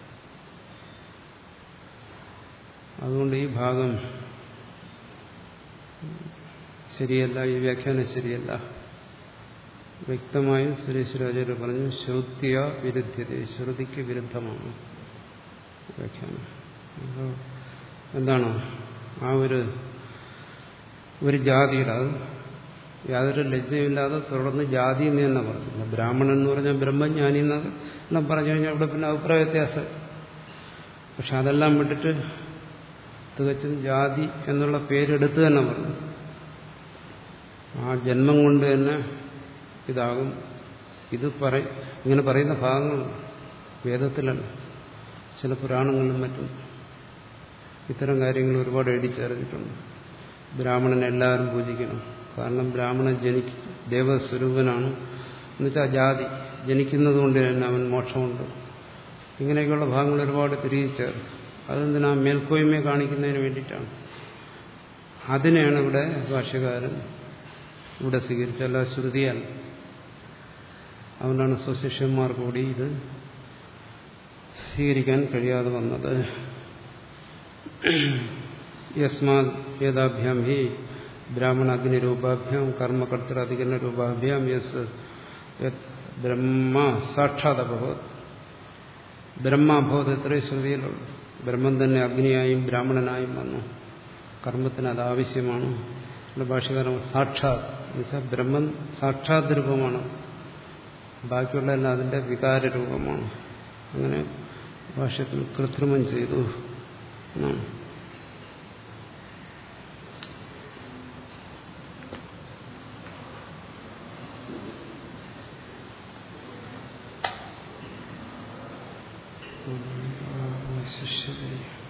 അതുകൊണ്ട് ഈ ഭാഗം ശരിയല്ല, ഈ വ്യാഖ്യാനം ശരിയല്ല. വ്യക്തമായും സുരേശ്വരാചാര്യ പറഞ്ഞു, ശ്രുത്യ വിരുദ്ധ്യത, ശ്രുതിക്ക് വിരുദ്ധമാണ് വ്യാഖ്യാനം. അപ്പോൾ എന്താണ് ആ ഒരു ഒരു ജാതിയുടെ അത് യാതൊരു ലജ്ജയില്ലാതെ തുടർന്ന് ജാതി എന്ന് തന്നെ പറഞ്ഞു. ബ്രാഹ്മണൻ എന്ന് പറഞ്ഞാൽ ബ്രഹ്മജ്ഞാനി എന്നെല്ലാം പറഞ്ഞു കഴിഞ്ഞാൽ അവിടെ പിന്നെ അഭിപ്രായ വ്യത്യാസം. പക്ഷെ അതെല്ലാം വിട്ടിട്ട് തികച്ചും ജാതി എന്നുള്ള പേരെടുത്ത് തന്നെ പറഞ്ഞു. ആ ജന്മം കൊണ്ട് തന്നെ ഇതാകും. ഇത് പറ ഇങ്ങനെ പറയുന്ന ഭാഗങ്ങൾ വേദത്തിലല്ല, ചില പുരാണങ്ങളിലും മറ്റും ഇത്തരം കാര്യങ്ങൾ ഒരുപാട് എഴുതിച്ചേർന്നിട്ടുണ്ട്. ബ്രാഹ്മണനെ എല്ലാവരും പൂജിക്കണം, കാരണം ബ്രാഹ്മണൻ ജനിക്ക് ദേവസ്വരൂപനാണ് എന്നുവെച്ചാൽ ജാതി ജനിക്കുന്നത് കൊണ്ട് തന്നെ അവൻ മോക്ഷമുണ്ട്. ഇങ്ങനെയൊക്കെയുള്ള ഭാഗങ്ങൾ ഒരുപാട് തിരിച്ചേർത്ത് അതെന്തിനാ മേൽക്കോയ്മയെ കാണിക്കുന്നതിന് വേണ്ടിയിട്ടാണ്. അതിനെയാണ് ഇവിടെ ഭാഷ്യകാരൻ ഇവിടെ സ്വീകരിച്ച, അല്ല ശ്രുതിയല്ല. അതുകൊണ്ടാണ് സ്വശിഷ്യന്മാർ കൂടി ഇത് സ്വീകരിക്കാൻ കഴിയാതെ വന്നത്. യസ്മാത് യഥാഭ്യാം ഹി ബ്രാഹ്മണ അഗ്നിരൂപാഭ്യാം കർമ്മകർത്തൃ അധികരണ രൂപാഭ്യാം യസ് ബ്രഹ്മ സാക്ഷാത് അഭവത്. ബ്രഹ്മാഭവത് എത്രയും ശ്രുതിയിലുള്ളൂ. ബ്രഹ്മം തന്നെ അഗ്നിയായും ബ്രാഹ്മണനായും വന്നു. കർമ്മത്തിന് അത് ആവശ്യമാണ്. ഭാഷകാരം സാക്ഷാത് എന്ന് വെച്ചാൽ ബ്രഹ്മം സാക്ഷാത് രൂപമാണ്, ബാക്കിയുള്ള എല്ലാം അതിന്റെ വികാര രൂപമാണ്. അങ്ങനെ ഭാഷ്യത്തിൽ കൃത്രിമം ചെയ്തു എന്നാണ്. ശിഷ്യ